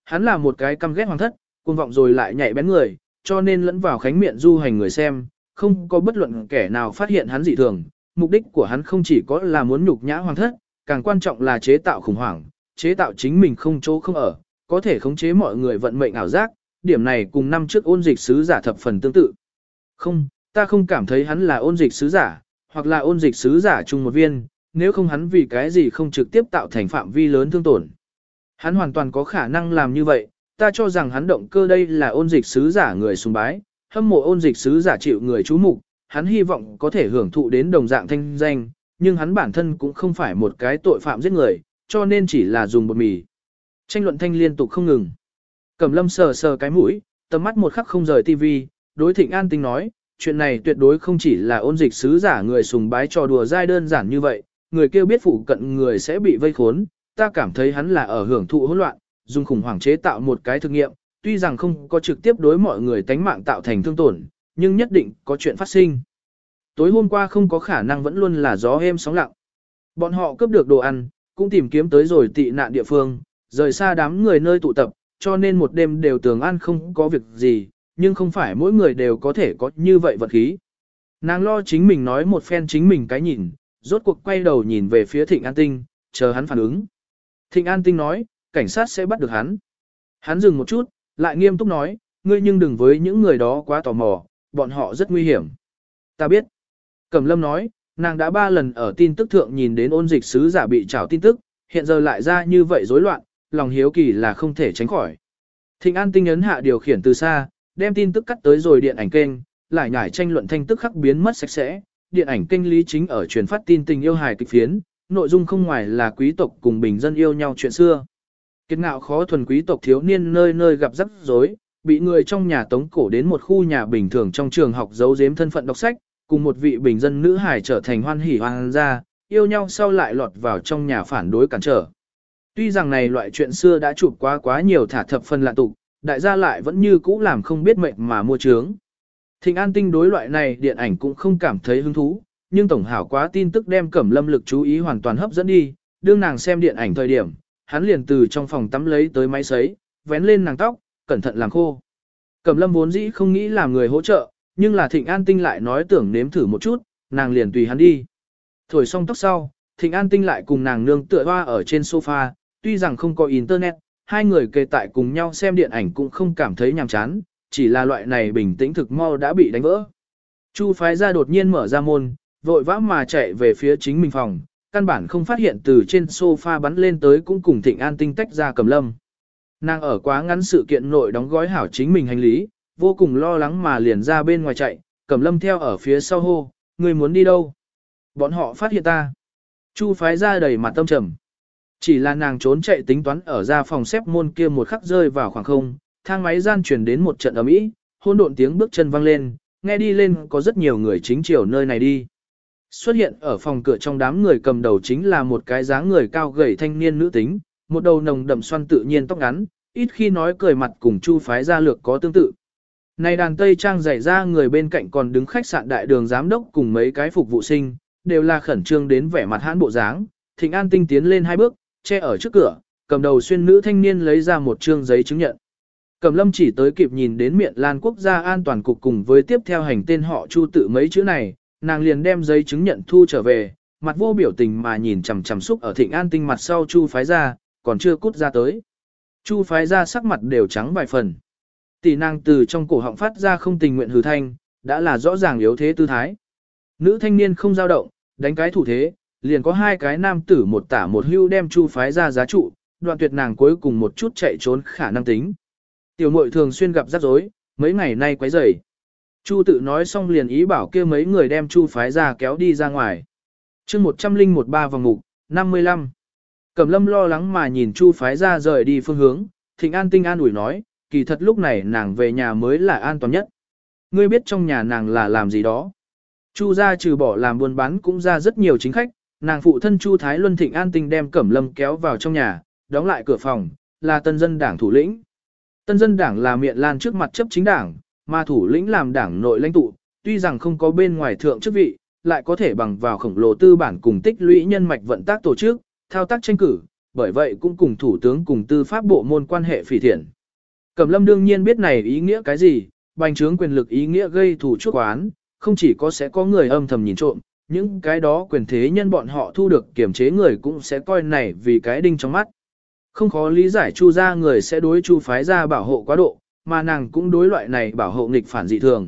Hắn là một cái căm ghét hoàng thất, cuồng vọng rồi lại nhạy bén người, cho nên lẫn vào khánh miệng du hành người xem, không có bất luận kẻ nào phát hiện hắn dị thường. Mục đích của hắn không chỉ có là muốn nhục nhã hoàng thất, càng quan trọng là chế tạo khủng hoảng, chế tạo chính mình không chỗ không ở, có thể khống chế mọi người vận mệnh ảo giác, điểm này cùng năm trước ôn dịch sứ giả thập phần tương tự. Không, ta không cảm thấy hắn là ôn dịch sứ giả, hoặc là ôn dịch sứ giả chung một viên, nếu không hắn vì cái gì không trực tiếp tạo thành phạm vi lớn thương tổn. Hắn hoàn toàn có khả năng làm như vậy, ta cho rằng hắn động cơ đây là ôn dịch sứ giả người sùng bái, hâm mộ ôn dịch sứ giả chịu người chú mục, hắn hy vọng có thể hưởng thụ đến đồng dạng thanh danh, nhưng hắn bản thân cũng không phải một cái tội phạm giết người, cho nên chỉ là dùng bột mì. Tranh luận thanh liên tục không ngừng. Cẩm Lâm sờ sờ cái mũi, tầm mắt một khắc không rời tivi, đối Thịnh An Tinh nói, chuyện này tuyệt đối không chỉ là ôn dịch sứ giả người sùng bái trò đùa dai đơn giản như vậy, người kêu biết phụ cận người sẽ bị vây khốn, ta cảm thấy hắn là ở hưởng thụ hỗn loạn, dùng khủng hoảng chế tạo một cái thực nghiệm, tuy rằng không có trực tiếp đối mọi người tánh mạng tạo thành thương tổn, nhưng nhất định có chuyện phát sinh. Tối hôm qua không có khả năng vẫn luôn là gió êm sóng lặng. Bọn họ cướp được đồ ăn, cũng tìm kiếm tới rồi tị nạn địa phương, rời xa đám người nơi tụ tập, cho nên một đêm đều tường an không có việc gì, nhưng không phải mỗi người đều có thể có như vậy vật khí. Nàng lo chính mình nói một phen chính mình cái nhìn, rốt cuộc quay đầu nhìn về phía Thịnh An Tinh, chờ hắn phản ứng. Thịnh An Tinh nói, cảnh sát sẽ bắt được hắn. Hắn dừng một chút, lại nghiêm túc nói, ngươi nhưng đừng với những người đó quá tò mò, bọn họ rất nguy hiểm. Ta biết. Cẩm Lâm nói, nàng đã 3 lần ở tin tức thượng nhìn đến ôn dịch sứ giả bị trảo tin tức, hiện giờ lại ra như vậy rối loạn, lòng hiếu kỳ là không thể tránh khỏi. Thịnh An Tinh ấn hạ điều khiển từ xa, đem tin tức cắt tới rồi điện ảnh kênh, lại nhải tranh luận thanh tức khắc biến mất sạch sẽ. Điện ảnh kênh lý chính ở truyền phát tin tình yêu hài kịch phiến, nội dung không ngoài là quý tộc cùng bình dân yêu nhau chuyện xưa. Kiệt ngạo khó thuần quý tộc thiếu niên nơi nơi gặp rắc rối, bị người trong nhà tống cổ đến một khu nhà bình thường trong trường học giấu giếm thân phận đọc sách, cùng một vị bình dân nữ hài trở thành hoan hỉ hoàng gia, yêu nhau sau lại lọt vào trong nhà phản đối cản trở. Tuy rằng này loại chuyện xưa đã chụp quá nhiều thả thập phần lạ tục, đại gia lại vẫn như cũ làm không biết mệnh mà mua trướng. Thịnh An Tinh đối loại này điện ảnh cũng không cảm thấy hứng thú, nhưng tổng hảo quá tin tức đem Cẩm Lâm lực chú ý hoàn toàn hấp dẫn đi, đương nàng xem điện ảnh thời điểm, hắn liền từ trong phòng tắm lấy tới máy sấy, vén lên nàng tóc, cẩn thận làm khô. Cẩm Lâm vốn dĩ không nghĩ làm người hỗ trợ, nhưng là Thịnh An Tinh lại nói tưởng nếm thử một chút, nàng liền tùy hắn đi. Thổi xong tóc sau, Thịnh An Tinh lại cùng nàng nương tựa hoa ở trên sofa, tuy rằng không có internet, hai người kề tại cùng nhau xem điện ảnh cũng không cảm thấy nhàm chán, chỉ là loại này bình tĩnh thực mau đã bị đánh vỡ. Chu phái ra đột nhiên mở ra môn, vội vã mà chạy về phía chính mình phòng, căn bản không phát hiện từ trên sofa bắn lên tới cũng cùng Thịnh An Tinh tách ra Cẩm Lâm. Nàng ở quá ngắn sự kiện nội đóng gói hảo chính mình hành lý, vô cùng lo lắng mà liền ra bên ngoài chạy, Cẩm Lâm theo ở phía sau hô, ngươi muốn đi đâu? Bọn họ phát hiện ta. Chu phái ra đầy mặt tâm trầm. Chỉ là nàng trốn chạy tính toán ở ra phòng xếp môn kia một khắc rơi vào khoảng không, thang máy gian truyền đến một trận ầm ĩ, hỗn độn tiếng bước chân vang lên, nghe đi lên có rất nhiều người chính chiều nơi này đi. Xuất hiện ở phòng cửa trong đám người cầm đầu chính là một cái dáng người cao gầy thanh niên nữ tính, một đầu nồng đậm xoăn tự nhiên tóc ngắn, ít khi nói cười mặt cùng Chu phái gia lược có tương tự. Này đàn tây trang dày ra người bên cạnh còn đứng khách sạn đại đường giám đốc cùng mấy cái phục vụ sinh, đều là khẩn trương đến vẻ mặt hãn bộ dáng. Thịnh An Tinh tiến lên 2 bước, che ở trước cửa, cầm đầu xuyên nữ thanh niên lấy ra một trương giấy chứng nhận. Cẩm Lâm chỉ tới kịp nhìn đến Miện Lan Quốc gia an toàn cục cùng với tiếp theo hành tên họ Chu tự mấy chữ này, nàng liền đem giấy chứng nhận thu trở về, mặt vô biểu tình mà nhìn chằm chằm xúc ở Thịnh An Tinh mặt sau Chu phái ra, còn chưa cút ra tới. Chu phái ra sắc mặt đều trắng vài phần. Tỷ nàng từ trong cổ họng phát ra không tình nguyện hừ thanh, đã là rõ ràng yếu thế tư thái. Nữ thanh niên không dao động, đánh cái thủ thế, liền có 2 cái nam tử một tả một hưu đem Chu phái ra giá trụ, đoạn tuyệt nàng cuối cùng một chút chạy trốn khả năng tính. Tiểu muội thường xuyên gặp rắc rối, mấy ngày nay quấy rầy. Chu tự nói xong liền ý bảo kia mấy người đem Chu phái ra kéo đi ra ngoài. Chương 101 vòng mục, 55. Cẩm Lâm lo lắng mà nhìn Chu phái ra rời đi phương hướng, Thịnh An Tinh an ủi nói, kỳ thật lúc này nàng về nhà mới là an toàn nhất. Ngươi biết trong nhà nàng là làm gì đó. Chu gia trừ bỏ làm buôn bán cũng ra rất nhiều chính khách, nàng phụ thân Chu Thái Luân. Thịnh An Tinh đem Cẩm Lâm kéo vào trong nhà, đóng lại cửa phòng, là tân dân đảng thủ lĩnh. Tân dân đảng là Miện Lan trước mặt chấp chính đảng, mà thủ lĩnh làm đảng nội lãnh tụ, tuy rằng không có bên ngoài thượng chức vị, lại có thể bằng vào khổng lồ tư bản cùng tích lũy nhân mạch vận tác tổ chức, thao tác tranh cử, bởi vậy cũng cùng thủ tướng cùng tư pháp bộ môn quan hệ phỉ thiện. Cẩm Lâm đương nhiên biết này ý nghĩa cái gì, bành trướng quyền lực ý nghĩa gây thù chuốc oán, không chỉ có sẽ có người âm thầm nhìn trộm, những cái đó quyền thế nhân bọn họ thu được kiểm chế người cũng sẽ coi này vì cái đinh trong mắt. Không khó lý giải Chu gia người sẽ đối Chu phái gia bảo hộ quá độ, mà nàng cũng đối loại này bảo hộ nghịch phản dị thường.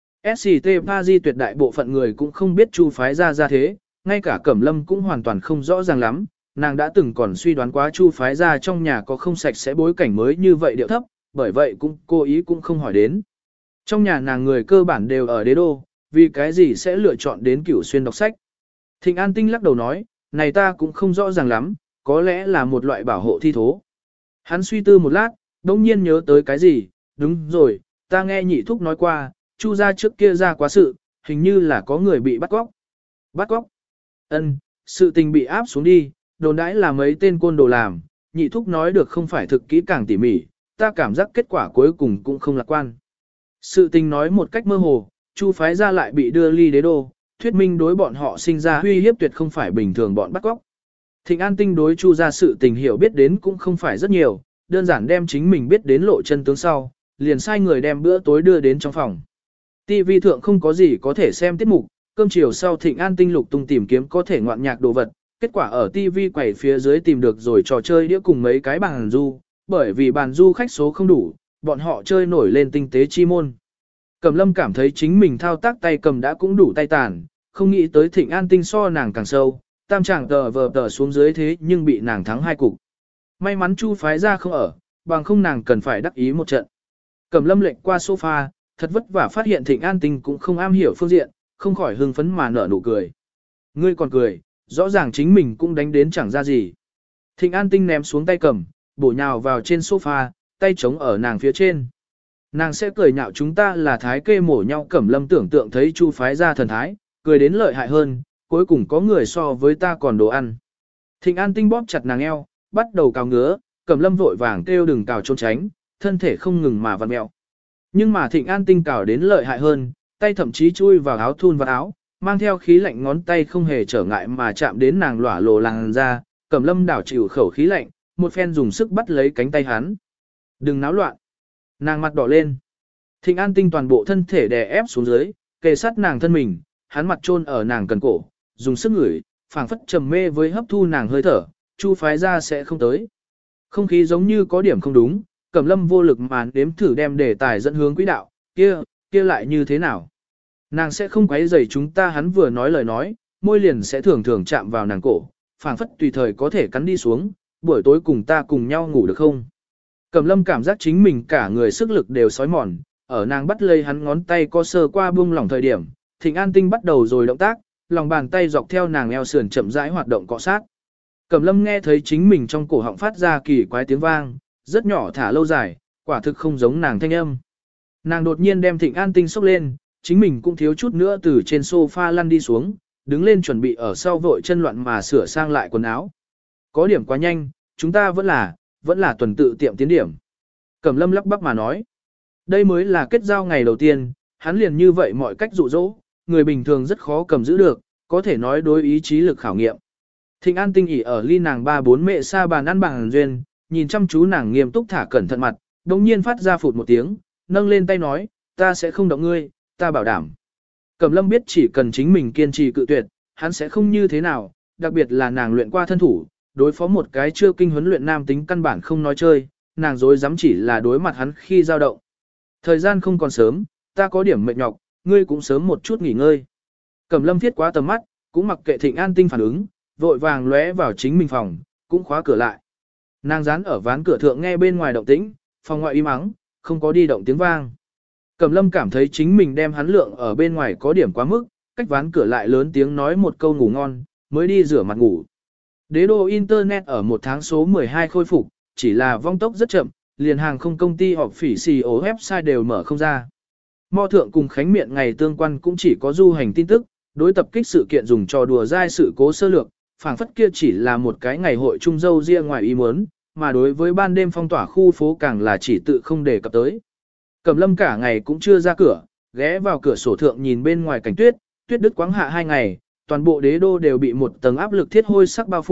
SCT Paris tuyệt đại bộ phận người cũng không biết Chu phái gia ra thế, ngay cả Cẩm Lâm cũng hoàn toàn không rõ ràng lắm, nàng đã từng còn suy đoán quá Chu phái gia trong nhà có không sạch sẽ bối cảnh mới như vậy điệu thấp, bởi vậy cũng cố ý cũng không hỏi đến. Trong nhà nàng người cơ bản đều ở đế đô, vì cái gì sẽ lựa chọn đến Cửu Xuyên đọc sách. Thịnh An Tinh lắc đầu nói, này ta cũng không rõ ràng lắm, có lẽ là một loại bảo hộ thi thố. Hắn suy tư một lát, đông nhiên nhớ tới cái gì, đúng rồi, ta nghe nhị thúc nói qua, Chu gia trước kia ra quá sự, hình như là có người bị bắt cóc. Bắt cóc? Ân, sự tình bị áp xuống đi, đồn đãi là mấy tên côn đồ làm, nhị thúc nói được không phải thực kỹ càng tỉ mỉ, ta cảm giác kết quả cuối cùng cũng không lạc quan. Sự tình nói một cách mơ hồ, Chu phái gia lại bị đưa ly đế đô, thuyết minh đối bọn họ sinh ra uy hiếp tuyệt không phải bình thường bọn bắt cóc. Thịnh An Tinh đối Chu gia sự tình hiểu biết đến cũng không phải rất nhiều, đơn giản đem chính mình biết đến lộ chân tướng sau, liền sai người đem bữa tối đưa đến trong phòng. TV thượng không có gì có thể xem tiết mục, cơm chiều sau Thịnh An Tinh lục tung tìm kiếm có thể ngoạn nhạc đồ vật, kết quả ở TV quẩy phía dưới tìm được rồi trò chơi đĩa cùng mấy cái bàn du, bởi vì bàn du khách số không đủ, bọn họ chơi nổi lên tinh tế chi môn. Cẩm Lâm cảm thấy chính mình thao tác tay cầm đã cũng đủ tay tàn, không nghĩ tới Thịnh An Tinh so nàng càng sâu, tam chàng tờ vờ tờ xuống dưới thế nhưng bị nàng thắng 2 cục. May mắn Chu phái ra không ở, bằng không nàng cần phải đắc ý một trận. Cẩm Lâm lệnh qua sofa, thật vất vả phát hiện Thịnh An Tinh cũng không am hiểu phương diện, không khỏi hưng phấn mà nở nụ cười. Ngươi còn cười, rõ ràng chính mình cũng đánh đến chẳng ra gì. Thịnh An Tinh ném xuống tay cầm, bổ nhào vào trên sofa, tay chống ở nàng phía trên. Nàng sẽ cười nhạo chúng ta là thái kê mổ nhau. Cẩm Lâm tưởng tượng thấy Chu phái ra thần thái, cười đến lợi hại hơn, cuối cùng có người so với ta còn đồ ăn. Thịnh An Tinh bóp chặt nàng eo, bắt đầu cào ngứa, Cẩm Lâm vội vàng kêu đừng cào trốn tránh, thân thể không ngừng mà vặn mẹo. Nhưng mà Thịnh An Tinh cào đến lợi hại hơn, tay thậm chí chui vào áo thun và áo, mang theo khí lạnh ngón tay không hề trở ngại mà chạm đến nàng lỏa lồ làn da. Cẩm Lâm đảo chịu khẩu khí lạnh, một phen dùng sức bắt lấy cánh tay hắn. Đừng náo loạn. Nàng mặt đỏ lên. Thịnh An Tinh toàn bộ thân thể đè ép xuống dưới, kề sát nàng thân mình, hắn mặt chôn ở nàng cần cổ, dùng sức ngửi, phảng phất trầm mê với hấp thu nàng hơi thở, Chu phái ra sẽ không tới. Không khí giống như có điểm không đúng, Cẩm Lâm vô lực mà đếm thử đem đề tài dẫn hướng quỹ đạo, kia lại như thế nào? Nàng sẽ không quấy rầy chúng ta. Hắn vừa nói lời nói, môi liền sẽ thường thường chạm vào nàng cổ, phảng phất tùy thời có thể cắn đi xuống, buổi tối cùng ta cùng nhau ngủ được không? Cẩm Lâm cảm giác chính mình cả người sức lực đều sói mòn, ở nàng bắt lấy hắn ngón tay co sơ qua buông lỏng thời điểm, Thịnh An Tinh bắt đầu rồi động tác, lòng bàn tay dọc theo nàng eo sườn chậm rãi hoạt động cọ sát. Cẩm Lâm nghe thấy chính mình trong cổ họng phát ra kỳ quái tiếng vang, rất nhỏ thả lâu dài, quả thực không giống nàng thanh âm. Nàng đột nhiên đem Thịnh An Tinh xốc lên, chính mình cũng thiếu chút nữa từ trên sofa lăn đi xuống, đứng lên chuẩn bị ở sau vội chân loạn mà sửa sang lại quần áo. Có điểm quá nhanh, chúng ta vẫn là tuần tự tiệm tiến điểm. Cẩm Lâm lắp bắp mà nói. Đây mới là kết giao ngày đầu tiên, hắn liền như vậy mọi cách dụ dỗ, người bình thường rất khó cầm giữ được, có thể nói đối ý chí lực khảo nghiệm. Thịnh An Tinh ỉ ở ly nàng 3-4 mẹ xa bàn ăn bằng duyên, nhìn chăm chú nàng nghiêm túc thả cẩn thận mặt, đồng nhiên phát ra phụt một tiếng, nâng lên tay nói, ta sẽ không động ngươi, ta bảo đảm. Cẩm Lâm biết chỉ cần chính mình kiên trì cự tuyệt, hắn sẽ không như thế nào, đặc biệt là nàng luyện qua thân thủ, đối phó một cái chưa kinh huấn luyện nam tính căn bản không nói chơi, nàng dối dám chỉ là đối mặt hắn khi dao động. Thời gian không còn sớm, ta có điểm mệt nhọc, ngươi cũng sớm một chút nghỉ ngơi. Cẩm Lâm thiết quá tầm mắt, cũng mặc kệ Thịnh An Tinh phản ứng, vội vàng lóe vào chính mình phòng, cũng khóa cửa lại. Nàng dán ở ván cửa thượng nghe bên ngoài động tĩnh, phòng ngoại im ắng, không có đi động tiếng vang. Cẩm Lâm cảm thấy chính mình đem hắn lượng ở bên ngoài có điểm quá mức, cách ván cửa lại lớn tiếng nói một câu ngủ ngon, mới đi rửa mặt ngủ. Đế đô Internet ở một tháng số 12 khôi phục, chỉ là vong tốc rất chậm, liền hàng không công ty họp phỉ xì ổ website đều mở không ra. Mo thượng cùng Khánh Miện ngày tương quan cũng chỉ có du hành tin tức, đối tập kích sự kiện dùng trò đùa dai sự cố sơ lược, phảng phất kia chỉ là một cái ngày hội trung dâu riêng ngoài ý muốn, mà đối với ban đêm phong tỏa khu phố càng là chỉ tự không đề cập tới. Cẩm Lâm cả ngày cũng chưa ra cửa, ghé vào cửa sổ thượng nhìn bên ngoài cảnh tuyết, tuyết đứt quãng hạ 2 ngày, toàn bộ đế đô đều bị một tầng áp lực thiết hôi sắc bao phủ,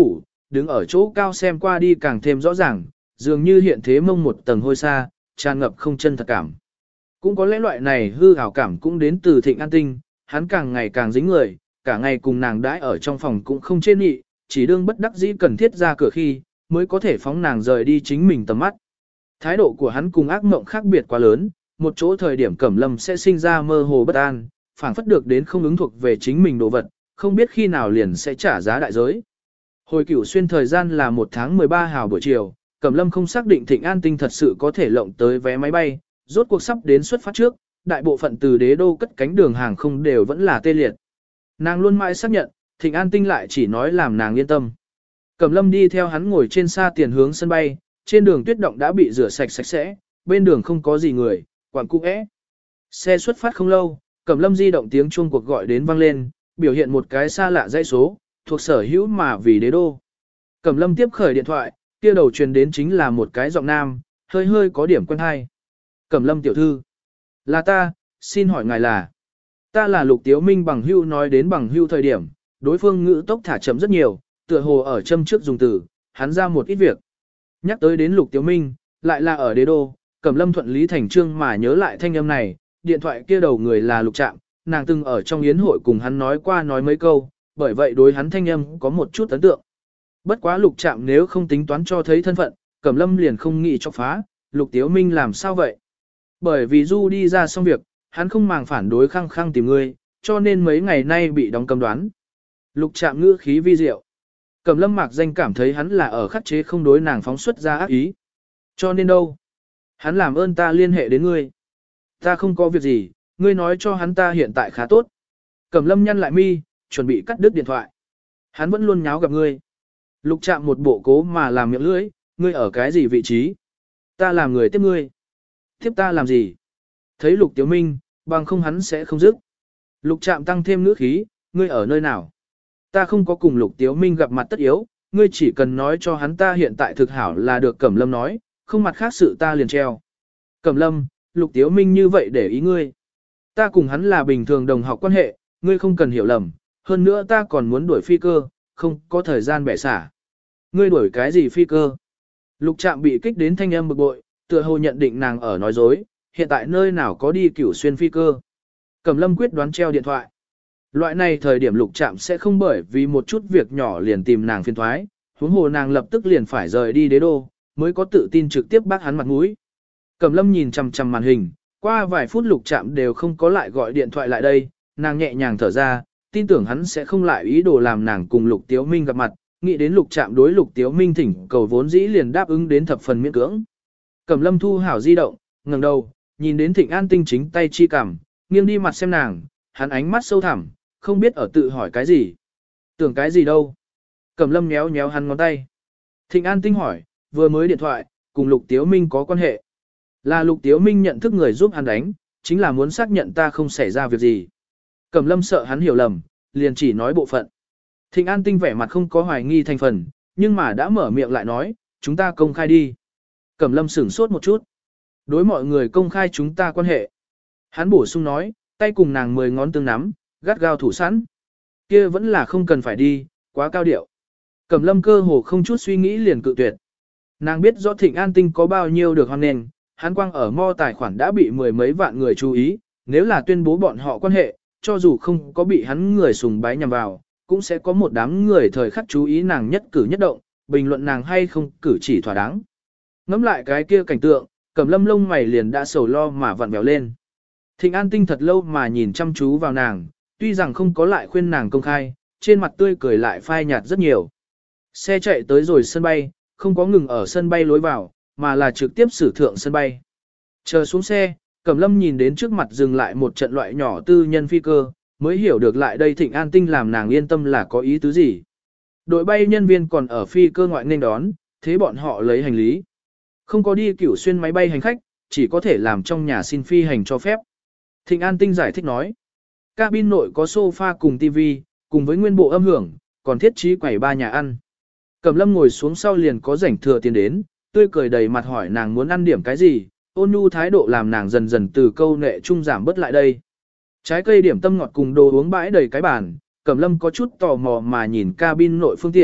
đứng ở chỗ cao xem qua đi càng thêm rõ ràng, dường như hiện thế mông một tầng hôi xa, tràn ngập không chân thật cảm. Cũng có lẽ loại này hư ảo cảm cũng đến từ Thịnh An Tinh, hắn càng ngày càng dính người, cả ngày cùng nàng đãi ở trong phòng cũng không chê nhị, chỉ đương bất đắc dĩ cần thiết ra cửa khi, mới có thể phóng nàng rời đi chính mình tầm mắt. Thái độ của hắn cùng ác mộng khác biệt quá lớn, một chỗ thời điểm Cẩm Lâm sẽ sinh ra mơ hồ bất an, phảng phất được đến không ứng thuộc về chính mình đồ vật, không biết khi nào liền sẽ trả giá đại giới. Hồi Cửu Xuyên thời gian là 1 tháng 13 hào buổi chiều, Cẩm Lâm không xác định Thịnh An Tinh thật sự có thể lộng tới vé máy bay, rốt cuộc sắp đến xuất phát trước, đại bộ phận từ Đế Đô cất cánh đường hàng không đều vẫn là tê liệt. Nàng luôn mãi xác nhận, Thịnh An Tinh lại chỉ nói làm nàng yên tâm. Cẩm Lâm đi theo hắn ngồi trên xa tiền hướng sân bay, trên đường tuyết động đã bị rửa sạch sạch sẽ, bên đường không có gì người, quảng cung ẽ. Xe xuất phát không lâu, Cẩm Lâm di động tiếng chuông cuộc gọi đến vang lên, biểu hiện một cái xa lạ dãy số, thuộc sở hữu mà vì Đế Đô. Cẩm Lâm tiếp khởi điện thoại, kia đầu truyền đến chính là một cái giọng nam, hơi hơi có điểm quen hay. Cẩm Lâm tiểu thư, là ta, xin hỏi ngài là. Ta là Lục Tiếu Minh. Bằng hưu nói đến bằng hưu thời điểm, đối phương ngữ tốc thả chậm rất nhiều, tựa hồ ở châm trước dùng từ, hắn ra một ít việc. Nhắc tới đến Lục Tiếu Minh, lại là ở Đế Đô, Cẩm Lâm thuận lý thành trương mà nhớ lại thanh âm này, điện thoại kia đầu người là Lục Trạm, nàng từng ở trong yến hội cùng hắn nói qua nói mấy câu, bởi vậy đối hắn thanh âm có một chút ấn tượng. Bất quá Lục Trạm nếu không tính toán cho thấy thân phận, Cẩm Lâm liền không nghĩ cho phá, Lục Tiếu Minh làm sao vậy? Bởi vì Du đi ra xong việc, hắn không màng phản đối khăng khăng tìm ngươi, cho nên mấy ngày nay bị đóng cấm đoán. Lục Trạm ngữ khí vi diệu. Cẩm Lâm mạc danh cảm thấy hắn là ở khắc chế không đối nàng phóng xuất ra ác ý. Cho nên đâu? Hắn làm ơn ta liên hệ đến ngươi. Ta không có việc gì, ngươi nói cho hắn ta hiện tại khá tốt. Cẩm Lâm nhăn lại mi, chuẩn bị cắt đứt điện thoại. Hắn vẫn luôn nháo gặp ngươi. Lục Trạm một bộ cố mà làm miệng lưỡi, ngươi ở cái gì vị trí? Ta làm người tiếp ngươi. Tiếp ta làm gì? Thấy Lục Tiếu Minh, bằng không hắn sẽ không dứt. Lục Trạm tăng thêm ngữ khí, ngươi ở nơi nào? Ta không có cùng Lục Tiếu Minh gặp mặt tất yếu, ngươi chỉ cần nói cho hắn ta hiện tại thực hảo là được. Cẩm Lâm nói, không mặt khác sự ta liền treo. Cẩm Lâm, Lục Tiếu Minh như vậy để ý ngươi. Ta cùng hắn là bình thường đồng học quan hệ, ngươi không cần hiểu lầm, hơn nữa ta còn muốn đuổi phi cơ, không có thời gian bẻ xả. Ngươi đuổi cái gì phi cơ? Lục Trạm bị kích đến thanh âm bực bội, tựa hồ nhận định nàng ở nói dối, hiện tại nơi nào có đi Cửu Xuyên phi cơ. Cẩm Lâm quyết đoán treo điện thoại. Loại này thời điểm Lục Trạm sẽ không bởi vì một chút việc nhỏ liền tìm nàng phiền thoái, huống hồ nàng lập tức liền phải rời đi Đế Đô, mới có tự tin trực tiếp bác hắn mặt mũi. Cẩm Lâm nhìn chằm chằm màn hình, qua vài phút Lục Trạm đều không có lại gọi điện thoại lại đây, nàng nhẹ nhàng thở ra, tin tưởng hắn sẽ không lại ý đồ làm nàng cùng Lục Tiếu Minh gặp mặt, nghĩ đến Lục Trạm đối Lục Tiếu Minh thỉnh cầu vốn dĩ liền đáp ứng đến thập phần miễn cưỡng. Cẩm Lâm thu hảo di động, ngẩng đầu, nhìn đến Thịnh An Tinh chính tay chi cằm, nghiêng đi mặt xem nàng, hắn ánh mắt sâu thẳm, không biết ở tự hỏi cái gì. Tưởng cái gì đâu. Cẩm Lâm nhéo nhéo hắn ngón tay. Thịnh An Tinh hỏi, vừa mới điện thoại, cùng Lục Tiếu Minh có quan hệ. Là Lục Tiếu Minh nhận thức người giúp hắn đánh, chính là muốn xác nhận ta không xảy ra việc gì. Cẩm Lâm sợ hắn hiểu lầm, liền chỉ nói bộ phận. Thịnh An Tinh vẻ mặt không có hoài nghi thành phần, nhưng mà đã mở miệng lại nói, chúng ta công khai đi. Cẩm Lâm sửng sốt một chút. Đối mọi người công khai chúng ta quan hệ. Hắn bổ sung nói, tay cùng nàng 10 ngón tương nắm, gắt gao thủ sẵn. Kia vẫn là không cần phải đi, quá cao điệu. Cẩm Lâm cơ hồ không chút suy nghĩ liền cự tuyệt. Nàng biết rõ Thịnh An Tinh có bao nhiêu được hoan nghênh, hắn quang ở mo tài khoản đã bị 10 mấy vạn người chú ý, nếu là tuyên bố bọn họ quan hệ, cho dù không có bị hắn người sùng bái nhằm vào, cũng sẽ có một đám người thời khắc chú ý nàng nhất cử nhất động, bình luận nàng hay không cử chỉ thỏa đáng. Ngắm lại cái kia cảnh tượng, Cẩm Lâm lông mày liền đã sầu lo mà vặn vẹo lên. Thịnh An Tinh thật lâu mà nhìn chăm chú vào nàng, tuy rằng không có lại khuyên nàng công khai, trên mặt tươi cười lại phai nhạt rất nhiều. Xe chạy tới rồi sân bay, không có ngừng ở sân bay lối vào, mà là trực tiếp xử thượng sân bay. Chờ xuống xe, Cẩm Lâm nhìn đến trước mặt dừng lại một trận loại nhỏ tư nhân phi cơ, mới hiểu được lại đây Thịnh An Tinh làm nàng yên tâm là có ý tứ gì. Đội bay nhân viên còn ở phi cơ ngoại nên đón, thế bọn họ lấy hành lý. Không có đi Cửu Xuyên máy bay hành khách, chỉ có thể làm trong nhà xin phi hành cho phép. Thịnh An Tinh giải thích nói, cabin nội có sofa cùng tivi, cùng với nguyên bộ âm hưởng, còn thiết trí quầy ba nhà ăn. Cẩm Lâm ngồi xuống sau liền có rảnh thừa tiền đến, tươi cười đầy mặt hỏi nàng muốn ăn điểm cái gì, ôn nhu thái độ làm nàng dần dần từ câu nệ trung giảm bớt lại đây. Trái cây điểm tâm ngọt cùng đồ uống bãi đầy cái bàn, Cẩm Lâm có chút tò mò mà nhìn cabin nội phương tiện,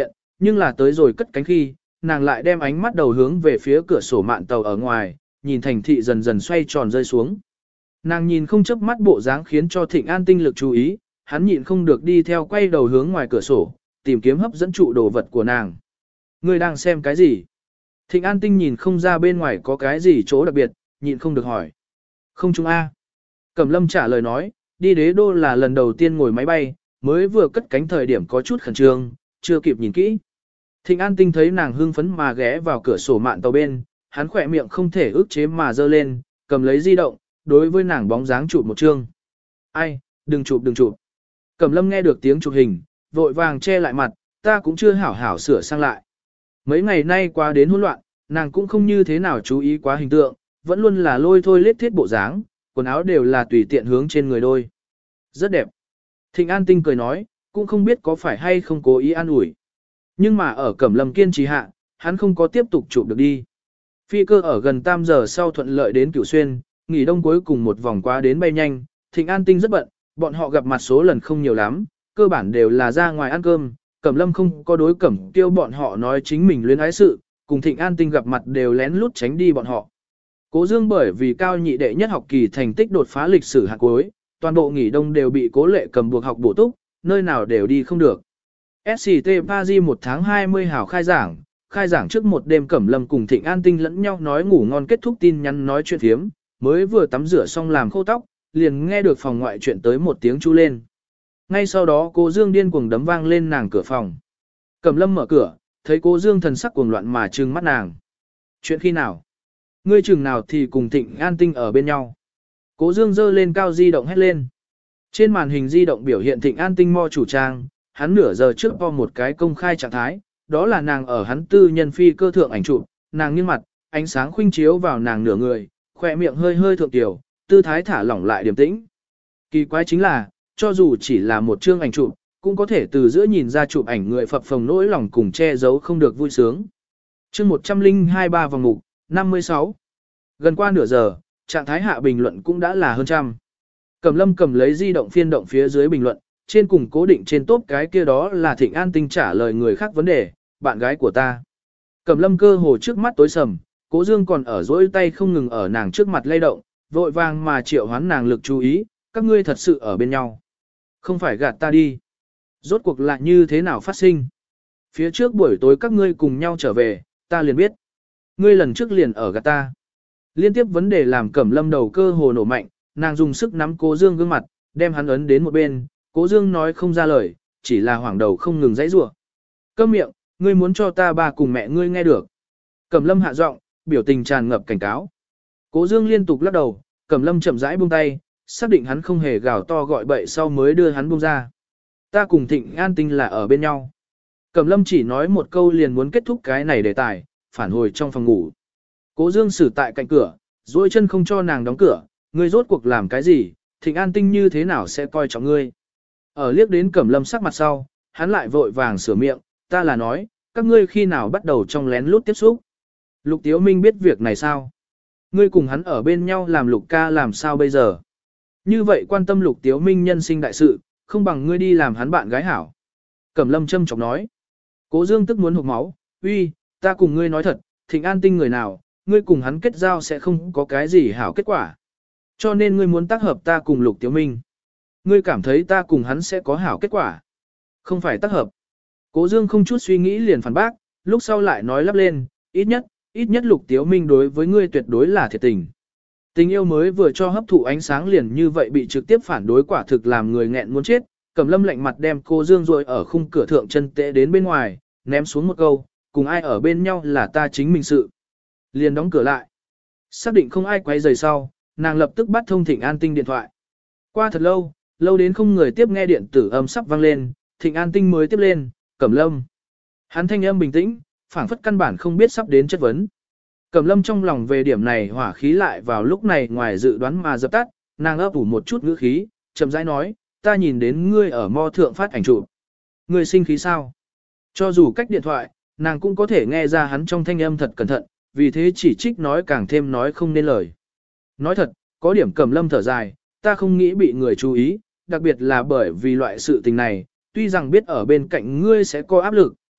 nhưng là tới rồi cất cánh khi, nàng lại đem ánh mắt đầu hướng về phía cửa sổ mạn tàu ở ngoài, nhìn thành thị dần dần xoay tròn rơi xuống. Nàng nhìn không chớp mắt bộ dáng khiến cho Thịnh An tinh lực chú ý, hắn nhịn không được đi theo quay đầu hướng ngoài cửa sổ, tìm kiếm hấp dẫn trụ đồ vật của nàng. Ngươi đang xem cái gì? Thịnh An tinh nhìn không ra bên ngoài có cái gì chỗ đặc biệt, nhịn không được hỏi. Không chung A. Cẩm Lâm trả lời nói, đi đế đô là lần đầu tiên ngồi máy bay, mới vừa cất cánh thời điểm có chút khẩn trương, chưa kịp nhìn kỹ. Thịnh An tinh thấy nàng hưng phấn mà ghé vào cửa sổ mạn tàu bên, hắn khỏe miệng không thể ức chế mà giơ lên, cầm lấy di động, đối với nàng bóng dáng chụp một chương. Ai, đừng chụp đừng chụp. Cẩm Lâm nghe được tiếng chụp hình, vội vàng che lại mặt, ta cũng chưa hảo hảo sửa sang lại. Mấy ngày nay qua đến hỗn loạn, nàng cũng không như thế nào chú ý quá hình tượng, vẫn luôn là lôi thôi lết thiết bộ dáng, quần áo đều là tùy tiện hướng trên người đôi. Rất đẹp. Thịnh An tinh cười nói, cũng không biết có phải hay không cố ý an ủi. Nhưng mà ở Cẩm Lâm kiên trì hạ, hắn không có tiếp tục chụp được đi. Phi cơ ở gần 3 giờ sau thuận lợi đến Cửu Xuyên, nghỉ đông cuối cùng một vòng qua đến bay nhanh, Thịnh An tinh rất bận, bọn họ gặp mặt số lần không nhiều lắm, cơ bản đều là ra ngoài ăn cơm, Cẩm Lâm không có đối Cẩm Kiêu bọn họ nói chính mình luyến ái sự, cùng Thịnh An tinh gặp mặt đều lén lút tránh đi bọn họ. Cố Dương bởi vì cao nhị đệ nhất học kỳ thành tích đột phá lịch sử hạng cuối, toàn bộ nghỉ đông đều bị Cố Lệ cầm buộc học bổ túc, nơi nào đều đi không được. SCT Paris 1 tháng 20 hảo khai giảng trước một đêm Cẩm Lâm cùng Thịnh An tinh lẫn nhau nói ngủ ngon kết thúc tin nhắn nói chuyện thiếm, mới vừa tắm rửa xong làm khô tóc, liền nghe được phòng ngoại chuyện tới một tiếng chu lên. Ngay sau đó Cố Dương điên cuồng đấm vang lên nàng cửa phòng. Cẩm Lâm mở cửa, thấy Cố Dương thần sắc cuồng loạn mà trừng mắt nàng. Chuyện khi nào? Ngươi chừng nào thì cùng Thịnh An tinh ở bên nhau. Cố Dương giơ lên cao di động hét lên. Trên màn hình di động biểu hiện Thịnh An tinh mo chủ trang, hắn nửa giờ trước po một cái công khai trạng thái, đó là nàng ở hắn tư nhân phi cơ thượng ảnh chụp, nàng nghiêng mặt, ánh sáng khuynh chiếu vào nàng nửa người, khỏe miệng hơi hơi thượng tiểu, tư thái thả lỏng lại điềm tĩnh. Kỳ quái chính là, cho dù chỉ là một chương ảnh chụp, cũng có thể từ giữa nhìn ra chụp ảnh người phập phồng nỗi lòng cùng che giấu không được vui sướng. Chương 102 vòng mục, 56. Gần qua nửa giờ, trạng thái hạ bình luận cũng đã là hơn trăm. Cẩm Lâm cầm lấy di động phiên động phía dưới bình luận, trên cùng cố định trên top cái kia đó là Thịnh An tinh trả lời người khác vấn đề, bạn gái của ta. Cẩm Lâm cơ hồ trước mắt tối sầm, Cố Dương còn ở dỗi tay không ngừng ở nàng trước mặt lay động, vội vàng mà triệu hoán nàng lực chú ý, các ngươi thật sự ở bên nhau. Không phải gạt ta đi. Rốt cuộc lại như thế nào phát sinh? Phía trước buổi tối các ngươi cùng nhau trở về, ta liền biết. Ngươi lần trước liền ở gạt ta. Liên tiếp vấn đề làm Cẩm Lâm đầu cơ hồ nổ mạnh, nàng dùng sức nắm Cố Dương gương mặt, đem hắn ấn đến một bên, Cố Dương nói không ra lời, chỉ là hoảng đầu không ngừng dãy rủa. Câm miệng, ngươi muốn cho ta ba cùng mẹ ngươi nghe được. Cẩm Lâm hạ giọng, biểu tình tràn ngập cảnh cáo. Cố Dương liên tục lắc đầu, Cẩm Lâm chậm rãi buông tay, xác định hắn không hề gào to gọi bậy sau mới đưa hắn buông ra. Ta cùng Thịnh An tinh là ở bên nhau. Cẩm Lâm chỉ nói một câu liền muốn kết thúc cái này đề tài, phản hồi trong phòng ngủ. Cố Dương xử tại cạnh cửa, duỗi chân không cho nàng đóng cửa, ngươi rốt cuộc làm cái gì, Thịnh An tinh như thế nào sẽ coi trọng ngươi. Ở liếc đến Cẩm Lâm sắc mặt sau, hắn lại vội vàng sửa miệng, ta là nói, các ngươi khi nào bắt đầu trong lén lút tiếp xúc. Lục Tiếu Minh biết việc này sao? Ngươi cùng hắn ở bên nhau làm Lục ca làm sao bây giờ? Như vậy quan tâm Lục Tiếu Minh nhân sinh đại sự, không bằng ngươi đi làm hắn bạn gái hảo. Cẩm Lâm châm chọc nói. Cố Dương tức muốn hộc máu, uy, ta cùng ngươi nói thật, Thịnh An tinh người nào, ngươi cùng hắn kết giao sẽ không có cái gì hảo kết quả. Cho nên ngươi muốn tác hợp ta cùng Lục Tiếu Minh. Ngươi cảm thấy ta cùng hắn sẽ có hảo kết quả. Không phải tác hợp. Cố Dương không chút suy nghĩ liền phản bác, lúc sau lại nói lắp lên, ít nhất Lục Tiếu Minh đối với ngươi tuyệt đối là thiệt tình. Tình yêu mới vừa cho hấp thụ ánh sáng liền như vậy bị trực tiếp phản đối quả thực làm người nghẹn muốn chết. Cẩm Lâm lạnh mặt đem cô Dương rồi ở khung cửa thượng chân tệ đến bên ngoài, ném xuống một câu, cùng ai ở bên nhau là ta chính mình sự. Liền đóng cửa lại. Xác định không ai quay rời sau, nàng lập tức bắt thông Thịnh An tinh điện thoại. Qua thật lâu, lâu đến không người tiếp nghe điện tử âm sắp vang lên, Thịnh An tinh mới tiếp lên, Cẩm Lâm. Hắn thanh âm bình tĩnh, phảng phất căn bản không biết sắp đến chất vấn. Cẩm Lâm trong lòng về điểm này hỏa khí lại vào lúc này ngoài dự đoán mà dập tắt, nàng ấp ủ một chút ngữ khí, chậm rãi nói, ta nhìn đến ngươi ở mo thượng phát ảnh chụp. Ngươi sinh khí sao? Cho dù cách điện thoại, nàng cũng có thể nghe ra hắn trong thanh âm thật cẩn thận, vì thế chỉ trích nói càng thêm nói không nên lời. Nói thật, có điểm Cẩm Lâm thở dài, ta không nghĩ bị người chú ý, đặc biệt là bởi vì loại sự tình này, tuy rằng biết ở bên cạnh ngươi sẽ có áp lực,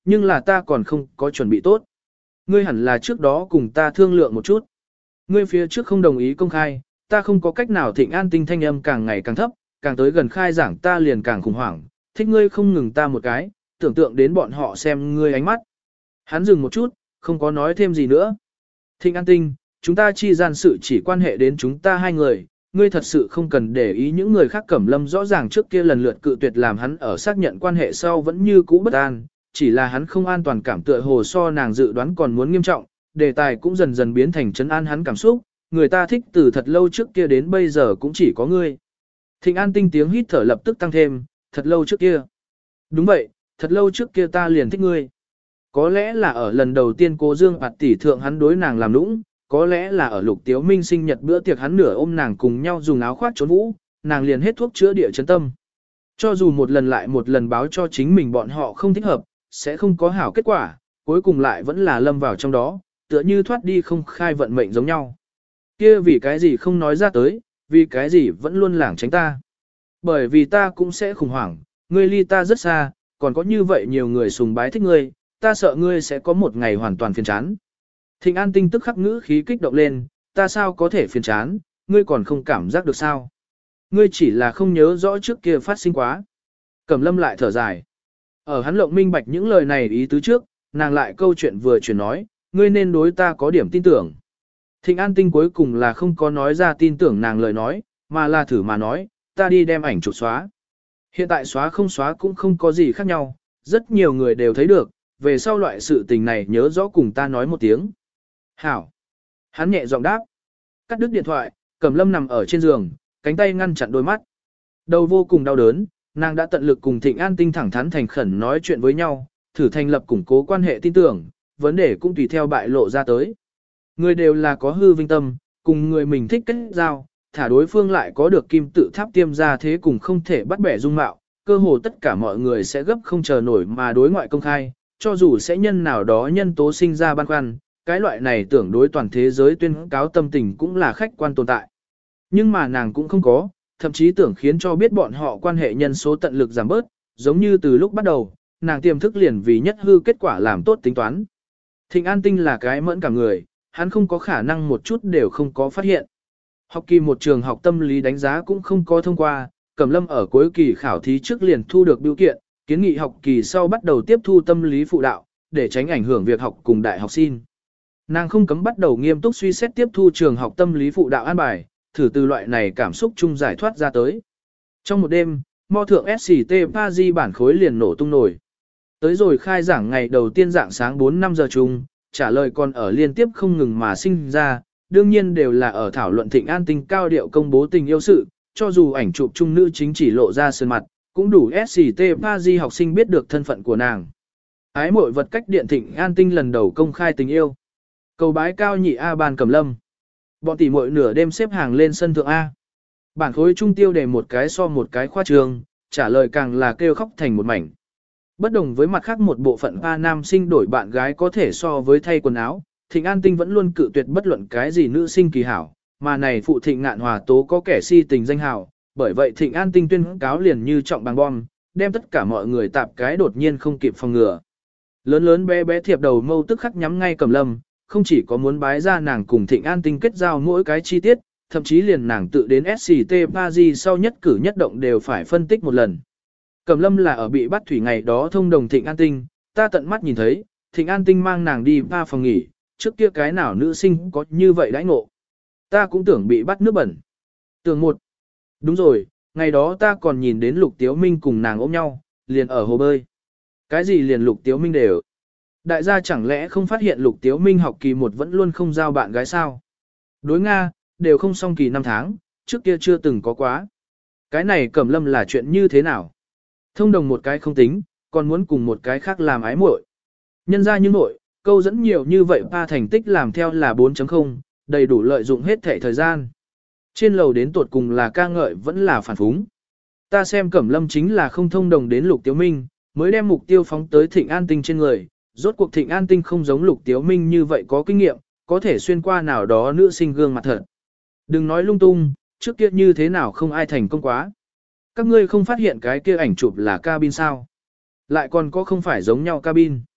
nhưng là ta còn không có chuẩn bị tốt. Ngươi hẳn là trước đó cùng ta thương lượng một chút. Ngươi phía trước không đồng ý công khai, ta không có cách nào. Thịnh An Tinh thanh âm càng ngày càng thấp, càng tới gần khai giảng ta liền càng khủng hoảng, thích ngươi không ngừng ta một cái, tưởng tượng đến bọn họ xem ngươi ánh mắt. Hắn dừng một chút, không có nói thêm gì nữa. Thịnh An Tinh, chúng ta chi gian sự chỉ quan hệ đến chúng ta hai người, ngươi thật sự không cần để ý những người khác. Cẩm Lâm rõ ràng trước kia lần lượt cự tuyệt làm hắn ở xác nhận quan hệ sau vẫn như cũ bất an, chỉ là hắn không an toàn cảm tựa hồ so nàng dự đoán còn muốn nghiêm trọng, đề tài cũng dần dần biến thành trấn an hắn cảm xúc, người ta thích từ thật lâu trước kia đến bây giờ cũng chỉ có ngươi. Thịnh An Tinh tiếng hít thở lập tức tăng thêm, thật lâu trước kia. Đúng vậy, thật lâu trước kia ta liền thích ngươi. Có lẽ là ở lần đầu tiên cô Dương bạt tỷ thượng hắn đối nàng làm nũng, có lẽ là ở Lục Tiếu Minh sinh nhật bữa tiệc hắn nửa ôm nàng cùng nhau dùng áo khoác trốn vũ, nàng liền hết thuốc chữa địa chấn tâm. Cho dù một lần lại một lần báo cho chính mình bọn họ không thích hợp, sẽ không có hảo kết quả, cuối cùng lại vẫn là lâm vào trong đó, tựa như thoát đi không khai vận mệnh giống nhau. Kia vì cái gì không nói ra tới, vì cái gì vẫn luôn lảng tránh ta. Bởi vì ta cũng sẽ khủng hoảng, ngươi ly ta rất xa, còn có như vậy nhiều người sùng bái thích ngươi, ta sợ ngươi sẽ có một ngày hoàn toàn phiền chán. Thịnh An Tinh tức khắc ngữ khí kích động lên, ta sao có thể phiền chán, ngươi còn không cảm giác được sao. Ngươi chỉ là không nhớ rõ trước kia phát sinh quá. Cẩm Lâm lại thở dài. Ở hắn lộng minh bạch những lời này ý tứ trước, nàng lại câu chuyện vừa chuyển nói, ngươi nên đối ta có điểm tin tưởng. Thịnh An Tinh cuối cùng là không có nói ra tin tưởng nàng lời nói, mà là thử mà nói, ta đi đem ảnh chụp xóa. Hiện tại xóa không xóa cũng không có gì khác nhau, rất nhiều người đều thấy được, về sau loại sự tình này nhớ rõ cùng ta nói một tiếng. Hảo. Hắn nhẹ giọng đáp. Cắt đứt điện thoại, Cẩm Lâm nằm ở trên giường, cánh tay ngăn chặn đôi mắt. Đầu vô cùng đau đớn, nàng đã tận lực cùng Thịnh An Tinh thẳng thắn thành khẩn nói chuyện với nhau, thử thành lập củng cố quan hệ tin tưởng, vấn đề cũng tùy theo bại lộ ra tới. Người đều là có hư vinh tâm, cùng người mình thích kết giao, thả đối phương lại có được kim tự tháp tiêm ra thế cùng không thể bắt bẻ dung mạo, cơ hồ tất cả mọi người sẽ gấp không chờ nổi mà đối ngoại công khai, cho dù sẽ nhân nào đó nhân tố sinh ra băn khoăn, cái loại này tưởng đối toàn thế giới tuyên cáo tâm tình cũng là khách quan tồn tại. Nhưng mà nàng cũng không có, thậm chí tưởng khiến cho biết bọn họ quan hệ nhân số tận lực giảm bớt, giống như từ lúc bắt đầu, nàng tiềm thức liền vì nhất hư kết quả làm tốt tính toán. Thịnh An Tinh là cái mẫn cả người, hắn không có khả năng một chút đều không có phát hiện. Học kỳ một trường học tâm lý đánh giá cũng không có thông qua, Cẩm Lâm ở cuối kỳ khảo thí trước liền thu được biểu kiện, kiến nghị học kỳ sau bắt đầu tiếp thu tâm lý phụ đạo, để tránh ảnh hưởng việc học cùng đại học xin. Nàng không cấm bắt đầu nghiêm túc suy xét tiếp thu trường học tâm lý phụ đạo an bài, thử từ loại này cảm xúc chung giải thoát ra tới. Trong một đêm, mo thượng SCT Paris bản khối liền nổ tung nổi. Tới rồi khai giảng ngày đầu tiên dạng sáng 4-5 giờ chung, trả lời còn ở liên tiếp không ngừng mà sinh ra, đương nhiên đều là ở thảo luận Thịnh An Tinh cao điệu công bố tình yêu sự, cho dù ảnh chụp chung nữ chính chỉ lộ ra sơn mặt, cũng đủ SCT Paris học sinh biết được thân phận của nàng. Ái mội vật cách điện Thịnh An Tinh lần đầu công khai tình yêu. Cầu bái cao nhị A ban Cẩm Lâm. Bọn tỷ muội nửa đêm xếp hàng lên sân thượng A. Bản khối trung tiêu đề một cái so một cái khoa trường, trả lời càng là kêu khóc thành một mảnh. Bất đồng với mặt khác một bộ phận A nam sinh đổi bạn gái có thể so với thay quần áo, Thịnh An Tinh vẫn luôn cự tuyệt bất luận cái gì nữ sinh kỳ hảo, mà này phụ Thịnh Ngạn Hòa tố có kẻ si tình danh hảo, bởi vậy Thịnh An Tinh tuyên cáo liền như trọng bằng bom, đem tất cả mọi người tạp cái đột nhiên không kịp phòng ngừa. Lớn lớn bé bé thiệp đầu mâu tức khắc nhắm ngay Cẩm Lâm, không chỉ có muốn bái ra nàng cùng Thịnh An Tinh kết giao mỗi cái chi tiết, thậm chí liền nàng tự đến SCT Paris sau nhất cử nhất động đều phải phân tích một lần. Cẩm Lâm là ở bị bắt thủy ngày đó thông đồng Thịnh An Tinh, ta tận mắt nhìn thấy, Thịnh An Tinh mang nàng đi ba phòng nghỉ, trước kia cái nào nữ sinh có như vậy đãi ngộ. Ta cũng tưởng bị bắt nước bẩn. Tưởng một. Đúng rồi, ngày đó ta còn nhìn đến Lục Tiếu Minh cùng nàng ôm nhau, liền ở hồ bơi. Cái gì liền Lục Tiếu Minh đều. Đại gia chẳng lẽ không phát hiện Lục Tiếu Minh học kỳ một vẫn luôn không giao bạn gái sao? Đối Nga, đều không xong kỳ 5 tháng, trước kia chưa từng có quá. Cái này Cẩm Lâm là chuyện như thế nào? Thông đồng một cái không tính, còn muốn cùng một cái khác làm ái muội. Nhân ra như muội, câu dẫn nhiều như vậy pa thành tích làm theo là 4.0, đầy đủ lợi dụng hết thể thời gian. Trên lầu đến tột cùng là ca ngợi vẫn là phản phúng. Ta xem Cẩm Lâm chính là không thông đồng đến Lục Tiếu Minh, mới đem mục tiêu phóng tới Thịnh An Tinh trên người. Rốt cuộc Thịnh An Tinh không giống Lục Tiếu Minh như vậy có kinh nghiệm, có thể xuyên qua nào đó nữ sinh gương mặt thật. Đừng nói lung tung, trước kia như thế nào không ai thành công quá. Các ngươi không phát hiện cái kia ảnh chụp là cabin sao? Lại còn có không phải giống nhau cabin.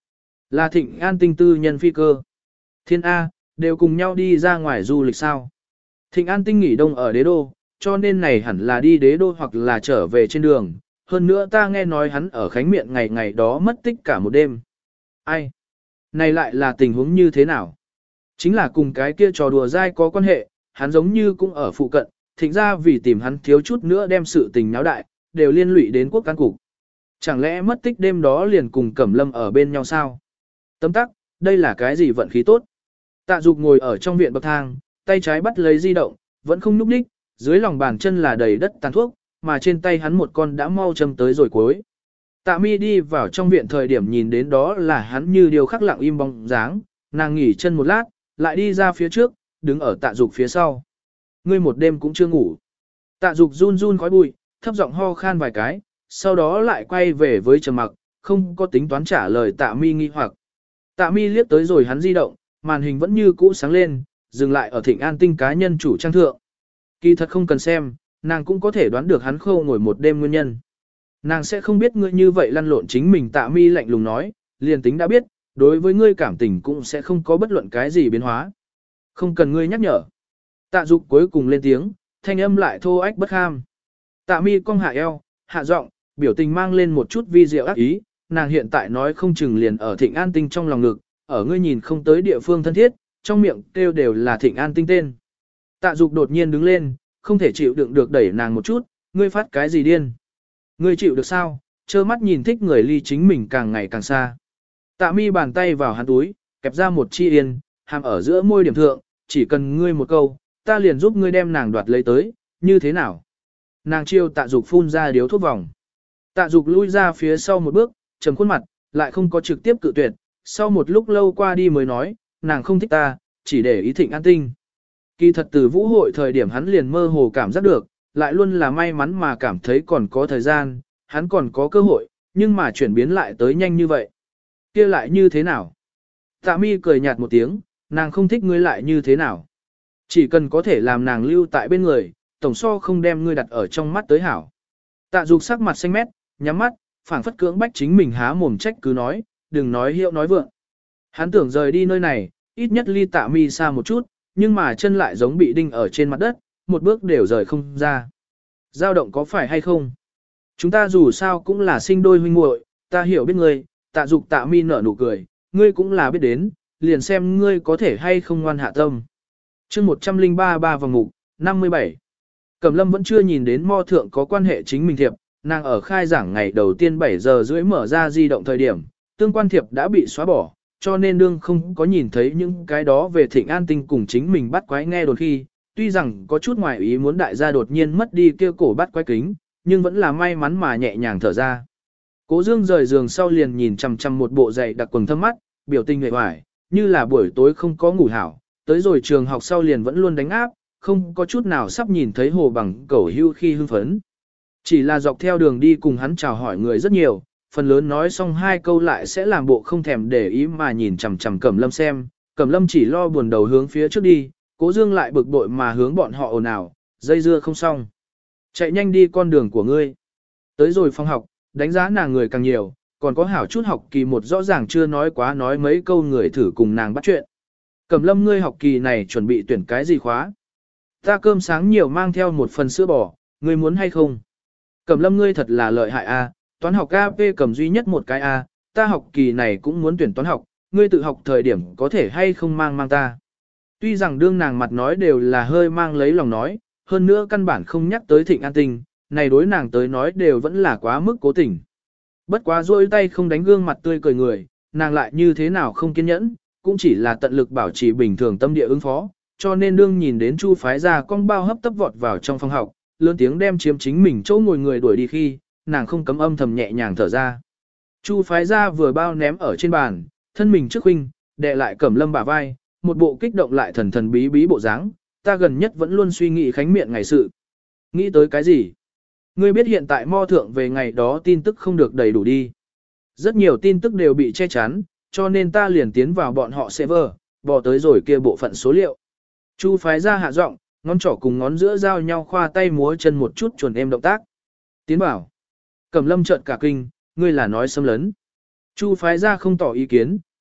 Là Thịnh An Tinh tư nhân phi cơ. Thiên A, đều cùng nhau đi ra ngoài du lịch sao. Thịnh An Tinh nghỉ đông ở đế đô, cho nên này hẳn là đi đế đô hoặc là trở về trên đường. Hơn nữa ta nghe nói hắn ở Khánh Miện ngày ngày đó mất tích cả một đêm. Ai? Này lại là tình huống như thế nào? Chính là cùng cái kia trò đùa dai có quan hệ, hắn giống như cũng ở phụ cận, thịnh ra vì tìm hắn thiếu chút nữa đem sự tình náo đại, đều liên lụy đến quốc can cục. Chẳng lẽ mất tích đêm đó liền cùng Cẩm Lâm ở bên nhau sao? Tấm tắc, đây là cái gì vận khí tốt? Tạ Dục ngồi ở trong viện bậc thang, tay trái bắt lấy di động, vẫn không nhúc nhích, dưới lòng bàn chân là đầy đất tàn thuốc, mà trên tay hắn một con đã mau châm tới rồi cuối. Tạ Mi đi vào trong viện thời điểm nhìn đến đó là hắn như điều khắc lặng im bóng dáng, nàng nghỉ chân một lát, lại đi ra phía trước, đứng ở Tạ Dục phía sau. Ngươi một đêm cũng chưa ngủ. Tạ Dục run run khói bụi, thấp giọng ho khan vài cái, sau đó lại quay về với Trầm Mặc, không có tính toán trả lời Tạ Mi nghi hoặc. Tạ Mi liếc tới rồi hắn di động, màn hình vẫn như cũ sáng lên, dừng lại ở Thịnh An Tinh cá nhân chủ trang thượng. Kỳ thật không cần xem, nàng cũng có thể đoán được hắn khô ngồi một đêm nguyên nhân. Nàng sẽ không biết ngươi như vậy lăn lộn chính mình. Tạ Mi lạnh lùng nói, liền tính đã biết, đối với ngươi cảm tình cũng sẽ không có bất luận cái gì biến hóa. Không cần ngươi nhắc nhở. Tạ Dục cuối cùng lên tiếng, thanh âm lại thô ách bất kham. Tạ Mi cong hạ eo, hạ giọng, biểu tình mang lên một chút vi diệu ác ý, nàng hiện tại nói không chừng liền ở Thịnh An Tinh trong lòng ngực, ở ngươi nhìn không tới địa phương thân thiết, trong miệng kêu đều là Thịnh An Tinh tên. Tạ Dục đột nhiên đứng lên, không thể chịu đựng được đẩy nàng một chút, ngươi phát cái gì điên? Ngươi chịu được sao? Trơ mắt nhìn thích người ly chính mình càng ngày càng xa. Tạ Mi bàn tay vào hắn túi, kẹp ra một chi yên, hàm ở giữa môi điểm thượng, chỉ cần ngươi một câu, ta liền giúp ngươi đem nàng đoạt lấy tới, như thế nào? Nàng chiêu Tạ Dục phun ra điếu thuốc vòng. Tạ Dục lui ra phía sau một bước, trầm khuôn mặt, lại không có trực tiếp cự tuyệt, sau một lúc lâu qua đi mới nói, nàng không thích ta, chỉ để ý Thịnh An Tinh. Kỳ thật từ vũ hội thời điểm hắn liền mơ hồ cảm giác được, lại luôn là may mắn mà cảm thấy còn có thời gian, hắn còn có cơ hội, nhưng mà chuyển biến lại tới nhanh như vậy. Kia lại như thế nào? Tạ Mi cười nhạt một tiếng, nàng không thích ngươi lại như thế nào? Chỉ cần có thể làm nàng lưu tại bên người, tổng so không đem ngươi đặt ở trong mắt tới hảo. Tạ Dục sắc mặt xanh mét, nhắm mắt, phảng phất cưỡng bách chính mình há mồm trách cứ nói, đừng nói hiệu nói vượng. Hắn tưởng rời đi nơi này, ít nhất ly Tạ Mi xa một chút, nhưng mà chân lại giống bị đinh ở trên mặt đất, một bước đều rời không ra. Dao động có phải hay không? Chúng ta dù sao cũng là sinh đôi huynh muội, ta hiểu biết ngươi. Tạ Dục Tạ Mi nở nụ cười, ngươi cũng là biết đến, liền xem ngươi có thể hay không ngoan hạ tâm. Chương 103 vòng ngục, 57. Cẩm Lâm vẫn chưa nhìn đến mo thượng có quan hệ chính mình thiệp, nàng ở khai giảng ngày đầu tiên 7 giờ rưỡi mở ra di động thời điểm, tương quan thiệp đã bị xóa bỏ, cho nên đương không có nhìn thấy những cái đó về Thịnh An Tinh cùng chính mình bắt quái nghe đồn khi, tuy rằng có chút ngoài ý muốn đại gia đột nhiên mất đi kia cổ bắt quái kính, nhưng vẫn là may mắn mà nhẹ nhàng thở ra. Cố Dương rời giường sau liền nhìn chằm chằm một bộ giày đặc quần thâm mắt, biểu tình hề hoài, như là buổi tối không có ngủ hảo, tới rồi trường học sau liền vẫn luôn đánh áp, không có chút nào sắp nhìn thấy Hồ Bằng Cẩu hưu khi hưng phấn. Chỉ là dọc theo đường đi cùng hắn chào hỏi người rất nhiều, phần lớn nói xong hai câu lại sẽ làm bộ không thèm để ý mà nhìn chằm chằm Cẩm Lâm xem, Cẩm Lâm chỉ lo buồn đầu hướng phía trước đi, Cố Dương lại bực bội mà hướng bọn họ ồn ào, dây dưa không xong. Chạy nhanh đi con đường của ngươi. Tới rồi phòng học, đánh giá nàng người càng nhiều, còn có hảo chút học kỳ một rõ ràng chưa nói quá nói mấy câu người thử cùng nàng bắt chuyện. Cẩm Lâm ngươi học kỳ này chuẩn bị tuyển cái gì khóa? Ta cơm sáng nhiều mang theo một phần sữa bò, ngươi muốn hay không? Cẩm Lâm ngươi thật là lợi hại a, toán học AP cầm duy nhất một cái A, ta học kỳ này cũng muốn tuyển toán học, ngươi tự học thời điểm có thể hay không mang ta. Tuy rằng đương nàng mặt nói đều là hơi mang lấy lòng nói, hơn nữa căn bản không nhắc tới Thịnh An Tinh, này đối nàng tới nói đều vẫn là quá mức cố tình. Bất quá rôi tay không đánh gương mặt tươi cười người, nàng lại như thế nào không kiên nhẫn, cũng chỉ là tận lực bảo trì bình thường tâm địa ứng phó, cho nên đương nhìn đến Chu phái ra con bao hấp tấp vọt vào trong phòng học, lớn tiếng đem chiếm chính mình chỗ ngồi người đuổi đi khi, nàng không cấm âm thầm nhẹ nhàng thở ra. Chu phái ra vừa bao ném ở trên bàn, thân mình trước huynh, đè lại Cẩm Lâm bả vai, một bộ kích động lại thần thần bí bí bộ dáng, ta gần nhất vẫn luôn suy nghĩ khánh miệng ngày sự. Nghĩ tới cái gì? Ngươi biết hiện tại mo thượng về ngày đó tin tức không được đầy đủ đi. Rất nhiều tin tức đều bị che chắn, cho nên ta liền tiến vào bọn họ server, bỏ tới rồi kia bộ phận số liệu. Chu phái ra hạ giọng, ngón trỏ cùng ngón giữa giao nhau khoa tay múa chân một chút chuẩn em động tác. Tiến bảo. Cẩm Lâm trợn cả kinh, ngươi là nói xâm lấn. Chu phái ra không tỏ ý kiến,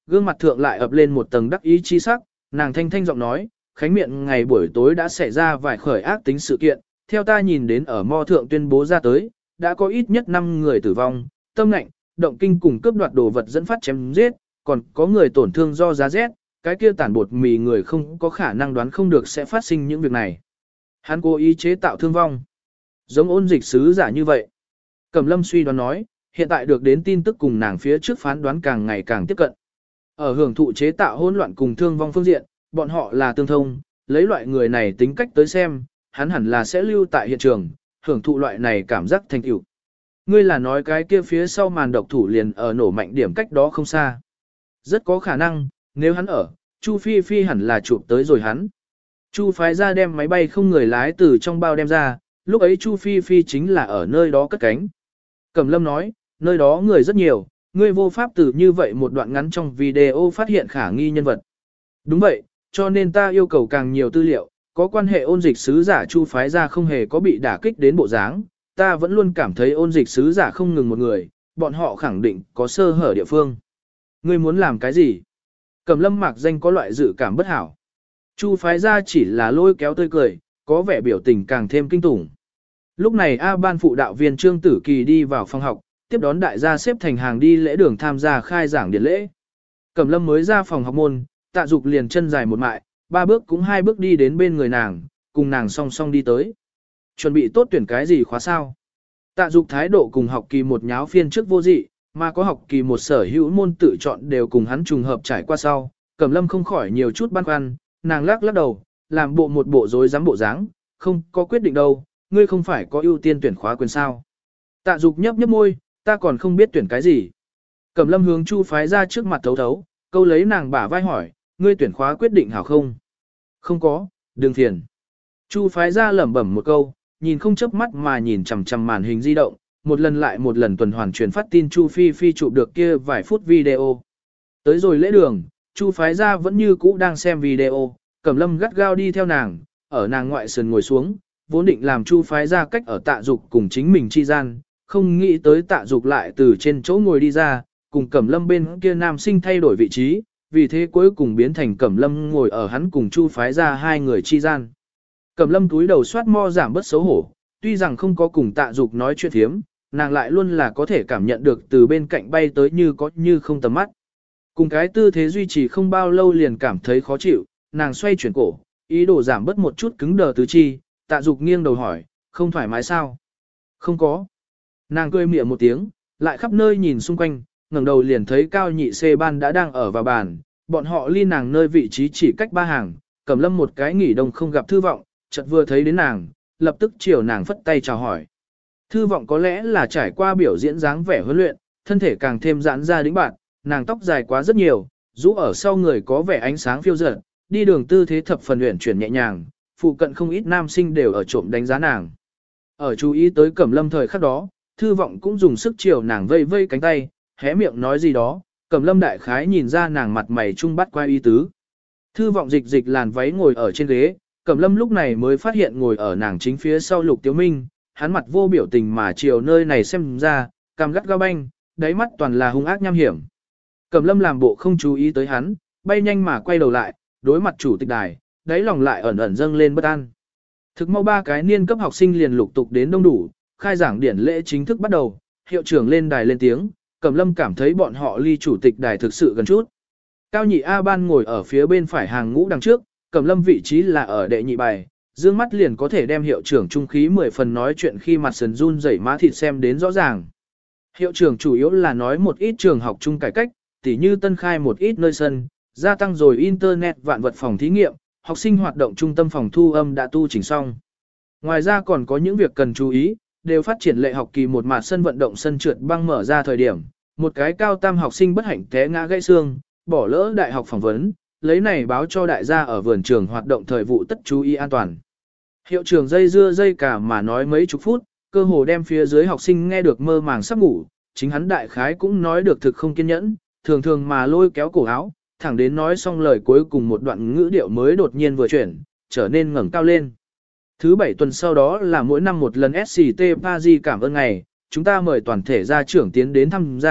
gương mặt thượng lại ập lên một tầng đắc ý chi sắc, nàng thanh thanh giọng nói, Khánh Miện ngày buổi tối đã xảy ra vài khởi ác tính sự kiện, theo ta nhìn đến ở mo thượng tuyên bố ra tới, đã có ít nhất 5 người tử vong, tâm lạnh, động kinh cùng cướp đoạt đồ vật dẫn phát chém giết, còn có người tổn thương do giá rét, cái kia tản bột mì người không có khả năng đoán không được sẽ phát sinh những việc này. Hắn cố ý chế tạo thương vong. Giống ôn dịch sứ giả như vậy. Cẩm Lâm suy đoán nói, hiện tại được đến tin tức cùng nàng phía trước phán đoán càng ngày càng tiếp cận. Ở hưởng thụ chế tạo hỗn loạn cùng thương vong phương diện, bọn họ là tương thông, lấy loại người này tính cách tới xem, hắn hẳn là sẽ lưu tại hiện trường, hưởng thụ loại này cảm giác thành tựu. Ngươi là nói cái kia phía sau màn độc thủ liền ở nổ mạnh điểm cách đó không xa. Rất có khả năng, nếu hắn ở, Chu Phi Phi hẳn là chụp tới rồi hắn. Chu phái ra đem máy bay không người lái từ trong bao đem ra, lúc ấy Chu Phi Phi chính là ở nơi đó cất cánh. Cẩm Lâm nói, nơi đó người rất nhiều, ngươi vô pháp từ như vậy một đoạn ngắn trong video phát hiện khả nghi nhân vật. Đúng vậy, cho nên ta yêu cầu càng nhiều tư liệu, có quan hệ ôn dịch sứ giả Chu phái ra không hề có bị đả kích đến bộ dáng, ta vẫn luôn cảm thấy ôn dịch sứ giả không ngừng một người, bọn họ khẳng định có sơ hở địa phương. Ngươi muốn làm cái gì? Cẩm Lâm mạc danh có loại dự cảm bất hảo. Chu phái ra chỉ là lôi kéo tươi cười, có vẻ biểu tình càng thêm kinh tủng. Lúc này A ban phụ đạo viên Trương Tử Kỳ đi vào phòng học, tiếp đón đại gia xếp thành hàng đi lễ đường tham gia khai giảng điển lễ. Cẩm Lâm mới ra phòng học môn, Tạ Dục liền chân dài một mại, 3 bước cũng 2 bước đi đến bên người nàng, cùng nàng song song đi tới. Chuẩn bị tốt tuyển cái gì khóa sao? Tạ Dục thái độ cùng học kỳ một nháo phiên trước vô dị, mà có học kỳ một sở hữu môn tự chọn đều cùng hắn trùng hợp trải qua sau. Cẩm Lâm không khỏi nhiều chút băn khoăn, nàng lắc lắc đầu, làm bộ một bộ rối rắm bộ dáng, không có quyết định đâu, ngươi không phải có ưu tiên tuyển khóa quyền sao? Tạ Dục nhấp nhấp môi, ta còn không biết tuyển cái gì. Cẩm Lâm hướng Chu phái ra trước mặt thấu thấu, câu lấy nàng bả vai hỏi, ngươi tuyển khóa quyết định hảo không? Không có, đừng phiền. Chu phái ra lẩm bẩm một câu, nhìn không chớp mắt mà nhìn chằm chằm màn hình di động, một lần lại một lần tuần hoàn truyền phát tin Chu Phi Phi chụp được kia vài phút video. Tới rồi lễ đường, Chu phái ra vẫn như cũ đang xem video, Cẩm Lâm gắt gao đi theo nàng, ở nàng ngoại sườn ngồi xuống, vốn định làm Chu phái ra cách ở Tạ Dục cùng chính mình chi gian, không nghĩ tới Tạ Dục lại từ trên chỗ ngồi đi ra, cùng Cẩm Lâm bên kia nam sinh thay đổi vị trí, vì thế cuối cùng biến thành Cẩm Lâm ngồi ở hắn cùng Chu phái ra hai người chi gian. Cẩm Lâm túi đầu soát mo giảm bớt xấu hổ, tuy rằng không có cùng Tạ Dục nói chuyện thiếm, nàng lại luôn là có thể cảm nhận được từ bên cạnh bay tới như có như không tầm mắt. Cùng cái tư thế duy trì không bao lâu liền cảm thấy khó chịu, nàng xoay chuyển cổ, ý đồ giảm bớt một chút cứng đờ tứ chi, Tạ Dục nghiêng đầu hỏi, không thoải mái sao? Không có. Nàng cười mỉa một tiếng, lại khắp nơi nhìn xung quanh, ngẩng đầu liền thấy Cao Nhị C ban đã đang ở vào bàn, bọn họ ly nàng nơi vị trí chỉ cách 3 hàng, Cẩm Lâm một cái nghỉ đông không gặp Thư Vọng, chợt vừa thấy đến nàng, lập tức chiều nàng phất tay chào hỏi. Thư Vọng có lẽ là trải qua biểu diễn dáng vẻ huấn luyện, thân thể càng thêm giãn ra đĩnh bạn, nàng tóc dài quá rất nhiều, rũ ở sau người có vẻ ánh sáng phiêu dật, đi đường tư thế thập phần luyện chuyển nhẹ nhàng, phụ cận không ít nam sinh đều ở trộm đánh giá nàng. Ở chú ý tới Cẩm Lâm thời khắc đó, Thư Vọng cũng dùng sức chiều nàng vây vây cánh tay, hé miệng nói gì đó, Cẩm Lâm đại khái nhìn ra nàng mặt mày trung bắt quay ý tứ. Thư Vọng dịch dịch làn váy ngồi ở trên ghế, Cẩm Lâm lúc này mới phát hiện ngồi ở nàng chính phía sau Lục Tiếu Minh, hắn mặt vô biểu tình mà chiều nơi này xem ra, cằm gắt gao banh, đáy mắt toàn là hung ác nham hiểm. Cẩm Lâm làm bộ không chú ý tới hắn, bay nhanh mà quay đầu lại, đối mặt chủ tịch đài, đáy lòng lại ẩn ẩn dâng lên bất an. Thực mau 3 cái niên cấp học sinh liền lục tục đến đông đủ, khai giảng điển lễ chính thức bắt đầu, hiệu trưởng lên đài lên tiếng, Cẩm Lâm cảm thấy bọn họ ly chủ tịch đài thực sự gần chút. Cao Nhị A ban ngồi ở phía bên phải hàng ngũ đằng trước, Cẩm Lâm vị trí là ở đệ nhị bài, dương mắt liền có thể đem hiệu trưởng trung khí 10 phần nói chuyện khi mặt sần run rẩy má thịt xem đến rõ ràng. Hiệu trưởng chủ yếu là nói một ít trường học chung cải cách, tỉ như tân khai một ít nơi sân, gia tăng rồi internet vạn vật phòng thí nghiệm, học sinh hoạt động trung tâm phòng thu âm đã tu chỉnh xong. Ngoài ra còn có những việc cần chú ý, đều phát triển lệ học kỳ một mặt sân vận động sân trượt băng mở ra thời điểm, một cái cao tam học sinh bất hạnh té ngã gãy xương, bỏ lỡ đại học phỏng vấn, lấy này báo cho đại gia ở vườn trường hoạt động thời vụ tất chú ý an toàn. Hiệu trưởng dây dưa dây cả mà nói mấy chục phút, cơ hồ đem phía dưới học sinh nghe được mơ màng sắp ngủ, chính hắn đại khái cũng nói được thực không kiên nhẫn, thường thường mà lôi kéo cổ áo, thẳng đến nói xong lời cuối cùng một đoạn ngữ điệu mới đột nhiên vừa chuyển, trở nên ngẩng cao lên. Thứ 7 tuần sau đó là mỗi năm một lần SCT Paris cảm ơn ngày, chúng ta mời toàn thể gia trưởng tiến đến tham gia,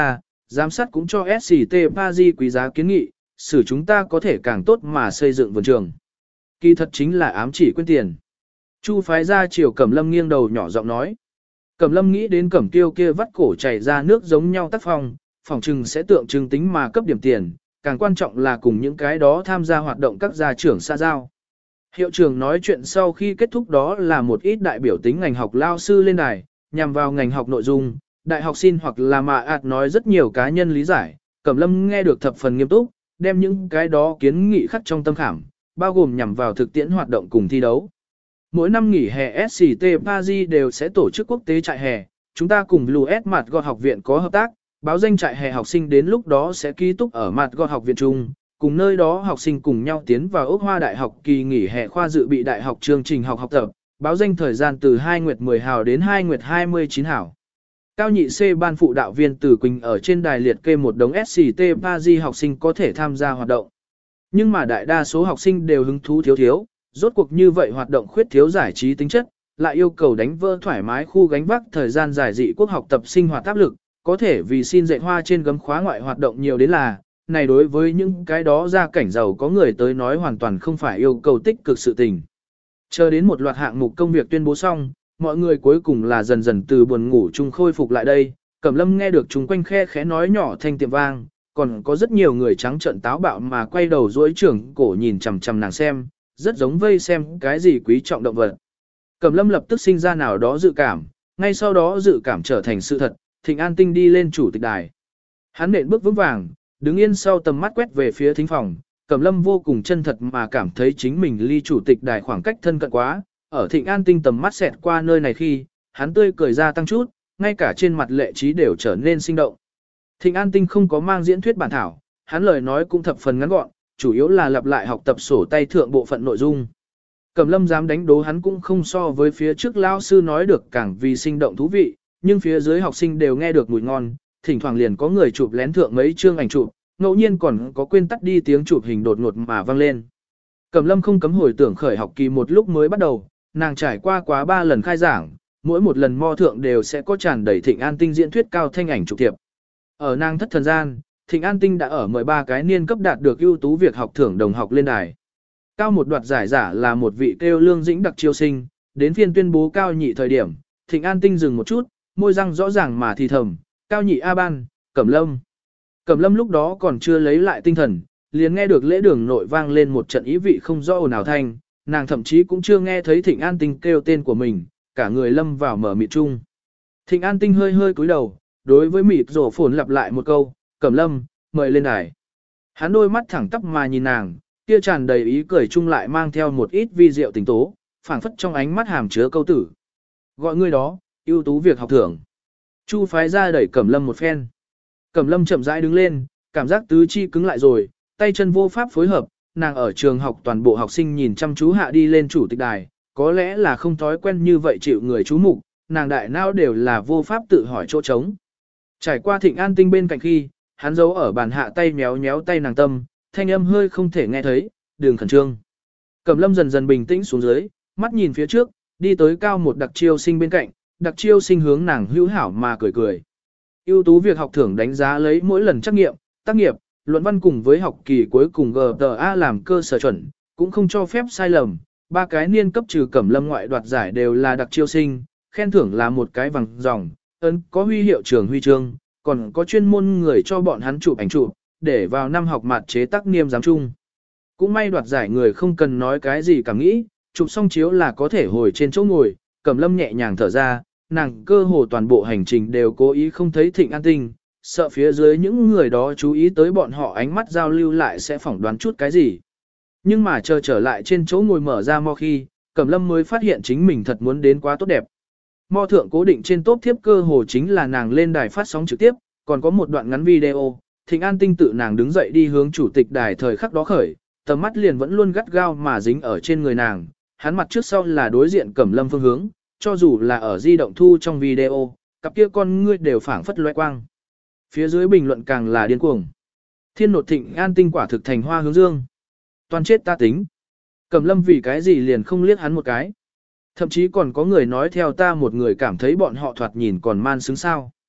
giám sát cũng cho SCT Paris quý giá kiến nghị, xử chúng ta có thể càng tốt mà xây dựng vườn trường. Kỳ thật chính là ám chỉ quên tiền. Chu phái ra chiều Cẩm Lâm nghiêng đầu nhỏ giọng nói. Cẩm Lâm nghĩ đến Cẩm Tiêu kia vắt cổ chảy ra nước giống nhau tác phong, phòng trừng sẽ tượng trưng tính mà cấp điểm tiền, càng quan trọng là cùng những cái đó tham gia hoạt động các gia trưởng xã giao. Hiệu trưởng nói chuyện sau khi kết thúc đó là một ít đại biểu tính ngành học lao sư lên đài, nhằm vào ngành học nội dung, đại học xin hoặc là mà nói rất nhiều cá nhân lý giải, Cẩm Lâm nghe được thập phần nghiêm túc, đem những cái đó kiến nghị khắc trong tâm khảm, bao gồm nhằm vào thực tiễn hoạt động cùng thi đấu. Mỗi năm nghỉ hè SCT Paris đều sẽ tổ chức quốc tế trại hè, chúng ta cùng Blue S Mặt Gọt học viện có hợp tác, báo danh trại hè học sinh đến lúc đó sẽ ký túc ở Mặt Gọt học viện chung, cùng nơi đó học sinh cùng nhau tiến vào Úc Hoa Đại học kỳ nghỉ hè khoa dự bị đại học chương trình học tập, báo danh thời gian từ 2 nguyệt 10 hào đến 2 nguyệt 29 hào. Cao nhị C ban phụ đạo viên Từ Quỳnh ở trên đài liệt kê một đống SCT Paris học sinh có thể tham gia hoạt động. Nhưng mà đại đa số học sinh đều hứng thú thiếu, rốt cuộc như vậy hoạt động khuyết thiếu giải trí tính chất, lại yêu cầu đánh vỡ thoải mái khu gánh vác thời gian dài dị quốc học tập sinh hoạt áp lực, có thể vì xin dạy hoa trên gấm khóa ngoại hoạt động nhiều đến là, này đối với những cái đó gia cảnh giàu có người tới nói hoàn toàn không phải yêu cầu tích cực sự tình. Chờ đến một loạt hạng mục công việc tuyên bố xong, mọi người cuối cùng là dần dần từ buồn ngủ chung khôi phục lại đây, Cẩm Lâm nghe được chúng quanh khe khẽ nói nhỏ thanh tiệm vang, còn có rất nhiều người trắng trợn táo bạo mà quay đầu duỗi trưởng cổ nhìn chằm chằm nàng xem, rất giống vây xem cái gì quý trọng động vật. Cẩm Lâm lập tức sinh ra nào đó dự cảm, ngay sau đó dự cảm trở thành sự thật, Thịnh An Tinh đi lên chủ tịch đài. Hắn nện bước vững vàng, đứng yên sau tầm mắt quét về phía thính phòng, Cẩm Lâm vô cùng chân thật mà cảm thấy chính mình ly chủ tịch đài khoảng cách thân cận quá, ở Thịnh An Tinh tầm mắt xẹt qua nơi này khi, hắn tươi cười ra tăng chút, ngay cả trên mặt lệ trí đều trở nên sinh động. Thịnh An Tinh không có mang diễn thuyết bản thảo, hắn lời nói cũng thập phần ngắn gọn, chủ yếu là lặp lại học tập sổ tay thượng bộ phận nội dung. Cẩm Lâm dám đánh đố hắn cũng không so với phía trước lao sư nói được càng vì sinh động thú vị, nhưng phía dưới học sinh đều nghe được mùi ngon, thỉnh thoảng liền có người chụp lén thượng mấy chương ảnh chụp, ngẫu nhiên còn có quên tắt đi tiếng chụp hình đột ngột mà vang lên. Cẩm Lâm không cấm hồi tưởng khởi học kỳ một lúc mới bắt đầu, nàng trải qua quá 3 lần khai giảng, mỗi một lần mo thượng đều sẽ có tràn đầy Thịnh An Tinh diễn thuyết cao thanh ảnh chụp thiệp. Ở nàng thất thần gian, Thịnh An Tinh đã ở 13 cái niên cấp đạt được ưu tú việc học thưởng đồng học lên đài. Cao một đoạt giải giả là một vị kêu Lương Dĩnh đặc chiêu sinh, đến phiên tuyên bố cao nhị thời điểm, Thịnh An Tinh dừng một chút, môi răng rõ ràng mà thì thầm, cao nhị A ban, Cẩm Lâm. Cẩm Lâm lúc đó còn chưa lấy lại tinh thần, liền nghe được lễ đường nội vang lên một trận ý vị không rõ ồn ào thanh, nàng thậm chí cũng chưa nghe thấy Thịnh An Tinh kêu tên của mình, cả người lâm vào mở mịt chung. Thịnh An Tinh hơi hơi cúi đầu, đối với mịt rổ phồn lặp lại một câu, Cẩm Lâm, mời lên đài. Hắn đôi mắt thẳng tắp mà nhìn nàng, kia tràn đầy ý cười chung lại mang theo một ít vi diệu tình tố, phảng phất trong ánh mắt hàm chứa câu tử. Gọi người đó, ưu tú việc học thưởng. Chu phái ra đẩy Cẩm Lâm một phen. Cẩm Lâm chậm rãi đứng lên, cảm giác tứ chi cứng lại rồi, tay chân vô pháp phối hợp, nàng ở trường học toàn bộ học sinh nhìn chăm chú hạ đi lên chủ tịch đài, có lẽ là không thói quen như vậy chịu người chú mục, nàng đại não đều là vô pháp tự hỏi chỗ trống. Trải qua Thịnh An Tinh bên cạnh khi, hắn giấu ở bàn hạ tay méo méo tay nàng tâm, thanh âm hơi không thể nghe thấy, đường khẩn trương. Cẩm Lâm dần dần bình tĩnh xuống dưới, mắt nhìn phía trước, đi tới cao một đặc chiêu sinh bên cạnh, đặc chiêu sinh hướng nàng hữu hảo mà cười cười. Ưu tú việc học thưởng đánh giá lấy mỗi lần trắc nghiệm, tác nghiệp, luận văn cùng với học kỳ cuối cùng GPA làm cơ sở chuẩn, cũng không cho phép sai lầm. 3 cái niên cấp trừ Cẩm Lâm ngoại đoạt giải đều là đặc chiêu sinh, khen thưởng là một cái vàng ròng, ấn có huy hiệu trường huy chương, còn có chuyên môn người cho bọn hắn chụp ảnh chụp, để vào năm học mặt chế tác niêm giám chung. Cũng may đoạt giải người không cần nói cái gì cả nghĩ, chụp xong chiếu là có thể hồi trên chỗ ngồi, Cẩm Lâm nhẹ nhàng thở ra, nàng cơ hồ toàn bộ hành trình đều cố ý không thấy Thịnh An Tinh, sợ phía dưới những người đó chú ý tới bọn họ ánh mắt giao lưu lại sẽ phỏng đoán chút cái gì. Nhưng mà chờ trở lại trên chỗ ngồi mở ra mo khi, Cẩm Lâm mới phát hiện chính mình thật muốn đến quá tốt đẹp. Mo thượng cố định trên tốp thiếp cơ hồ chính là nàng lên đài phát sóng trực tiếp, còn có một đoạn ngắn video, Thịnh An Tinh tự nàng đứng dậy đi hướng chủ tịch đài thời khắc đó khởi, tầm mắt liền vẫn luôn gắt gao mà dính ở trên người nàng, hắn mặt trước sau là đối diện Cẩm Lâm phương hướng, cho dù là ở di động thu trong video, cặp kia con ngươi đều phảng phất loe quang. Phía dưới bình luận càng là điên cuồng. Thiên nột Thịnh An Tinh quả thực thành hoa hướng dương. Toàn chết ta tính. Cẩm Lâm vì cái gì liền không liếc hắn một cái. Thậm chí còn có người nói theo ta một người cảm thấy bọn họ thoạt nhìn còn man xứng sao.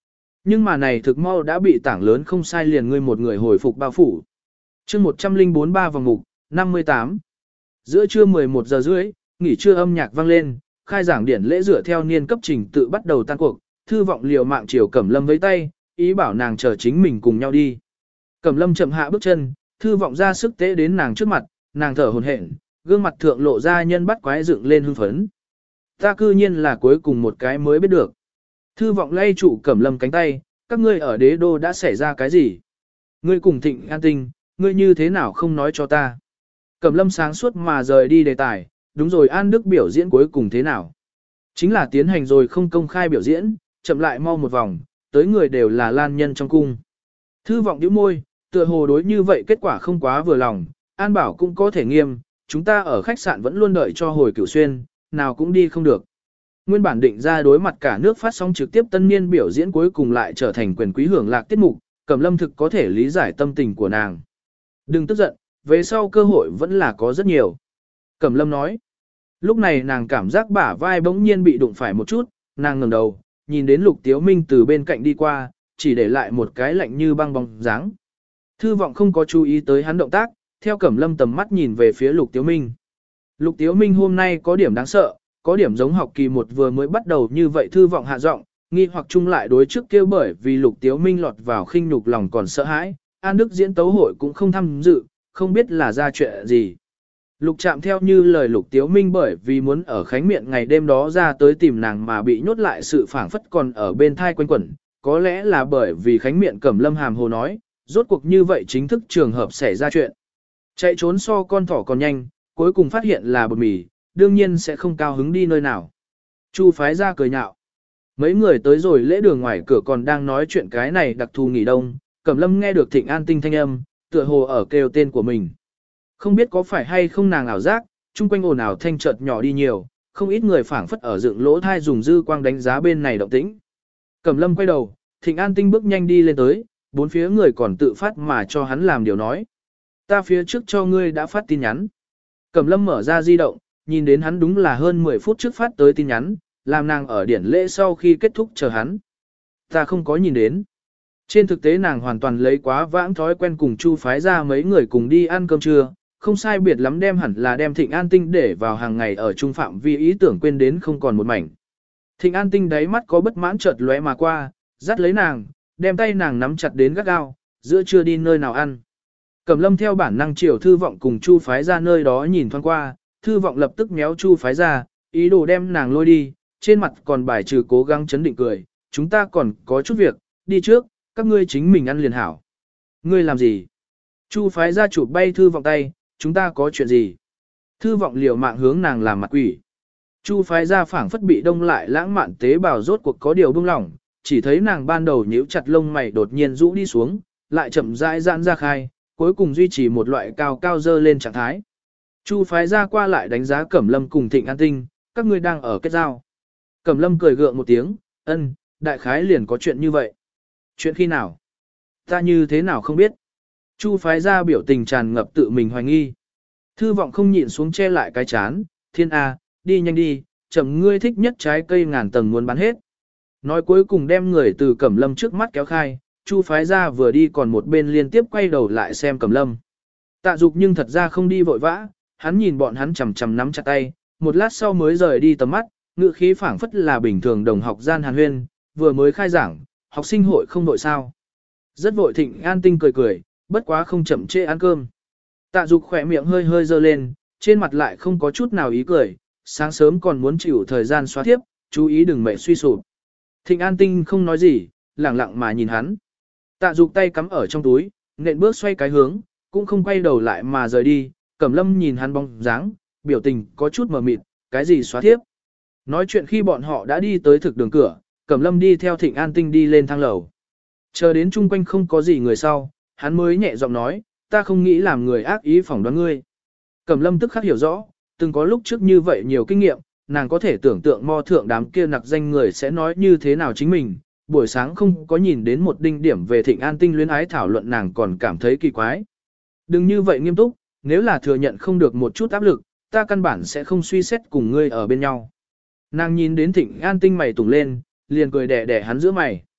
Nhưng mà này thực mau đã bị tảng lớn không sai liền ngươi một người hồi phục bao phủ. chương 104 3 vòng mục, 58. Giữa trưa 11 giờ rưỡi, nghỉ trưa âm nhạc vang lên, khai giảng điển lễ dựa theo niên cấp trình tự bắt đầu tan cuộc, Thư Vọng liều mạng chiều Cẩm Lâm với tay, ý bảo nàng chờ chính mình cùng nhau đi. Cẩm Lâm chậm hạ bước chân, Thư Vọng ra sức tế đến nàng trước mặt, nàng thở hổn hển, gương mặt thượng lộ ra nhân bắt quái dựng lên hưng phấn. Ta cư nhiên là cuối cùng một cái mới biết được. Thư Vọng lay trụ Cẩm Lâm cánh tay, các ngươi ở đế đô đã xảy ra cái gì? Ngươi cùng Thịnh An Tinh, ngươi như thế nào không nói cho ta? Cẩm Lâm sáng suốt mà rời đi đề tài, đúng rồi An Đức biểu diễn cuối cùng thế nào? Chính là tiến hành rồi không công khai biểu diễn, chậm lại mau một vòng, tới người đều là lan nhân trong cung. Thư Vọng nhíu môi, tựa hồ đối như vậy kết quả không quá vừa lòng, An Bảo cũng có thể nghiêm, chúng ta ở khách sạn vẫn luôn đợi cho hồi Cửu Xuyên, nào cũng đi không được. Nguyên bản định ra đối mặt cả nước phát sóng trực tiếp tân niên biểu diễn cuối cùng lại trở thành quyền quý hưởng lạc tiết mục, Cẩm Lâm thực có thể lý giải tâm tình của nàng. Đừng tức giận, về sau cơ hội vẫn là có rất nhiều. Cẩm Lâm nói. Lúc này nàng cảm giác bả vai bỗng nhiên bị đụng phải một chút, nàng ngẩng đầu, nhìn đến Lục Tiếu Minh từ bên cạnh đi qua, chỉ để lại một cái lạnh như băng bóng dáng. Thư Vọng không có chú ý tới hắn động tác, theo Cẩm Lâm tầm mắt nhìn về phía Lục Tiếu Minh. Lục Tiếu Minh hôm nay có điểm đáng sợ, có điểm giống học kỳ 1 vừa mới bắt đầu như vậy. Thư Vọng hạ giọng, nghi hoặc chung lại đối trước kêu bởi vì Lục Tiếu Minh lọt vào khinh nhục lòng còn sợ hãi, An Đức diễn tấu hội cũng không tham dự, không biết là ra chuyện gì. Lục Trạm theo như lời Lục Tiếu Minh bởi vì muốn ở Khánh Miện ngày đêm đó ra tới tìm nàng mà bị nhốt lại sự phảng phất còn ở bên thai quanh quẩn, có lẽ là bởi vì Khánh Miện Cẩm Lâm hàm hồ nói, rốt cuộc như vậy chính thức trường hợp xảy ra chuyện. Chạy trốn so con thỏ còn nhanh, cuối cùng phát hiện là bột mì, đương nhiên sẽ không cao hứng đi nơi nào. Chu phái ra cười nhạo. Mấy người tới rồi lễ đường ngoài cửa còn đang nói chuyện cái này đặc thù nghỉ đông, Cẩm Lâm nghe được Thịnh An Tinh thanh âm, tựa hồ ở kêu tên của mình. Không biết có phải hay không nàng ảo giác, chung quanh ồn ào thanh chợt nhỏ đi nhiều, không ít người phảng phất ở dựng lỗ thai dùng dư quang đánh giá bên này động tĩnh. Cẩm Lâm quay đầu, Thịnh An Tinh bước nhanh đi lên tới, bốn phía người còn tự phát mà cho hắn làm điều nói. Ta phía trước cho ngươi đã phát tin nhắn. Cẩm Lâm mở ra di động, nhìn đến hắn đúng là hơn 10 phút trước phát tới tin nhắn, làm nàng ở điển lễ sau khi kết thúc chờ hắn. Ta không có nhìn đến. Trên thực tế nàng hoàn toàn lấy quá vãng thói quen cùng Chu phái ra mấy người cùng đi ăn cơm trưa, không sai biệt lắm đem hẳn là đem Thịnh An Tinh để vào hàng ngày ở trung phạm vì ý tưởng quên đến không còn một mảnh. Thịnh An Tinh đáy mắt có bất mãn chợt lóe mà qua, dắt lấy nàng, đem tay nàng nắm chặt đến gắt gao, giữa trưa đi nơi nào ăn. Cẩm Lâm theo bản năng chiều Thư Vọng cùng Chu phái ra nơi đó nhìn thoáng qua, Thư Vọng lập tức méo Chu phái ra, ý đồ đem nàng lôi đi, trên mặt còn bài trừ cố gắng chấn định cười, chúng ta còn có chút việc, đi trước, các ngươi chính mình ăn liền hảo. Ngươi làm gì? Chu phái ra chụp bay Thư Vọng tay, chúng ta có chuyện gì? Thư Vọng liều mạng hướng nàng làm mặt quỷ. Chu phái ra phảng phất bị đông lại lãng mạn tế bào rốt cuộc có điều buông lỏng, chỉ thấy nàng ban đầu nhíu chặt lông mày đột nhiên rũ đi xuống, lại chậm rãi giãn ra khai, cuối cùng duy trì một loại cao cao dơ lên trạng thái. Chu phái ra qua lại đánh giá Cẩm Lâm cùng Thịnh An Tinh, các ngươi đang ở kết giao. Cẩm Lâm cười gượng một tiếng, ân, đại khái liền có chuyện như vậy. Chuyện khi nào? Ta như thế nào không biết. Chu phái ra biểu tình tràn ngập tự mình hoài nghi. Thư Vọng không nhịn xuống che lại cái chán, thiên A, đi nhanh đi, chậm ngươi thích nhất trái cây ngàn tầng muốn bán hết. Nói cuối cùng đem người từ Cẩm Lâm trước mắt kéo khai, Chu phái ra vừa đi còn một bên liên tiếp quay đầu lại xem Cẩm Lâm. Tạ Dục nhưng thật ra không đi vội vã, hắn nhìn bọn hắn chằm chằm nắm chặt tay, một lát sau mới rời đi tầm mắt, ngữ khí phảng phất là bình thường đồng học gian hàn huyên, vừa mới khai giảng, học sinh hội không đội sao. Rất vội. Thịnh An Tinh cười cười, bất quá không chậm trễ ăn cơm. Tạ Dục khỏe miệng hơi hơi dơ lên, trên mặt lại không có chút nào ý cười, sáng sớm còn muốn chịu thời gian xóa tiếp, chú ý đừng mệt suy sụp. Thịnh An Tinh không nói gì, lẳng lặng mà nhìn hắn. Tạ Dục tay cắm ở trong túi, nện bước xoay cái hướng, cũng không quay đầu lại mà rời đi. Cẩm Lâm nhìn hắn bóng dáng, biểu tình có chút mờ mịt, cái gì xóa tiếp. Nói chuyện khi bọn họ đã đi tới thực đường cửa, Cẩm Lâm đi theo Thịnh An Tinh đi lên thang lầu. Chờ đến chung quanh không có gì người sau, hắn mới nhẹ giọng nói, ta không nghĩ làm người ác ý phỏng đoán ngươi. Cẩm Lâm tức khắc hiểu rõ, từng có lúc trước như vậy nhiều kinh nghiệm, nàng có thể tưởng tượng mo thượng đám kia nặc danh người sẽ nói như thế nào chính mình. Buổi sáng không có nhìn đến một đinh điểm về Thịnh An Tinh luyến ái thảo luận nàng còn cảm thấy kỳ quái. Đừng như vậy nghiêm túc, nếu là thừa nhận không được một chút áp lực, ta căn bản sẽ không suy xét cùng ngươi ở bên nhau. Nàng nhìn đến Thịnh An Tinh mày tùng lên, liền cười đẻ đẻ hắn giữa mày.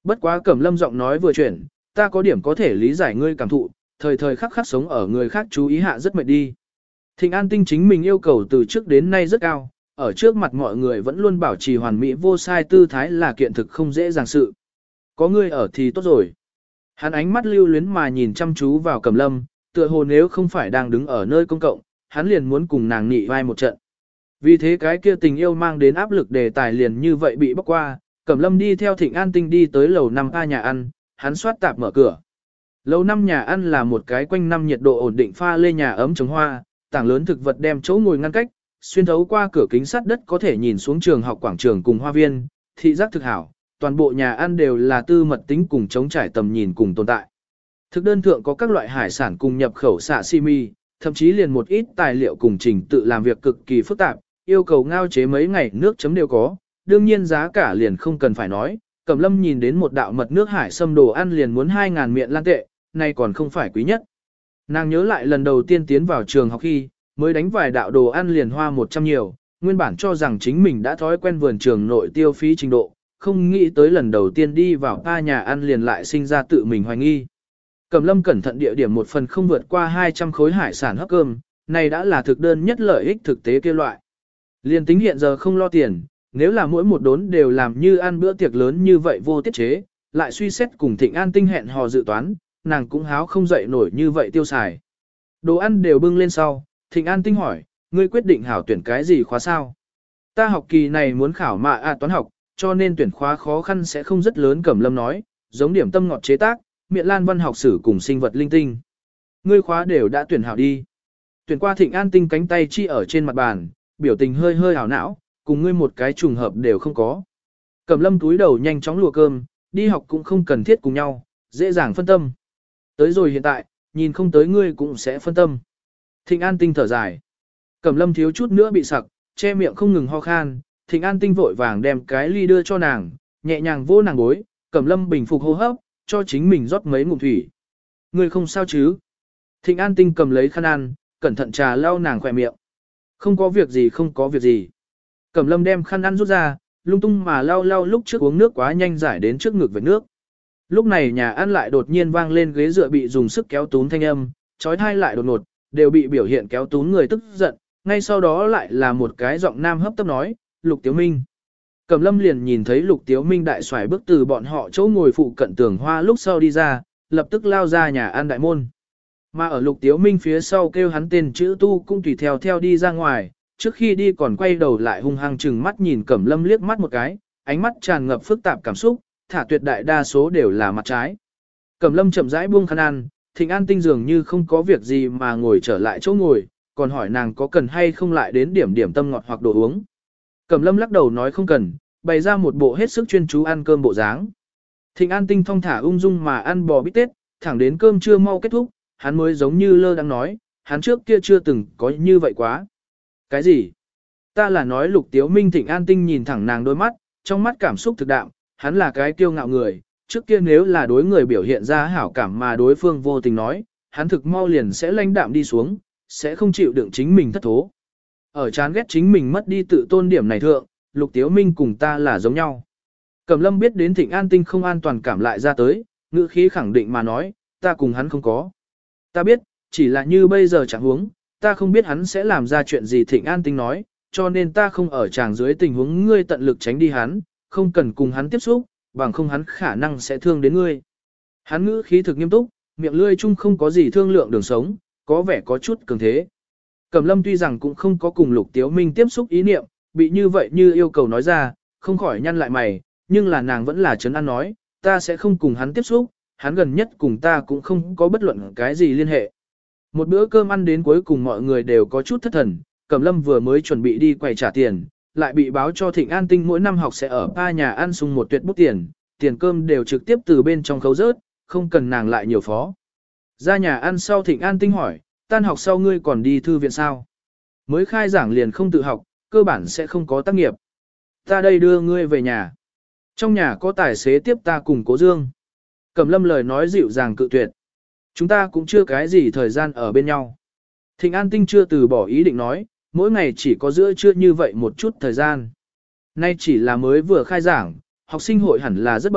Bất quá Cẩm Lâm giọng nói vừa chuyển, ta có điểm có thể lý giải ngươi cảm thụ, thời thời khắc khắc sống ở người khác chú ý hạ rất mệt đi. Thịnh An Tinh chính mình yêu cầu từ trước đến nay rất cao, ở trước mặt mọi người vẫn luôn bảo trì hoàn mỹ vô sai tư thái là kiện thực không dễ dàng sự. Có ngươi ở thì tốt rồi. Hắn ánh mắt lưu luyến mà nhìn chăm chú vào Cẩm Lâm, tựa hồ nếu không phải đang đứng ở nơi công cộng, hắn liền muốn cùng nàng nị vai một trận. Vì thế cái kia tình yêu mang đến áp lực đề tài liền như vậy bị bóc qua, Cẩm Lâm đi theo Thịnh An Tinh đi tới lầu 5A nhà ăn, hắn soát tạp mở cửa. Lầu 5 nhà ăn là một cái quanh năm nhiệt độ ổn định pha lê nhà ấm trồng hoa, tảng lớn thực vật đem chỗ ngồi ngăn cách, xuyên thấu qua cửa kính sắt đất có thể nhìn xuống trường học quảng trường cùng hoa viên, thị giác thực hảo, toàn bộ nhà ăn đều là tư mật tính cùng chống trải tầm nhìn cùng tồn tại. Thực đơn thượng có các loại hải sản cùng nhập khẩu sashimi, thậm chí liền một ít tài liệu cùng trình tự làm việc cực kỳ phức tạp, yêu cầu ngao chế mấy ngày nước chấm đều có, đương nhiên giá cả liền không cần phải nói. Cẩm Lâm nhìn đến một đạo mật nước hải xâm đồ ăn liền muốn 2.000 miệng lan tệ, nay còn không phải quý nhất. Nàng nhớ lại lần đầu tiên tiến vào trường học khi, mới đánh vài đạo đồ ăn liền hoa 100 nhiều, nguyên bản cho rằng chính mình đã thói quen vườn trường nội tiêu phí trình độ, không nghĩ tới lần đầu tiên đi vào ba nhà ăn liền lại sinh ra tự mình hoài nghi. Cẩm Lâm cẩn thận địa điểm một phần không vượt qua 200 khối hải sản hấp cơm, này đã là thực đơn nhất lợi ích thực tế kia loại. Liên tính hiện giờ không lo tiền, nếu là mỗi một đốn đều làm như ăn bữa tiệc lớn như vậy vô tiết chế, lại suy xét cùng Thịnh An Tinh hẹn hò dự toán, nàng cũng háo không dậy nổi như vậy tiêu xài. Đồ ăn đều bưng lên sau, Thịnh An Tinh hỏi, ngươi quyết định hảo tuyển cái gì khóa sao? Ta học kỳ này muốn khảo toán học, cho nên tuyển khóa khó khăn sẽ không rất lớn. Cẩm Lâm nói, giống điểm tâm ngọt chế tác, miệng lan văn học sử cùng sinh vật linh tinh. Ngươi khóa đều đã tuyển hảo đi. Tuyển qua. Thịnh An Tinh cánh tay chi ở trên mặt bàn, biểu tình hơi hơi hảo não, cùng ngươi một cái trùng hợp đều không có. Cẩm Lâm túi đầu nhanh chóng lùa cơm, đi học cũng không cần thiết cùng nhau, dễ dàng phân tâm. Tới rồi hiện tại, nhìn không tới ngươi cũng sẽ phân tâm. Thịnh An Tinh thở dài. Cẩm Lâm thiếu chút nữa bị sặc, che miệng không ngừng ho khan. Thịnh An Tinh vội vàng đem cái ly đưa cho nàng, nhẹ nhàng vỗ nàng gối. Cẩm Lâm bình phục hô hấp, cho chính mình rót mấy ngụm thủy. Ngươi không sao chứ? Thịnh An Tinh cầm lấy khăn ăn, cẩn thận trà lau nàng khỏe miệng. Không có việc gì, không có việc gì. Cẩm Lâm đem khăn ăn rút ra, lung tung mà lau lau lúc trước uống nước quá nhanh giải đến trước ngực vệt nước. Lúc này nhà ăn lại đột nhiên vang lên ghế dựa bị dùng sức kéo tún thanh âm, chói tai lại đột ngột, đều bị biểu hiện kéo tún người tức giận, ngay sau đó lại là một cái giọng nam hấp tấp nói, Lục Tiếu Minh. Cẩm Lâm liền nhìn thấy Lục Tiếu Minh đại xoài bước từ bọn họ chỗ ngồi phụ cận tường hoa lúc sau đi ra, lập tức lao ra nhà ăn đại môn. Mà ở Lục Tiếu Minh phía sau kêu hắn tên chữ Tu cũng tùy theo đi ra ngoài, trước khi đi còn quay đầu lại hung hăng chừng mắt nhìn Cẩm Lâm liếc mắt một cái, ánh mắt tràn ngập phức tạp cảm xúc, thả tuyệt đại đa số đều là mặt trái. Cẩm Lâm chậm rãi buông khăn ăn, Thịnh An Tinh dường như không có việc gì mà ngồi trở lại chỗ ngồi, còn hỏi nàng có cần hay không lại đến điểm tâm ngọt hoặc đồ uống. Cẩm Lâm lắc đầu nói không cần, bày ra một bộ hết sức chuyên chú ăn cơm bộ dáng. Thịnh An Tinh thong thả ung dung mà ăn bò bít tết, thẳng đến cơm trưa mau kết thúc, hắn mới giống như lơ đang nói, hắn trước kia chưa từng có như vậy quá. Cái gì? Ta là nói Lục Tiếu Minh. Thịnh An Tinh nhìn thẳng nàng đôi mắt, trong mắt cảm xúc thực đạm, hắn là cái kiêu ngạo người, trước kia nếu là đối người biểu hiện ra hảo cảm mà đối phương vô tình nói, hắn thực mau liền sẽ lãnh đạm đi xuống, sẽ không chịu đựng chính mình thất thố. Ở chán ghét chính mình mất đi tự tôn điểm này thượng, Lục Tiếu Minh cùng ta là giống nhau. Cẩm Lâm biết đến Thịnh An Tinh không an toàn cảm lại ra tới, ngữ khí khẳng định mà nói, ta cùng hắn không có. Ta biết, chỉ là như bây giờ chẳng huống, ta không biết hắn sẽ làm ra chuyện gì. Thịnh An Tinh nói, cho nên ta không ở chàng dưới tình huống ngươi tận lực tránh đi hắn, không cần cùng hắn tiếp xúc, bằng không hắn khả năng sẽ thương đến ngươi. Hắn ngữ khí thực nghiêm túc, miệng lươi chung không có gì thương lượng đường sống, có vẻ có chút cường thế. Cẩm Lâm tuy rằng cũng không có cùng Lục Tiếu Minh tiếp xúc ý niệm, bị như vậy như yêu cầu nói ra, không khỏi nhăn lại mày, nhưng là nàng vẫn là trấn an nói, ta sẽ không cùng hắn tiếp xúc, hắn gần nhất cùng ta cũng không có bất luận cái gì liên hệ. Một bữa cơm ăn đến cuối cùng mọi người đều có chút thất thần, Cẩm Lâm vừa mới chuẩn bị đi quầy trả tiền, lại bị báo cho Thịnh An Tinh mỗi năm học sẽ ở ba nhà ăn sung một tuyệt bút tiền, tiền cơm đều trực tiếp từ bên trong khấu rớt, không cần nàng lại nhiều phó. Ra nhà ăn sau Thịnh An Tinh hỏi, tan học sau ngươi còn đi thư viện sao? Mới khai giảng liền không tự học, cơ bản sẽ không có tác nghiệp. Ta đây đưa ngươi về nhà. Trong nhà có tài xế tiếp ta cùng Cố Dương. Cẩm Lâm lời nói dịu dàng cự tuyệt. Chúng ta cũng chưa cái gì thời gian ở bên nhau. Thịnh An Tinh chưa từ bỏ ý định nói, mỗi ngày chỉ có giữa trưa như vậy một chút thời gian. Nay chỉ là mới vừa khai giảng, học sinh hội hẳn là rất bận,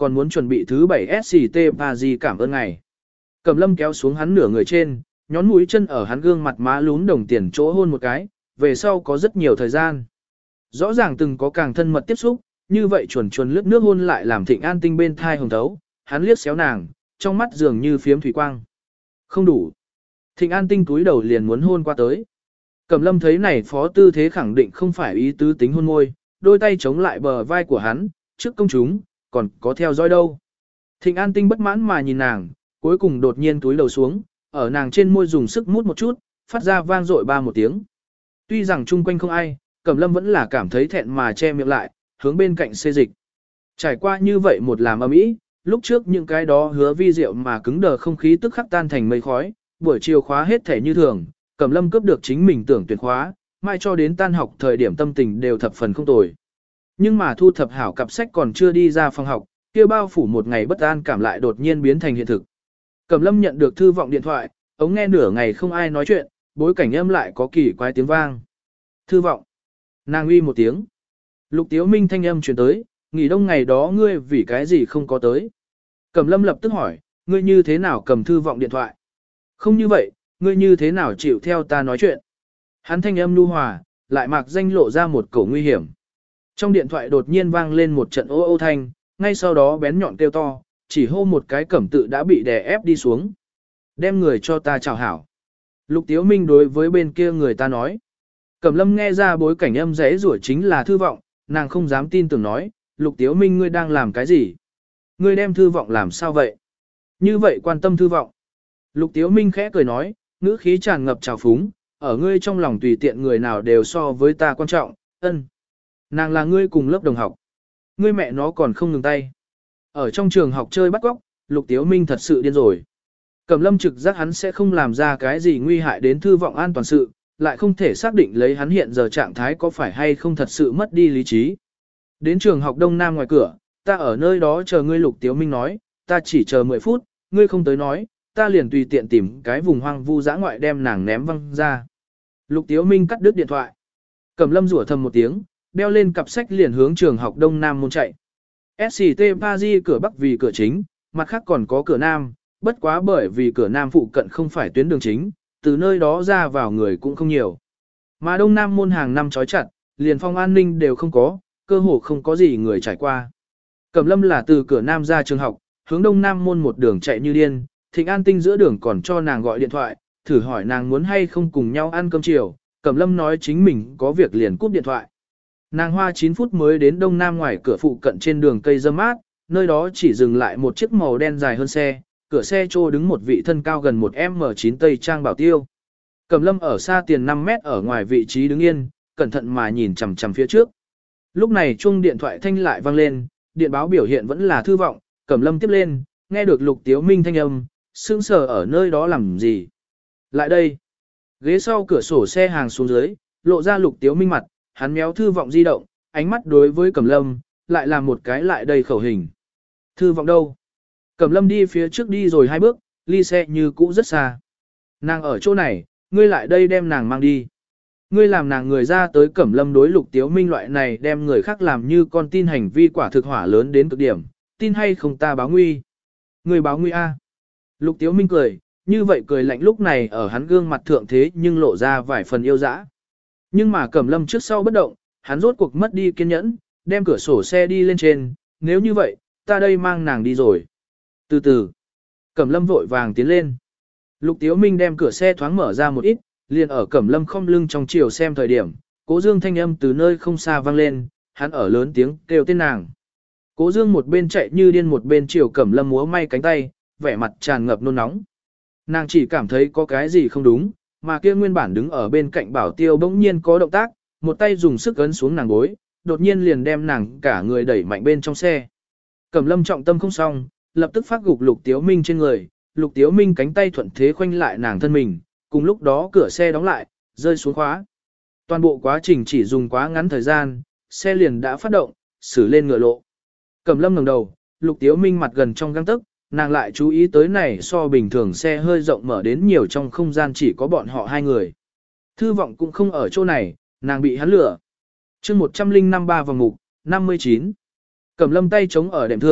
còn muốn chuẩn bị thứ 7 SCT Paris cảm ơn ngày. Cẩm Lâm kéo xuống hắn nửa người trên, nhón mũi chân ở hắn gương mặt má lún đồng tiền chỗ hôn một cái, về sau có rất nhiều thời gian. Rõ ràng từng có càng thân mật tiếp xúc, như vậy chuồn chuồn lướt nước hôn lại làm Thịnh An Tinh bên thai hồng thấu, hắn liếc xéo nàng, trong mắt dường như phiếm thủy quang. Không đủ. Thịnh An Tinh túi đầu liền muốn hôn qua tới. Cẩm Lâm thấy này phó tư thế khẳng định không phải ý tứ tính hôn môi, đôi tay chống lại bờ vai của hắn, trước công chúng, còn có theo dõi đâu. Thịnh An Tinh bất mãn mà nhìn nàng, cuối cùng đột nhiên túi đầu xuống, ở nàng trên môi dùng sức mút một chút, phát ra vang dội ba một tiếng. Tuy rằng chung quanh không ai, Cẩm Lâm vẫn là cảm thấy thẹn mà che miệng lại, hướng bên cạnh xê dịch. Trải qua như vậy một làm ầm ĩ, lúc trước những cái đó hứa vi diệu mà cứng đờ không khí tức khắc tan thành mây khói, buổi chiều khóa hết thể như thường, Cẩm Lâm cướp được chính mình tưởng tuyển khóa, mai cho đến tan học thời điểm tâm tình đều thập phần không tồi. Nhưng mà thu thập hảo cặp sách còn chưa đi ra phòng học, kia bao phủ một ngày bất an cảm lại đột nhiên biến thành hiện thực. Cẩm Lâm nhận được thư vọng điện thoại, ống nghe nửa ngày không ai nói chuyện, bối cảnh âm lại có kỳ quái tiếng vang. Thư vọng. Nàng uy một tiếng. Lục Tiếu Minh thanh âm truyền tới, nghỉ đông ngày đó ngươi vì cái gì không có tới. Cẩm Lâm lập tức hỏi, ngươi như thế nào cầm thư vọng điện thoại? Không như vậy, ngươi như thế nào chịu theo ta nói chuyện? Hắn thanh âm nhu hòa, lại mặc danh lộ ra một cổ nguy hiểm. Trong điện thoại đột nhiên vang lên một trận ô ô thanh, ngay sau đó bén nhọn kêu to, chỉ hô một cái cẩm tự đã bị đè ép đi xuống. Đem người cho ta chào hảo. Lục Tiếu Minh đối với bên kia người ta nói. Cẩm Lâm nghe ra bối cảnh âm rẽ rủa chính là thư vọng, nàng không dám tin tưởng nói, Lục Tiếu Minh ngươi đang làm cái gì? Ngươi đem thư vọng làm sao vậy? Như vậy quan tâm thư vọng. Lục Tiếu Minh khẽ cười nói, ngữ khí tràn ngập trào phúng, ở ngươi trong lòng tùy tiện người nào đều so với ta quan trọng, ân. Nàng là ngươi cùng lớp đồng học. Ngươi mẹ nó còn không ngừng tay. Ở trong trường học chơi bắt cóc, Lục Tiếu Minh thật sự điên rồi. Cẩm Lâm trực giác hắn sẽ không làm ra cái gì nguy hại đến thư vọng an toàn sự, lại không thể xác định lấy hắn hiện giờ trạng thái có phải hay không thật sự mất đi lý trí. Đến trường học Đông Nam ngoài cửa, ta ở nơi đó chờ ngươi. Lục Tiếu Minh nói, ta chỉ chờ 10 phút, ngươi không tới nói, ta liền tùy tiện tìm cái vùng hoang vu dã ngoại đem nàng ném văng ra. Lục Tiếu Minh cắt đứt điện thoại. Cẩm Lâm rủa thầm một tiếng, đeo lên cặp sách liền hướng trường học Đông Nam môn chạy. SCT Paris cửa Bắc vì cửa chính, mặt khác còn có cửa Nam, bất quá bởi vì cửa Nam phụ cận không phải tuyến đường chính, từ nơi đó ra vào người cũng không nhiều. Mà Đông Nam môn hàng năm trói chặt, liền phong an ninh đều không có, cơ hồ không có gì người trải qua. Cẩm Lâm là từ cửa Nam ra trường học, hướng Đông Nam môn một đường chạy như điên, Thịnh An Tinh giữa đường còn cho nàng gọi điện thoại, thử hỏi nàng muốn hay không cùng nhau ăn cơm chiều, Cẩm Lâm nói chính mình có việc liền cúp điện thoại. Nàng hoa 9 phút mới đến Đông Nam ngoài cửa phụ cận trên đường cây râm mát, nơi đó chỉ dừng lại một chiếc màu đen dài hơn xe, cửa xe trô đứng một vị thân cao gần 1m9 Tây Trang bảo tiêu. Cẩm Lâm ở xa tiền 5 mét ở ngoài vị trí đứng yên, cẩn thận mà nhìn chằm chằm phía trước. Lúc này chuông điện thoại thanh lại vang lên, điện báo biểu hiện vẫn là thư vọng, Cẩm Lâm tiếp lên, nghe được Lục Tiếu Minh thanh âm, sững sờ ở nơi đó làm gì. Lại đây. Ghế sau cửa sổ xe hàng xuống dưới, lộ ra Lục Tiếu Minh mặt, hắn méo thư vọng di động, ánh mắt đối với Cẩm Lâm, lại làm một cái lại đây khẩu hình. Thư vọng đâu? Cẩm Lâm đi phía trước đi rồi 2 bước, ly xe như cũ rất xa. Nàng ở chỗ này, ngươi lại đây đem nàng mang đi. Ngươi làm nàng người ra tới. Cẩm Lâm đối Lục Tiếu Minh loại này đem người khác làm như con tin hành vi quả thực hỏa lớn đến cực điểm, tin hay không ta báo nguy. Ngươi báo nguy a? Lục Tiếu Minh cười, như vậy cười lạnh lúc này ở hắn gương mặt thượng thế nhưng lộ ra vài phần yêu dã. Nhưng mà Cẩm Lâm trước sau bất động, hắn rốt cuộc mất đi kiên nhẫn, đem cửa sổ xe đi lên trên, nếu như vậy, ta đây mang nàng đi rồi. Từ từ, Cẩm Lâm vội vàng tiến lên. Lục Tiếu Minh đem cửa xe thoáng mở ra một ít, liền ở Cẩm Lâm không lưng trong chiều xem thời điểm, Cố Dương thanh âm từ nơi không xa vang lên, hắn ở lớn tiếng kêu tên nàng. Cố Dương một bên chạy như điên một bên chiều Cẩm Lâm múa may cánh tay, vẻ mặt tràn ngập nôn nóng. Nàng chỉ cảm thấy có cái gì không đúng, mà kia nguyên bản đứng ở bên cạnh bảo tiêu bỗng nhiên có động tác, một tay dùng sức ấn xuống nàng gối, đột nhiên liền đem nàng cả người đẩy mạnh bên trong xe. Cẩm Lâm trọng tâm không xong, lập tức phát gục Lục Tiếu Minh trên người, Lục Tiếu Minh cánh tay thuận thế khoanh lại nàng thân mình, cùng lúc đó cửa xe đóng lại, rơi xuống khóa. Toàn bộ quá trình chỉ dùng quá ngắn thời gian, xe liền đã phát động, xử lên ngựa lộ. Cẩm Lâm ngẩng đầu, Lục Tiếu Minh mặt gần trong gang tấc, nàng lại chú ý tới này so bình thường xe hơi rộng mở đến nhiều trong không gian chỉ có bọn họ 2 người. Thư vọng cũng không ở chỗ này, nàng bị hắn lừa. Chương 105 3 vòng mục, 59. Cẩm Lâm tay chống ở đệm thượng,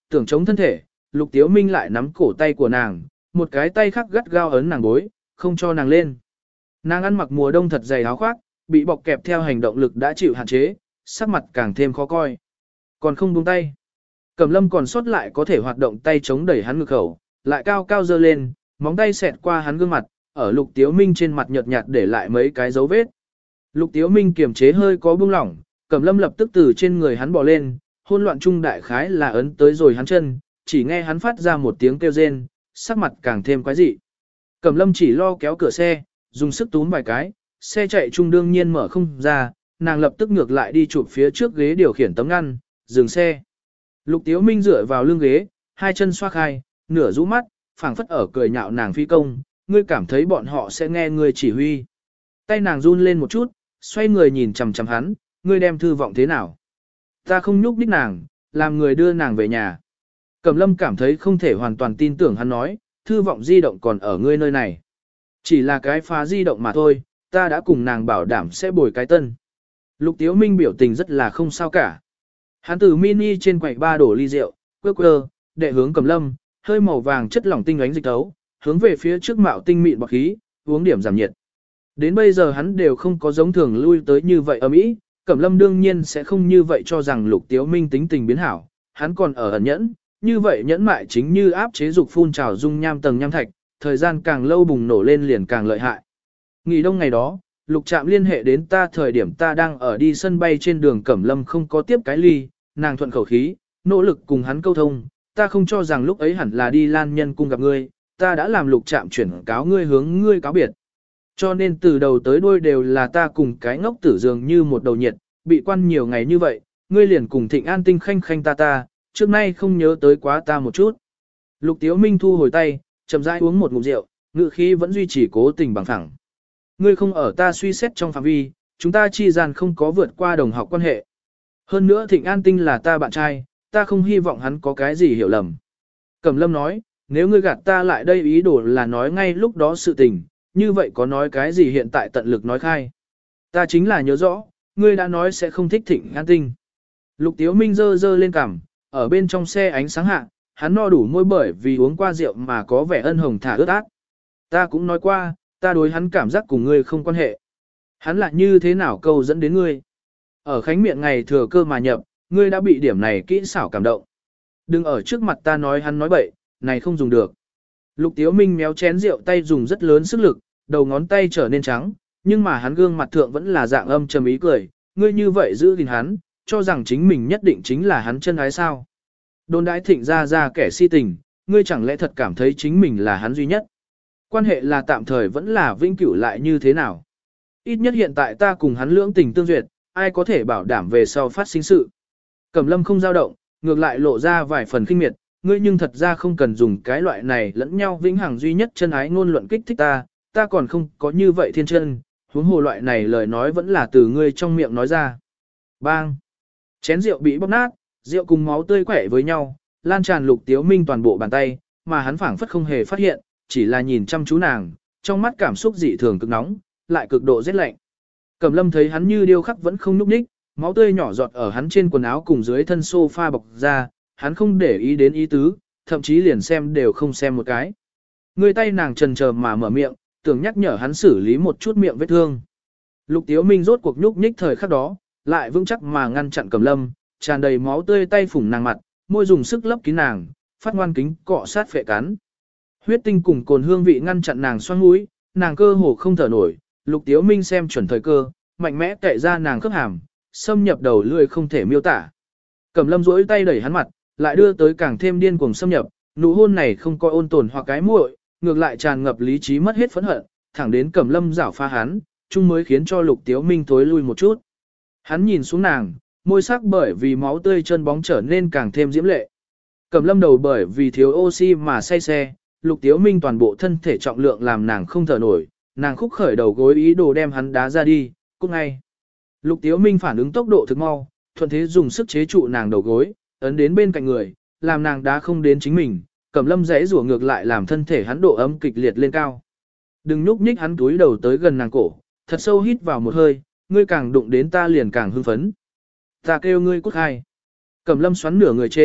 tưởng chống thân thể, Lục Tiếu Minh lại nắm cổ tay của nàng, một cái tay khác gắt gao ấn nàng gối, không cho nàng lên. Nàng ăn mặc mùa đông thật dày áo khoác, bị bọc kẹp theo hành động lực đã chịu hạn chế, sắc mặt càng thêm khó coi. Còn không buông tay. Cẩm Lâm còn sót lại có thể hoạt động tay chống đẩy hắn ngực khẩu, lại cao cao giơ lên, móng tay xẹt qua hắn gương mặt, ở Lục Tiếu Minh trên mặt nhợt nhạt để lại mấy cái dấu vết. Lục Tiếu Minh kiềm chế hơi có buông lỏng, Cẩm Lâm lập tức từ trên người hắn bò lên, hôn loạn trung đại khái là ấn tới rồi hắn chân, chỉ nghe hắn phát ra một tiếng kêu rên, sắc mặt càng thêm quái dị. Cẩm Lâm chỉ lo kéo cửa xe, dùng sức túm vài cái, xe chạy trung đương nhiên mở không ra, nàng lập tức ngược lại đi chụp phía trước ghế điều khiển tấm ngăn, dừng xe. Lục Tiếu Minh dựa vào lưng ghế, hai chân xoa khai, nửa rũ mắt, phảng phất ở cười nhạo nàng phi công, ngươi cảm thấy bọn họ sẽ nghe ngươi chỉ huy. Tay nàng run lên một chút, xoay người nhìn chằm chằm hắn, ngươi đem thư vọng thế nào? Ta không nhúc nhích nàng, làm người đưa nàng về nhà. Cẩm Lâm cảm thấy không thể hoàn toàn tin tưởng hắn nói, thư vọng di động còn ở ngươi nơi này. Chỉ là cái phá di động mà thôi, ta đã cùng nàng bảo đảm sẽ bồi cái tân. Lục Tiếu Minh biểu tình rất là không sao cả. Hắn từ mini trên quầy ba đổ ly rượu, quơ, đệ hướng Cẩm Lâm, hơi màu vàng chất lỏng tinh ánh dịch tấu, hướng về phía trước mạo tinh mịn bọt khí, uống điểm giảm nhiệt. Đến bây giờ hắn đều không có giống thường lui tới như vậy ầm ĩ, Cẩm Lâm đương nhiên sẽ không như vậy cho rằng Lục Tiếu Minh tính tình biến hảo, hắn còn ở ẩn nhẫn, như vậy nhẫn mại chính như áp chế dục phun trào dung nham tầng nham thạch, thời gian càng lâu bùng nổ lên liền càng lợi hại. Nghỉ đông ngày đó, Lục Trạm liên hệ đến ta thời điểm ta đang ở đi sân bay trên đường Cẩm Lâm không có tiếp cái ly, nàng thuận khẩu khí, nỗ lực cùng hắn câu thông, ta không cho rằng lúc ấy hẳn là đi Lan Nhân cung gặp ngươi, ta đã làm Lục Trạm chuyển cáo ngươi hướng ngươi cáo biệt. Cho nên từ đầu tới đuôi đều là ta cùng cái ngốc tử dường như một đầu nhiệt, bị quan nhiều ngày như vậy, ngươi liền cùng Thịnh An Tinh khanh khanh ta, trước nay không nhớ tới quá ta một chút. Lục Tiếu Minh thu hồi tay, chậm rãi uống một ngụm rượu, ngữ khí vẫn duy trì cố tình bằng phẳng. Ngươi không ở ta suy xét trong phạm vi, chúng ta chi gian không có vượt qua đồng học quan hệ. Hơn nữa Thịnh An Tinh là ta bạn trai, ta không hy vọng hắn có cái gì hiểu lầm. Cẩm Lâm nói, nếu ngươi gạt ta lại đây ý đồ là nói ngay lúc đó sự tình, như vậy có nói cái gì hiện tại tận lực nói khai. Ta chính là nhớ rõ, ngươi đã nói sẽ không thích Thịnh An Tinh. Lục Tiếu Minh dơ lên cằm, ở bên trong xe ánh sáng hạ, hắn no đủ môi bởi vì uống qua rượu mà có vẻ ân hồng thả ướt át. Ta cũng nói qua, ta đối hắn cảm giác cùng ngươi không quan hệ. Hắn lại như thế nào câu dẫn đến ngươi. Ở khánh miệng ngày thừa cơ mà nhập, ngươi đã bị điểm này kỹ xảo cảm động. Đừng ở trước mặt ta nói hắn nói bậy, này không dùng được. Lục Tiếu Minh méo chén rượu tay dùng rất lớn sức lực, đầu ngón tay trở nên trắng, nhưng mà hắn gương mặt thượng vẫn là dạng âm trầm ý cười, ngươi như vậy giữ gìn hắn, cho rằng chính mình nhất định chính là hắn chân ái sao. Đồn đãi Thịnh ra kẻ si tình, ngươi chẳng lẽ thật cảm thấy chính mình là hắn duy nhất. Quan hệ là tạm thời vẫn là vĩnh cửu lại như thế nào. Ít nhất hiện tại ta cùng hắn lưỡng tình tương duyệt, ai có thể bảo đảm về sau phát sinh sự. Cẩm Lâm không dao động, ngược lại lộ ra vài phần khinh miệt, ngươi nhưng thật ra không cần dùng cái loại này lẫn nhau vĩnh hằng duy nhất chân ái ngôn luận kích thích ta còn không có như vậy thiên chân, huống hồ loại này lời nói vẫn là từ ngươi trong miệng nói ra. Bang! Chén rượu bị bóp nát, rượu cùng máu tươi quẻ với nhau, lan tràn Lục Tiếu Minh toàn bộ bàn tay, mà hắn phảng phất không hề phát hiện, chỉ là nhìn chăm chú nàng, trong mắt cảm xúc dị thường cực nóng, lại cực độ rét lạnh. Cẩm Lâm thấy hắn như điêu khắc vẫn không nhúc nhích, máu tươi nhỏ giọt ở hắn trên quần áo cùng dưới thân sofa bọc ra, hắn không để ý đến ý tứ, thậm chí liền xem đều không xem một cái. Người tay nàng chần chờ mà mở miệng, tưởng nhắc nhở hắn xử lý một chút miệng vết thương. Lục Tiếu Minh rốt cuộc nhúc nhích thời khắc đó, lại vững chắc mà ngăn chặn Cẩm Lâm, tràn đầy máu tươi tay phủng nàng mặt, môi dùng sức lấp kín nàng, phát ngoan kính cọ sát phệ cắn. Huyết tinh cùng cồn hương vị ngăn chặn nàng xoang mũi, nàng cơ hồ không thở nổi, Lục Tiếu Minh xem chuẩn thời cơ, mạnh mẽ cậy ra nàng khớp hàm, xâm nhập đầu lưỡi không thể miêu tả. Cẩm Lâm duỗi tay đẩy hắn mặt, lại đưa tới càng thêm điên cuồng xâm nhập, nụ hôn này không coi ôn tồn hoặc cái muội, ngược lại tràn ngập lý trí mất hết phẫn hận, thẳng đến Cẩm Lâm giảo pha hắn, chung mới khiến cho Lục Tiếu Minh thối lui một chút. Hắn nhìn xuống nàng, môi sắc bởi vì máu tươi chân bóng trở nên càng thêm diễm lệ. Cẩm Lâm đầu bởi vì thiếu oxy mà say xe, Lục Tiếu Minh toàn bộ thân thể trọng lượng làm nàng không thở nổi, nàng khúc khởi đầu gối ý đồ đem hắn đá ra đi, cút ngay. Lục Tiếu Minh phản ứng tốc độ thực mau, thuận thế dùng sức chế trụ nàng đầu gối, ấn đến bên cạnh người, làm nàng đá không đến chính mình, Cẩm Lâm giãy rủa ngược lại làm thân thể hắn độ ấm kịch liệt lên cao. Đừng nhúc nhích, hắn túi đầu tới gần nàng cổ, thật sâu hít vào một hơi, ngươi càng đụng đến ta liền càng hưng phấn. Ta kêu ngươi cút hai. Cẩm Lâm xoắn nửa người trên,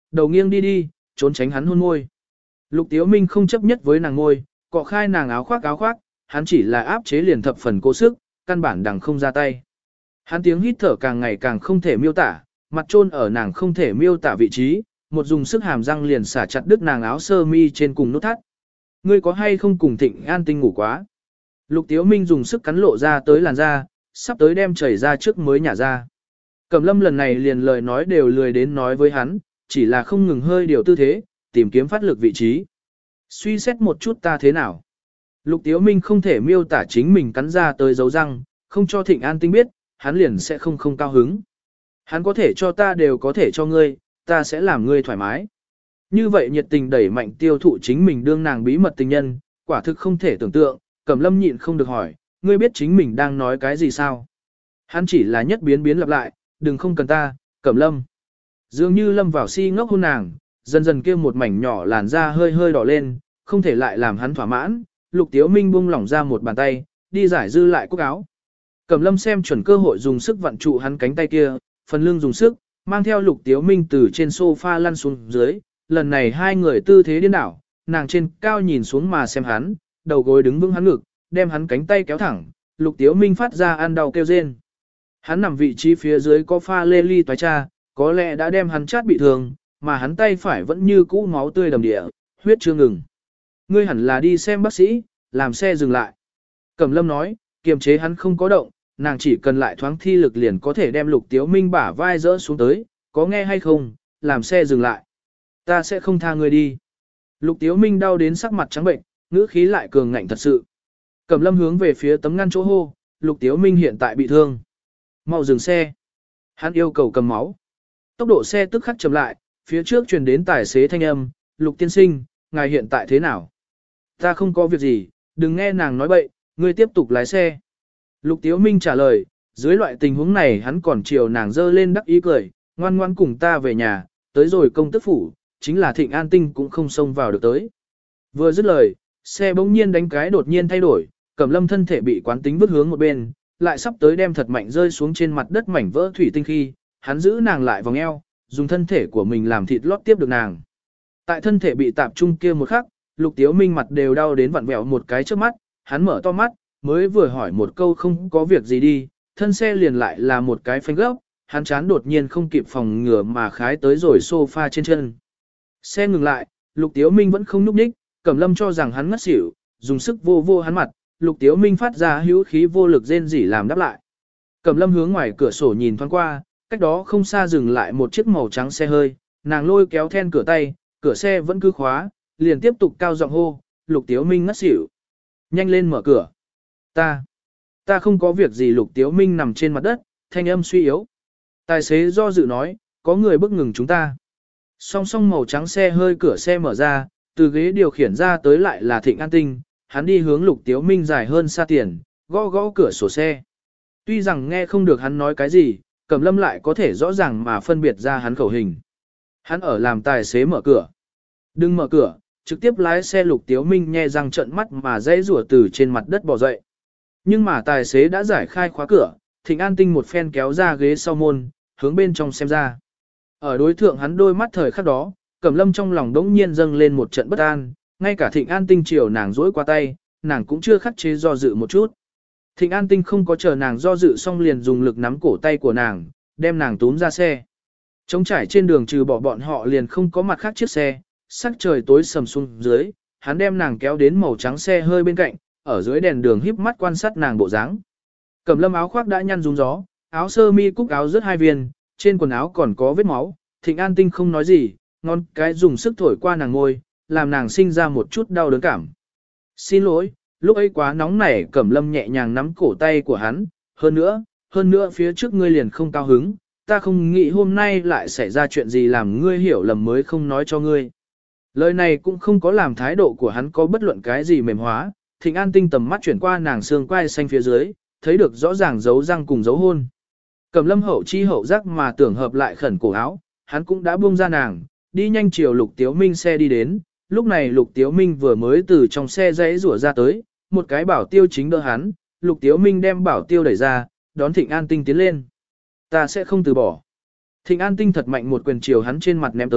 đầu nghiêng đi đi, trốn tránh hắn hôn môi. Lục Tiếu Minh không chấp nhất với nàng ngôi, cọ khai nàng áo khoác, hắn chỉ là áp chế liền thập phần cố sức, căn bản đằng không ra tay. Hắn tiếng hít thở càng ngày càng không thể miêu tả, mặt chôn ở nàng không thể miêu tả vị trí, một dùng sức hàm răng liền xả chặt đứt nàng áo sơ mi trên cùng nút thắt. Ngươi có hay không cùng Thịnh An Tinh ngủ quá? Lục Tiếu Minh dùng sức cắn lộ ra tới làn da, sắp tới đem chảy ra trước mới nhả ra. Cẩm Lâm lần này liền lời nói đều lười đến nói với hắn, chỉ là không ngừng hơi điều tư thế, tìm kiếm phát lực vị trí. Suy xét một chút ta thế nào? Lục Tiếu Minh không thể miêu tả chính mình cắn ra tới dấu răng, không cho Thịnh An Tinh biết, hắn liền sẽ không cao hứng. Hắn có thể cho ta đều có thể cho ngươi, ta sẽ làm ngươi thoải mái. Như vậy nhiệt tình đẩy mạnh tiêu thụ chính mình đương nàng bí mật tình nhân, quả thực không thể tưởng tượng, Cẩm Lâm nhịn không được hỏi, ngươi biết chính mình đang nói cái gì sao? Hắn chỉ là nhất biến lặp lại, đừng không cần ta, Cẩm Lâm. Dường như lâm vào si ngốc hôn nàng, dần dần kia một mảnh nhỏ làn da hơi đỏ lên, không thể lại làm hắn thỏa mãn, Lục Tiếu Minh buông lỏng ra một bàn tay, đi giải dư lại cúc áo. Cẩm Lâm xem chuẩn cơ hội dùng sức vặn trụ hắn cánh tay kia, phần lưng dùng sức, mang theo Lục Tiếu Minh từ trên sofa lăn xuống dưới, lần này hai người tư thế điên đảo, nàng trên cao nhìn xuống mà xem hắn, đầu gối đứng vững hắn ngực, đem hắn cánh tay kéo thẳng, Lục Tiếu Minh phát ra ăn đau kêu rên. Hắn nằm vị trí phía dưới có pha lê ly toái cha, có lẽ đã đem hắn chát bị thương, mà hắn tay phải vẫn như cũ máu tươi đầm địa, huyết chưa ngừng. Ngươi hẳn là đi xem bác sĩ, làm xe dừng lại. Cẩm Lâm nói, kiềm chế hắn không có động, nàng chỉ cần lại thoáng thi lực liền có thể đem Lục Tiếu Minh bả vai dỡ xuống tới, có nghe hay không, làm xe dừng lại. Ta sẽ không tha ngươi đi. Lục Tiếu Minh đau đến sắc mặt trắng bệnh, ngữ khí lại cường ngạnh thật sự. Cẩm Lâm hướng về phía tấm ngăn chỗ hô, Lục Tiếu Minh hiện tại bị thương. Mau dừng xe. Hắn yêu cầu cầm máu. Tốc độ xe tức khắc chậm lại, phía trước truyền đến tài xế thanh âm, Lục tiên sinh, ngài hiện tại thế nào? Ta không có việc gì, đừng nghe nàng nói bậy, ngươi tiếp tục lái xe. Lục Tiếu Minh trả lời, dưới loại tình huống này hắn còn chiều nàng dơ lên đắc ý cười, ngoan ngoan cùng ta về nhà, tới rồi công tức phủ, chính là Thịnh An Tinh cũng không xông vào được tới. Vừa dứt lời, xe bỗng nhiên đánh cái đột nhiên thay đổi, Cẩm Lâm thân thể bị quán tính vứt hướng một bên, lại sắp tới đem thật mạnh rơi xuống trên mặt đất mảnh vỡ thủy tinh khi, hắn giữ nàng lại vòng eo, dùng thân thể của mình làm thịt lót tiếp được nàng. Tại thân thể bị tạp trung kia một khắc, Lục Tiếu Minh mặt đều đau đến vặn vẹo một cái trước mắt, hắn mở to mắt, mới vừa hỏi một câu không có việc gì đi, thân xe liền lại là một cái phanh gấp, hắn chán đột nhiên không kịp phòng ngừa mà khái tới rồi sofa trên chân. Xe ngừng lại, Lục Tiếu Minh vẫn không nhúc nhích, Cẩm Lâm cho rằng hắn ngất xỉu, dùng sức vô hắn mặt, Lục Tiếu Minh phát ra hữu khí vô lực rên rỉ làm đáp lại. Cẩm Lâm hướng ngoài cửa sổ nhìn thoáng qua, cách đó không xa dừng lại một chiếc màu trắng xe hơi, nàng lôi kéo then cửa tay, cửa xe vẫn cứ khóa, liền tiếp tục cao giọng hô, Lục Tiếu Minh ngất xỉu. Nhanh lên mở cửa. Ta không có việc gì. Lục Tiếu Minh nằm trên mặt đất, thanh âm suy yếu. Tài xế do dự nói, có người bức ngừng chúng ta. Song song màu trắng xe hơi cửa xe mở ra, từ ghế điều khiển ra tới lại là Thịnh An Tinh, hắn đi hướng Lục Tiếu Minh dài hơn xa tiền, gõ cửa sổ xe. Tuy rằng nghe không được hắn nói cái gì, Cẩm Lâm lại có thể rõ ràng mà phân biệt ra hắn khẩu hình. Hắn ở làm tài xế mở cửa. Đừng mở cửa, trực tiếp lái xe. Lục Tiếu Minh nhe răng trợn mắt mà dãy rủa từ trên mặt đất bò dậy. Nhưng mà tài xế đã giải khai khóa cửa, Thịnh An Tinh một phen kéo ra ghế sau môn, hướng bên trong xem ra. Ở đối thượng hắn đôi mắt thời khắc đó, Cẩm Lâm trong lòng đống nhiên dâng lên một trận bất an, ngay cả Thịnh An Tinh chiều nàng dỗi qua tay, nàng cũng chưa khắc chế do dự một chút. Thịnh An Tinh không có chờ nàng do dự xong liền dùng lực nắm cổ tay của nàng, đem nàng túm ra xe. Trống trải trên đường trừ bỏ bọn họ liền không có mặt khác chiếc xe, sắc trời tối sầm xuống dưới, hắn đem nàng kéo đến màu trắng xe hơi bên cạnh, ở dưới đèn đường híp mắt quan sát nàng bộ dáng. Cẩm Lâm áo khoác đã nhăn rúng gió, áo sơ mi cúc áo rớt hai viên, trên quần áo còn có vết máu. Thịnh An Tinh không nói gì, ngón cái dùng sức thổi qua nàng ngôi, làm nàng sinh ra một chút đau đớn cảm. Xin lỗi, lúc ấy quá nóng nảy. Cẩm Lâm nhẹ nhàng nắm cổ tay của hắn, hơn nữa phía trước ngươi liền không cao hứng, ta không nghĩ hôm nay lại xảy ra chuyện gì làm ngươi hiểu lầm mới không nói cho ngươi. Lời này cũng không có làm thái độ của hắn có bất luận cái gì mềm hóa. Thịnh An Tinh tầm mắt chuyển qua nàng xương quai xanh phía dưới, thấy được rõ ràng dấu răng cùng dấu hôn. Cẩm Lâm hậu chi hậu giác mà tưởng hợp lại khẩn cổ áo, hắn cũng đã buông ra nàng, đi nhanh chiều Lục Tiếu Minh xe đi đến. Lúc này Lục Tiếu Minh vừa mới từ trong xe giãy rủa ra tới, một cái bảo tiêu chính đỡ hắn, Lục Tiếu Minh đem bảo tiêu đẩy ra, đón Thịnh An Tinh tiến lên. Ta sẽ không từ bỏ. Thịnh An Tinh thật mạnh một quyền chiều hắn trên mặt ném tới,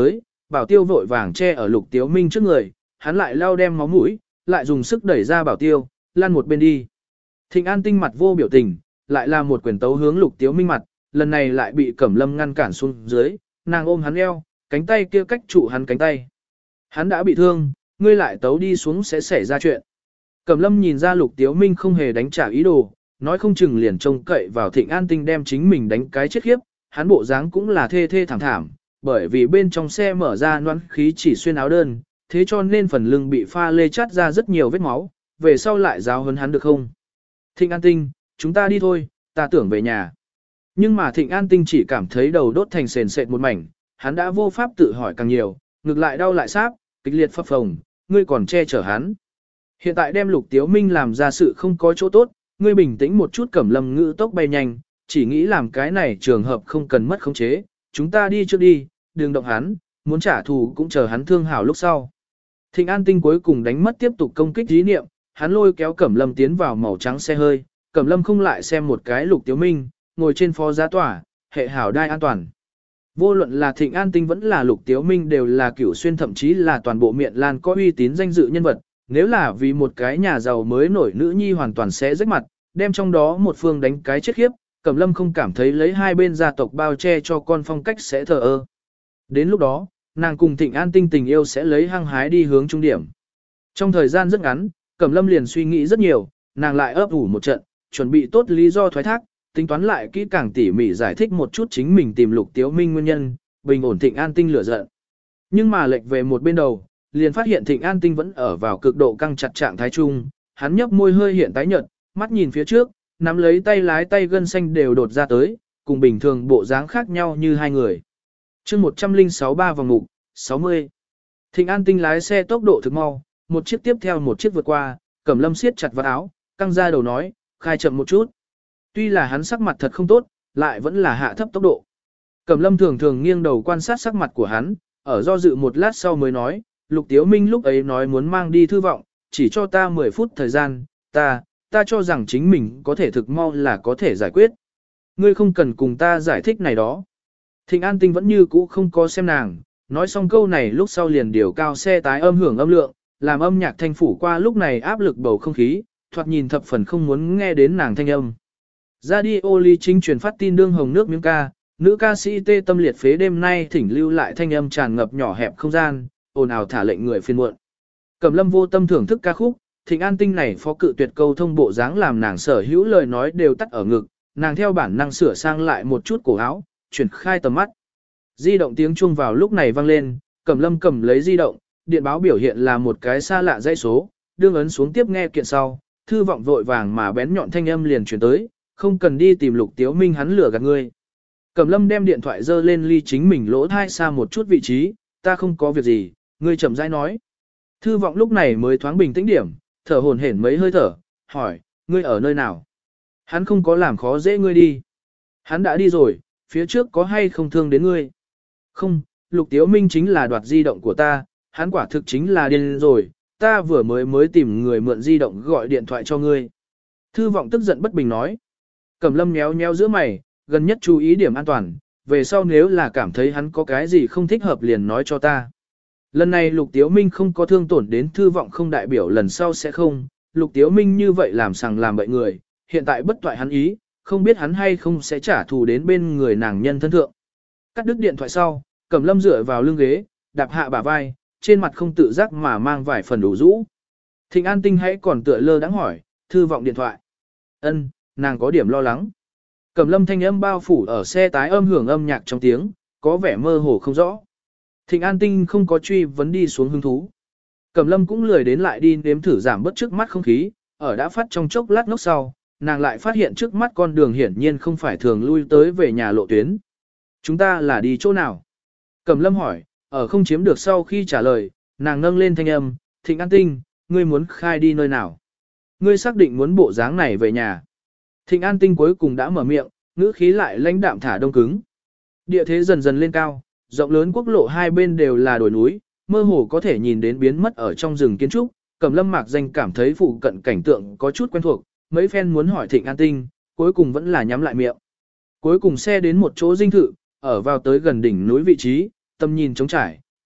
Bảo Tiêu vội vàng che ở Lục Tiếu Minh trước người, hắn lại lau đem máu mũi, lại dùng sức đẩy ra Bảo Tiêu, lăn một bên đi. Thịnh An Tinh mặt vô biểu tình, lại là một quyền tấu hướng Lục Tiếu Minh mặt, lần này lại bị Cẩm Lâm ngăn cản xuống dưới, nàng ôm hắn eo, cánh tay kia cách trụ hắn cánh tay. Hắn đã bị thương, ngươi lại tấu đi xuống sẽ xảy ra chuyện. Cẩm Lâm nhìn ra Lục Tiếu Minh không hề đánh trả ý đồ, nói không chừng liền trông cậy vào Thịnh An Tinh đem chính mình đánh cái chết khiếp, hắn bộ dáng cũng là thê thê thảm thảm, bởi vì bên trong xe mở ra noãn khí chỉ xuyên áo đơn, thế cho nên phần lưng bị pha lê chát ra rất nhiều vết máu, về sau lại giáo huấn hắn được không? Thịnh An Tinh, chúng ta đi thôi, ta tưởng về nhà. Nhưng mà Thịnh An Tinh chỉ cảm thấy đầu đốt thành sền sệt một mảnh, hắn đã vô pháp tự hỏi càng nhiều, ngực lại đau lại sáp, kịch liệt phập phồng, ngươi còn che chở hắn. Hiện tại đem Lục Tiếu Minh làm ra sự không có chỗ tốt, ngươi bình tĩnh một chút. Cẩm Lâm ngữ tốc bay nhanh, chỉ nghĩ làm cái này trường hợp không cần mất khống chế, chúng ta đi trước đi, đừng động hắn, muốn trả thù cũng chờ hắn thương hảo lúc sau. Thịnh An Tinh cuối cùng đánh mất tiếp tục công kích ý niệm, hắn lôi kéo Cẩm Lâm tiến vào màu trắng xe hơi, Cẩm Lâm không lại xem một cái Lục Tiếu Minh, ngồi trên phó giá tỏa, hệ hảo đai an toàn. Vô luận là Thịnh An Tinh vẫn là Lục Tiếu Minh đều là Cửu Xuyên, thậm chí là toàn bộ Miện Lan có uy tín danh dự nhân vật, nếu là vì một cái nhà giàu mới nổi nữ nhi hoàn toàn sẽ rách mặt, đem trong đó một phương đánh cái chết khiếp, Cẩm Lâm không cảm thấy lấy hai bên gia tộc bao che cho con phong cách sẽ thờ ơ. Đến lúc đó, nàng cùng Thịnh An Tinh tình yêu sẽ lấy hăng hái đi hướng trung điểm. Trong thời gian rất ngắn, Cẩm Lâm liền suy nghĩ rất nhiều, nàng lại ấp ủ một trận, chuẩn bị tốt lý do thoái thác, tính toán lại kỹ càng tỉ mỉ giải thích một chút chính mình tìm Lục Tiếu Minh nguyên nhân, bình ổn Thịnh An Tinh lửa giận. Nhưng mà lệch về một bên đầu, liền phát hiện Thịnh An Tinh vẫn ở vào cực độ căng chặt trạng thái chung, hắn nhấp môi hơi hiện tái nhợt, mắt nhìn phía trước, nắm lấy tay lái tay gân xanh đều đột ra tới, cùng bình thường bộ dáng khác nhau như hai người. Chương 1063 vòng mục, 60. Thịnh An Tinh lái xe tốc độ thực mau, một chiếc tiếp theo một chiếc vượt qua, Cẩm Lâm siết chặt vạt áo, căng ra đầu nói, khai chậm một chút. Tuy là hắn sắc mặt thật không tốt, lại vẫn là hạ thấp tốc độ. Cẩm Lâm thường thường nghiêng đầu quan sát sắc mặt của hắn, ở do dự một lát sau mới nói, Lục Tiếu Minh lúc ấy nói muốn mang đi Thư Vọng, chỉ cho ta 10 phút thời gian, ta cho rằng chính mình có thể thực mau là có thể giải quyết. Ngươi không cần cùng ta giải thích này đó. Thịnh An Tinh vẫn như cũ không có xem nàng, nói xong câu này lúc sau liền điều cao xe tái âm hưởng âm lượng, làm âm nhạc thanh phủ qua lúc này áp lực bầu không khí, thoạt nhìn thập phần không muốn nghe đến nàng thanh âm. Radio Ly Trinh truyền phát tin đương hồng nước miếng ca, nữ ca sĩ tê tâm liệt phế đêm nay thỉnh lưu lại thanh âm tràn ngập nhỏ hẹp không gian, ồn ào thả lệnh người phiền muộn. Cẩm Lâm vô tâm thưởng thức ca khúc, Thịnh An Tinh này phó cự tuyệt câu thông bộ dáng làm nàng sở hữu lời nói đều tắt ở ngực, nàng theo bản năng sửa sang lại một chút cổ áo, chuyển khai tầm mắt. Di động tiếng chuông vào lúc này vang lên, Cẩm Lâm cầm lấy di động, điện báo biểu hiện là một cái xa lạ dãy số, đương ấn xuống tiếp nghe kiện sau, Thư Vọng vội vàng mà bén nhọn thanh âm liền truyền tới, không cần đi tìm Lục Tiếu Minh, hắn lừa gạt ngươi. Cẩm Lâm đem điện thoại giơ lên ly chính mình lỗ thai xa một chút vị trí, ta không có việc gì, ngươi chậm rãi nói. Thư Vọng lúc này mới thoáng bình tĩnh điểm, thở hổn hển mấy hơi thở, hỏi, ngươi ở nơi nào? Hắn không có làm khó dễ ngươi đi. Hắn đã đi rồi, phía trước có hay không thương đến ngươi? Không, Lục Tiếu Minh chính là đoạt di động của ta, hắn quả thực chính là điên rồi, ta vừa mới tìm người mượn di động gọi điện thoại cho ngươi. Thư Vọng tức giận bất bình nói. Cẩm Lâm nhéo nhéo giữa mày, gần nhất chú ý điểm an toàn, về sau nếu là cảm thấy hắn có cái gì không thích hợp liền nói cho ta. Lần này Lục Tiếu Minh không có thương tổn đến Thư Vọng không đại biểu lần sau sẽ không, Lục Tiếu Minh như vậy làm sằng làm bậy người, hiện tại bất toại hắn ý, không biết hắn hay không sẽ trả thù đến bên người nàng nhân thân thượng. Cắt đứt điện thoại sau, Cẩm Lâm dựa vào lưng ghế, đạp hạ bả vai, trên mặt không tự giác mà mang vài phần đủ rũ. Thịnh An Tinh hãy còn tựa lơ đãng hỏi, Thư Vọng điện thoại. Ân, nàng có điểm lo lắng. Cẩm Lâm thanh âm bao phủ ở xe tái âm hưởng âm nhạc trong tiếng, có vẻ mơ hồ không rõ. Thịnh An Tinh không có truy vấn đi xuống hứng thú. Cẩm Lâm cũng lười đến lại đi nếm thử giảm bớt trước mắt không khí, ở đã phát trong chốc lát ngốc sau, nàng lại phát hiện trước mắt con đường hiển nhiên không phải thường lui tới về nhà lộ tuyến. Chúng ta là đi chỗ nào? Cẩm Lâm hỏi, ở không chiếm được sau khi trả lời, nàng nâng lên thanh âm, Thịnh An Tinh, ngươi muốn khai đi nơi nào? Ngươi xác định muốn bộ dáng này về nhà. Thịnh An Tinh cuối cùng đã mở miệng, ngữ khí lại lãnh đạm thả đông cứng. Địa thế dần dần lên cao, rộng lớn quốc lộ hai bên đều là đồi núi, mơ hồ có thể nhìn đến biến mất ở trong rừng kiến trúc. Cẩm Lâm mạc danh cảm thấy phụ cận cảnh tượng có chút quen thuộc, mấy phen muốn hỏi Thịnh An Tinh, cuối cùng vẫn là nhắm lại miệng. Cuối cùng xe đến một chỗ dinh thự, ở vào tới gần đỉnh núi vị trí, tầm nhìn trống trải,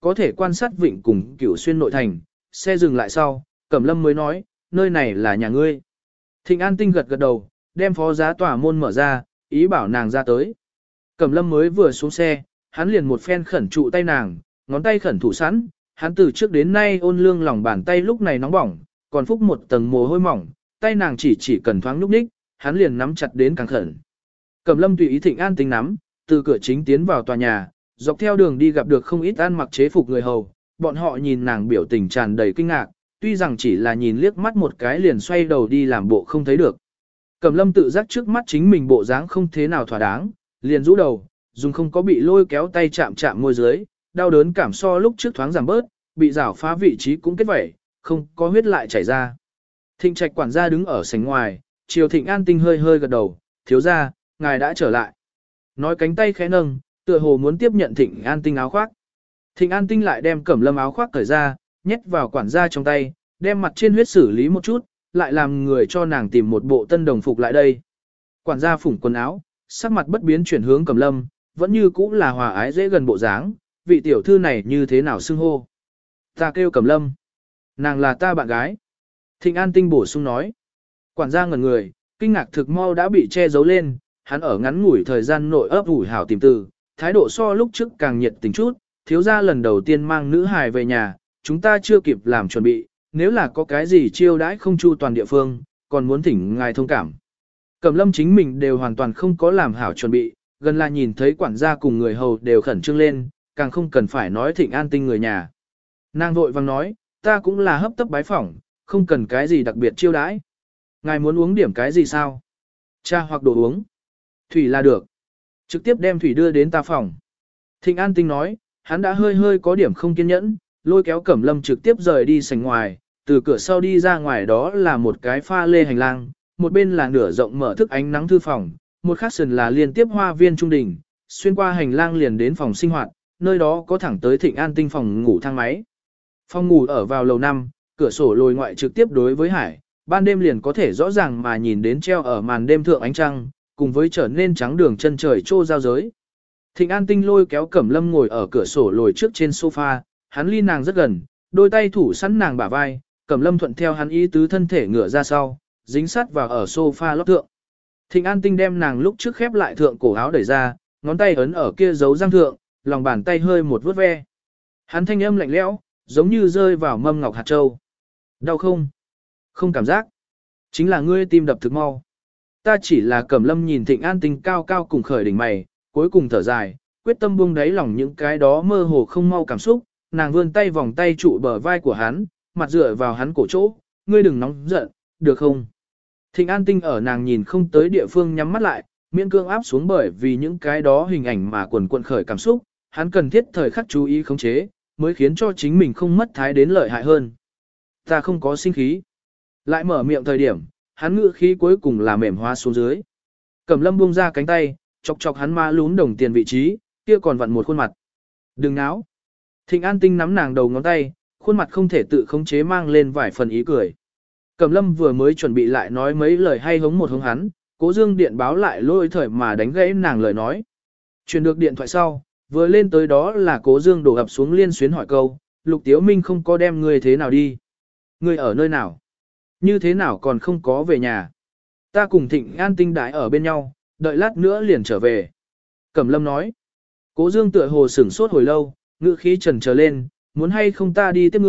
có thể quan sát vịnh cùng Cửu Xuyên nội thành. Xe dừng lại sau, Cẩm Lâm mới nói, nơi này là nhà ngươi. Thịnh An Tinh gật gật đầu, đem phó giá tòa môn mở ra, ý bảo nàng ra tới. Cẩm Lâm mới vừa xuống xe, hắn liền một phen khẩn trụ tay nàng, ngón tay khẩn thủ sẵn, hắn từ trước đến nay ôn lương lòng bàn tay lúc này nóng bỏng, còn phúc một tầng mồ hôi mỏng, tay nàng chỉ cần thoáng nhúc nhích, hắn liền nắm chặt đến càng khẩn. Cẩm Lâm tùy ý Thịnh An Tinh nắm, từ cửa chính tiến vào tòa nhà, dọc theo đường đi gặp được không ít ăn mặc chế phục người hầu, bọn họ nhìn nàng biểu tình tràn đầy kinh ngạc, tuy rằng chỉ là nhìn liếc mắt một cái liền xoay đầu đi làm bộ không thấy được. Cẩm Lâm tự giác trước mắt chính mình bộ dáng không thế nào thỏa đáng, liền rũ đầu, dùng không có bị lôi kéo tay chạm chạm môi dưới, đau đớn cảm so lúc trước thoáng giảm bớt, bị rảo phá vị trí cũng kết vẩy, không có huyết lại chảy ra. Thịnh Trạch quản gia đứng ở sảnh ngoài, chiều Thịnh An Tinh hơi hơi gật đầu, thiếu gia, ngài đã trở lại. Nói cánh tay khẽ nâng, tựa hồ muốn tiếp nhận Thịnh An Tinh áo khoác. Thịnh An Tinh lại đem Cẩm Lâm áo khoác cởi ra, nhét vào quản gia trong tay, đem mặt trên huyết xử lý một chút, lại làm người cho nàng tìm một bộ tân đồng phục lại đây. Quản gia phủng quần áo, sắc mặt bất biến chuyển hướng Cẩm Lâm, vẫn như cũ là hòa ái dễ gần bộ dáng, vị tiểu thư này như thế nào xưng hô. Ta kêu Cẩm Lâm. Nàng là ta bạn gái. Thịnh An Tinh bổ sung nói. Quản gia ngẩn người, kinh ngạc thực mau đã bị che giấu lên, hắn ở ngắn ngủi thời gian nội ấp ủi hảo tìm từ, thái độ so lúc trước càng nhiệt tình chút, thiếu gia lần đầu tiên mang nữ hài về nhà, chúng ta chưa kịp làm chuẩn bị, nếu là có cái gì chiêu đãi không chu toàn địa phương, còn muốn thỉnh ngài thông cảm. Cẩm Lâm chính mình đều hoàn toàn không có làm hảo chuẩn bị, gần là nhìn thấy quản gia cùng người hầu đều khẩn trương lên, càng không cần phải nói Thịnh An Tinh người nhà. Nàng vội vang nói, ta cũng là hấp tấp bái phỏng, không cần cái gì đặc biệt chiêu đãi. Ngài muốn uống điểm cái gì sao? Trà hoặc đồ uống. Thủy là được. Trực tiếp đem thủy đưa đến ta phòng. Thịnh An Tinh nói, hắn đã hơi hơi có điểm không kiên nhẫn, lôi kéo Cẩm Lâm trực tiếp rời đi sảnh ngoài, từ cửa sau đi ra ngoài đó là một cái pha lê hành lang, một bên là nửa rộng mở thức ánh nắng thư phòng, một khác sườn là liên tiếp hoa viên trung đình, xuyên qua hành lang liền đến phòng sinh hoạt, nơi đó có thẳng tới Thịnh An Tinh phòng ngủ thang máy. Phòng ngủ ở vào lầu 5, cửa sổ lồi ngoại trực tiếp đối với hải, ban đêm liền có thể rõ ràng mà nhìn đến treo ở màn đêm thượng ánh trăng, cùng với trở nên trắng đường chân trời trô giao giới. Thịnh An Tinh lôi kéo Cẩm Lâm ngồi ở cửa sổ lồi trước trên sofa, hắn ly nàng rất gần, đôi tay thủ sẵn nàng bả vai, Cẩm Lâm thuận theo hắn ý tứ thân thể ngửa ra sau, dính sát vào ở sofa lót thượng. Thịnh An Tinh đem nàng lúc trước khép lại thượng cổ áo đẩy ra, ngón tay ấn ở kia dấu răng thượng, lòng bàn tay hơi một vuốt ve. Hắn thanh âm lạnh lẽo, giống như rơi vào mâm ngọc hạt châu. Đau không? Không cảm giác. Chính là ngươi tim đập thực mau. Ta chỉ là Cẩm Lâm nhìn Thịnh An Tinh cao cao cùng khởi đỉnh mày, cuối cùng thở dài, quyết tâm buông đáy lòng những cái đó mơ hồ không mau cảm xúc, nàng vươn tay vòng tay trụ bờ vai của hắn, mặt dựa vào hắn cổ chỗ, ngươi đừng nóng giận, được không? Thịnh An Tinh ở nàng nhìn không tới địa phương nhắm mắt lại, miễn cương áp xuống bởi vì những cái đó hình ảnh mà quần quần khởi cảm xúc, hắn cần thiết thời khắc chú ý khống chế, mới khiến cho chính mình không mất thái đến lợi hại hơn. Ta không có sinh khí. Lại mở miệng thời điểm, hắn ngữ khí cuối cùng là mềm hóa xuống dưới. Cẩm Lâm buông ra cánh tay, chọc chọc hắn ma lún đồng tiền vị trí, kia còn vặn một khuôn mặt. Đừng náo. Thịnh An Tinh nắm nàng đầu ngón tay, khuôn mặt không thể tự khống chế mang lên vài phần ý cười. Cẩm Lâm vừa mới chuẩn bị lại nói mấy lời hay hống một hống hắn, Cố Dương điện báo lại lôi thời mà đánh gãy nàng lời nói. Truyền được điện thoại sau, vừa lên tới đó là Cố Dương đổ ập xuống liên xuyến hỏi câu, Lục Tiếu Minh không có đem ngươi thế nào đi? Ngươi ở nơi nào? Như thế nào còn không có về nhà? Ta cùng Thịnh An Tinh đãi ở bên nhau, đợi lát nữa liền trở về. Cẩm Lâm nói. Cố Dương tựa hồ sửng sốt hồi lâu, ngữ khí trần trở lên, muốn hay không ta đi tiếp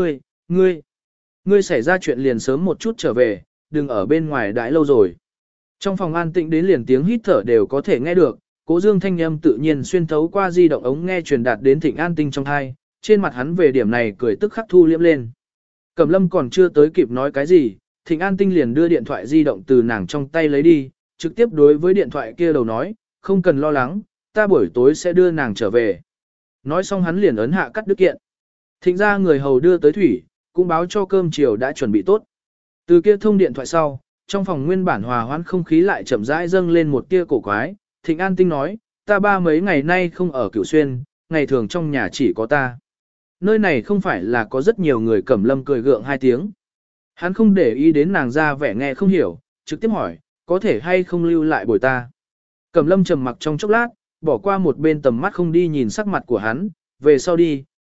ngươi xảy ra chuyện liền sớm một chút trở về, đừng ở bên ngoài đãi lâu rồi. Trong phòng an tĩnh đến liền tiếng hít thở đều có thể nghe được, Cố Dương thanh âm tự nhiên xuyên thấu qua di động ống nghe truyền đạt đến Thịnh An Tinh trong tai, trên mặt hắn về điểm này cười tức khắc thu liễm lên. Cẩm Lâm còn chưa tới kịp nói cái gì, Thịnh An Tinh liền đưa điện thoại di động từ nàng trong tay lấy đi, trực tiếp đối với điện thoại kia đầu nói, không cần lo lắng, ta buổi tối sẽ đưa nàng trở về. Nói xong hắn liền ấn hạ cắt đứt kiện. Thịnh ra người hầu đưa tới thủy, cũng báo cho cơm chiều đã chuẩn bị tốt. Từ kia thông điện thoại sau, trong phòng nguyên bản hòa hoãn không khí lại chậm rãi dâng lên một tia cổ quái. Thịnh An Tinh nói, ta ba mấy ngày nay không ở Cửu Xuyên, ngày thường trong nhà chỉ có ta. Nơi này không phải là có rất nhiều người. Cẩm Lâm cười gượng hai tiếng. Hắn không để ý đến nàng ra vẻ nghe không hiểu, trực tiếp hỏi, có thể hay không lưu lại bồi ta. Cẩm Lâm trầm mặc trong chốc lát, bỏ qua một bên tầm mắt không đi nhìn sắc mặt của hắn, về sau đi,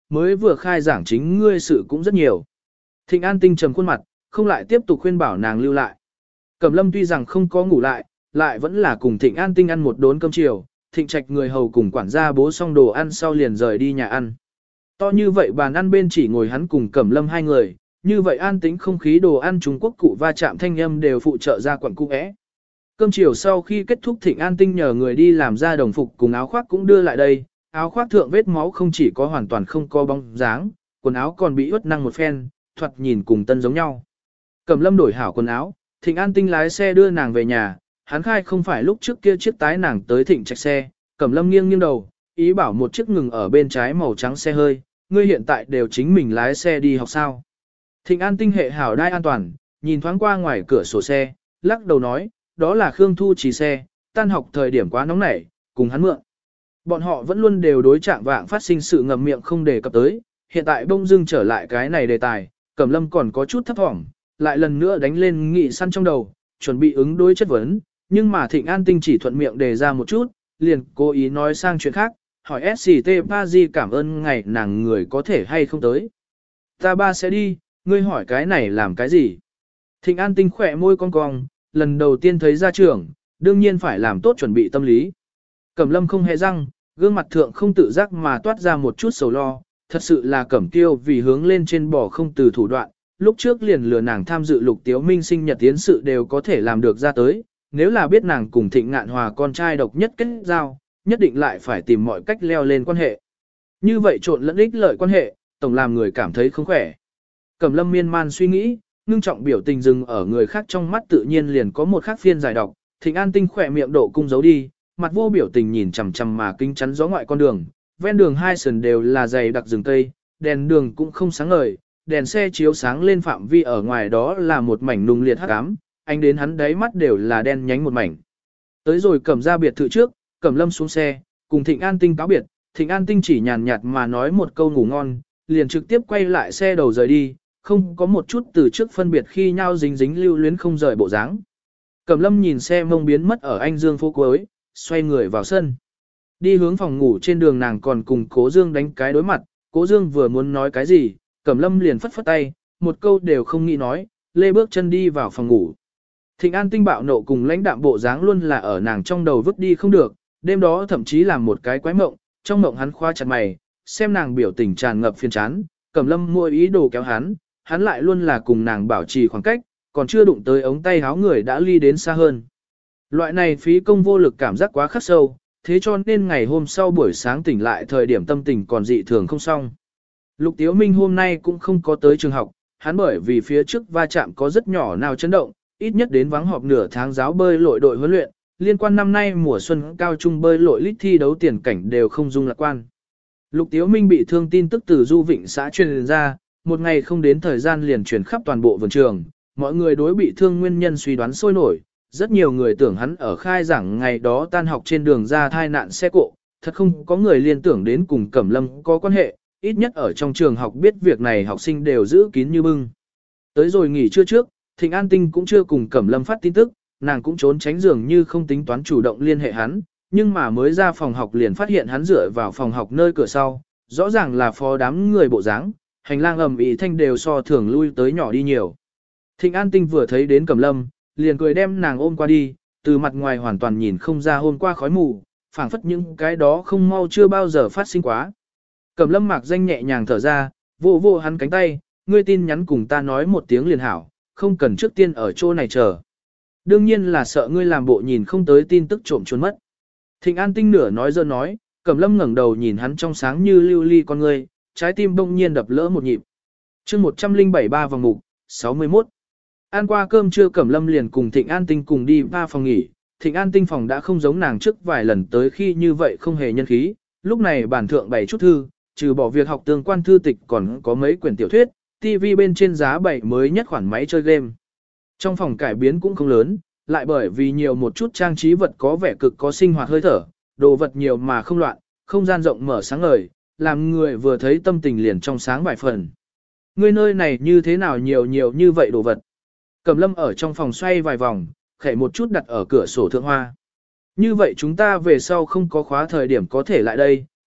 mới vừa khai giảng chính ngươi sự cũng rất nhiều. Thịnh An Tinh trầm khuôn mặt, không lại tiếp tục khuyên bảo nàng lưu lại. Cẩm Lâm tuy rằng không có ngủ lại vẫn là cùng Thịnh An Tinh ăn một đốn cơm chiều, Thịnh Trạch người hầu cùng quản gia bố xong đồ ăn sau liền rời đi nhà ăn. To như vậy bàn ăn bên chỉ ngồi hắn cùng Cẩm Lâm hai người, như vậy an tĩnh không khí đồ ăn Trung Quốc cụ va chạm thanh âm đều phụ trợ ra quận cung ẽ. Cơm chiều sau khi kết thúc Thịnh An Tinh nhờ người đi làm ra đồng phục cùng áo khoác cũng đưa lại đây, áo khoác thượng vết máu không chỉ có hoàn toàn không có bóng dáng, quần áo còn bị ướt năng một phen, thoạt nhìn cùng tân giống nhau. Cẩm Lâm đổi hảo quần áo, Thịnh An Tinh lái xe đưa nàng về nhà, hắn khai không phải lúc trước kia chiếc tái nàng tới Thịnh Trạch xe, Cẩm Lâm nghiêng nghiêng đầu, ý bảo một chiếc ngừng ở bên trái màu trắng xe hơi, ngươi hiện tại đều chính mình lái xe đi học sao. Thịnh An Tinh hệ hảo đai an toàn, nhìn thoáng qua ngoài cửa sổ xe, lắc đầu nói, đó là Khương Thu Trì xe, tan học thời điểm quá nóng nảy, cùng hắn mượn. Bọn họ vẫn luôn đều đối trạng vạng phát sinh sự ngậm miệng không đề cập tới, hiện tại bông dưng trở lại cái này đề tài, Cẩm Lâm còn có chút thấp thỏm, lại lần nữa đánh lên nghị săn trong đầu, chuẩn bị ứng đối chất vấn, nhưng mà Thịnh An Tinh chỉ thuận miệng đề ra một chút, liền cố ý nói sang chuyện khác, hỏi SCT Pazi cảm ơn ngày nàng người có thể hay không tới. Ta ba sẽ đi, ngươi hỏi cái này làm cái gì? Thịnh An Tinh khỏe môi cong cong, lần đầu tiên thấy gia trưởng, đương nhiên phải làm tốt chuẩn bị tâm lý. Cẩm Lâm không hề răng, gương mặt thượng không tự giác mà toát ra một chút sầu lo, thật sự là Cẩm Tiêu vì hướng lên trên bò không từ thủ đoạn, lúc trước liền lừa nàng tham dự Lục Tiếu Minh sinh nhật tiến sự đều có thể làm được ra tới, nếu là biết nàng cùng Thịnh Ngạn Hòa con trai độc nhất kết giao, nhất định lại phải tìm mọi cách leo lên quan hệ. Như vậy trộn lẫn ích lợi quan hệ, tổng làm người cảm thấy không khỏe. Cẩm Lâm miên man suy nghĩ, ngưng trọng biểu tình dừng ở người khác trong mắt tự nhiên liền có một khác phiên giải độc. Thịnh An Tinh khỏe miệng độ cung giấu đi, mặt vô biểu tình nhìn chằm chằm mà kinh chắn gió ngoại con đường, ven đường hai sườn đều là dày đặc rừng cây, đèn đường cũng không sáng ngời, đèn xe chiếu sáng lên phạm vi ở ngoài đó là một mảnh nung liệt hắc ám, ánh đến hắn đáy mắt đều là đen nhánh một mảnh. Tới rồi Cẩm ra biệt thự trước, Cẩm Lâm xuống xe, cùng Thịnh An Tinh cáo biệt, Thịnh An Tinh chỉ nhàn nhạt mà nói một câu ngủ ngon, liền trực tiếp quay lại xe đầu rời đi, không có một chút từ trước phân biệt khi nhau dính dính lưu luyến không rời bộ dáng. Cẩm Lâm nhìn xe mông biến mất ở Anh Dương phố cuối, xoay người vào sân. Đi hướng phòng ngủ trên đường nàng còn cùng Cố Dương đánh cái đối mặt, Cố Dương vừa muốn nói cái gì, Cẩm Lâm liền phất phất tay, một câu đều không nghĩ nói, lê bước chân đi vào phòng ngủ. Thịnh An Tinh bạo nộ cùng lãnh đạm bộ dáng luôn là ở nàng trong đầu vứt đi không được, đêm đó thậm chí làm một cái quái mộng, trong mộng hắn khoa chặt mày, xem nàng biểu tình tràn ngập phiền chán, Cẩm Lâm mua ý đồ kéo hắn lại luôn là cùng nàng bảo trì khoảng cách, còn chưa đụng tới ống tay háo người đã ly đến xa hơn. Loại này phí công vô lực cảm giác quá khắc sâu, thế cho nên ngày hôm sau buổi sáng tỉnh lại thời điểm tâm tình còn dị thường không xong. Lục Tiếu Minh hôm nay cũng không có tới trường học, hắn bởi vì phía trước va chạm có rất nhỏ nào chấn động, ít nhất đến vắng họp nửa tháng giáo bơi lội đội huấn luyện, liên quan năm nay mùa xuân cao trung bơi lội lít thi đấu tiền cảnh đều không dung lạc quan. Lục Tiếu Minh bị thương tin tức từ Du Vịnh xã truyền ra, một ngày không đến thời gian liền truyền khắp toàn bộ vườn trường, mọi người đối bị thương nguyên nhân suy đoán sôi nổi, rất nhiều người tưởng hắn ở khai giảng ngày đó tan học trên đường ra thai nạn xe cộ, thật không có người liên tưởng đến cùng Cẩm Lâm có quan hệ, ít nhất ở trong trường học biết việc này học sinh đều giữ kín như bưng. Tới rồi nghỉ trưa trước, Thịnh An Tinh cũng chưa cùng Cẩm Lâm phát tin tức, nàng cũng trốn tránh giường như không tính toán chủ động liên hệ hắn, nhưng mà mới ra phòng học liền phát hiện hắn dựa vào phòng học nơi cửa sau, rõ ràng là phó đám người bộ dáng, hành lang ầm ĩ thanh đều so thường lui tới nhỏ đi nhiều. Thịnh An Tinh vừa thấy đến Cẩm Lâm, liền cười đem nàng ôm qua đi, từ mặt ngoài hoàn toàn nhìn không ra hôm qua khói mù, phảng phất những cái đó không mau chưa bao giờ phát sinh quá. Cẩm Lâm mạc danh nhẹ nhàng thở ra, vô vô hắn cánh tay, ngươi tin nhắn cùng ta nói một tiếng liền hảo, không cần trước tiên ở chỗ này chờ. Đương nhiên là sợ ngươi làm bộ nhìn không tới tin tức trộm trốn mất. Thịnh An Tinh nửa nói dơ nói, Cẩm Lâm ngẩng đầu nhìn hắn trong sáng như lưu ly con ngươi, trái tim bỗng nhiên đập lỡ một nhịp. Chương 107 vòng mục, 61. Ăn qua cơm trưa Cẩm Lâm liền cùng Thịnh An Tinh cùng đi ba phòng nghỉ, Thịnh An Tinh phòng đã không giống nàng trước vài lần tới khi như vậy không hề nhân khí, lúc này bản thượng bày chút thư, trừ bỏ việc học tương quan thư tịch còn có mấy quyển tiểu thuyết, TV bên trên giá bày mới nhất khoản máy chơi game. Trong phòng cải biến cũng không lớn, lại bởi vì nhiều một chút trang trí vật có vẻ cực có sinh hoạt hơi thở, đồ vật nhiều mà không loạn, không gian rộng mở sáng ngời, làm người vừa thấy tâm tình liền trong sáng vài phần. Ngươi nơi này như thế nào nhiều như vậy đồ vật. Cẩm Lâm ở trong phòng xoay vài vòng, khẽ một chút đặt ở cửa sổ thượng hoa. Như vậy chúng ta về sau không có khóa thời điểm có thể lại đây,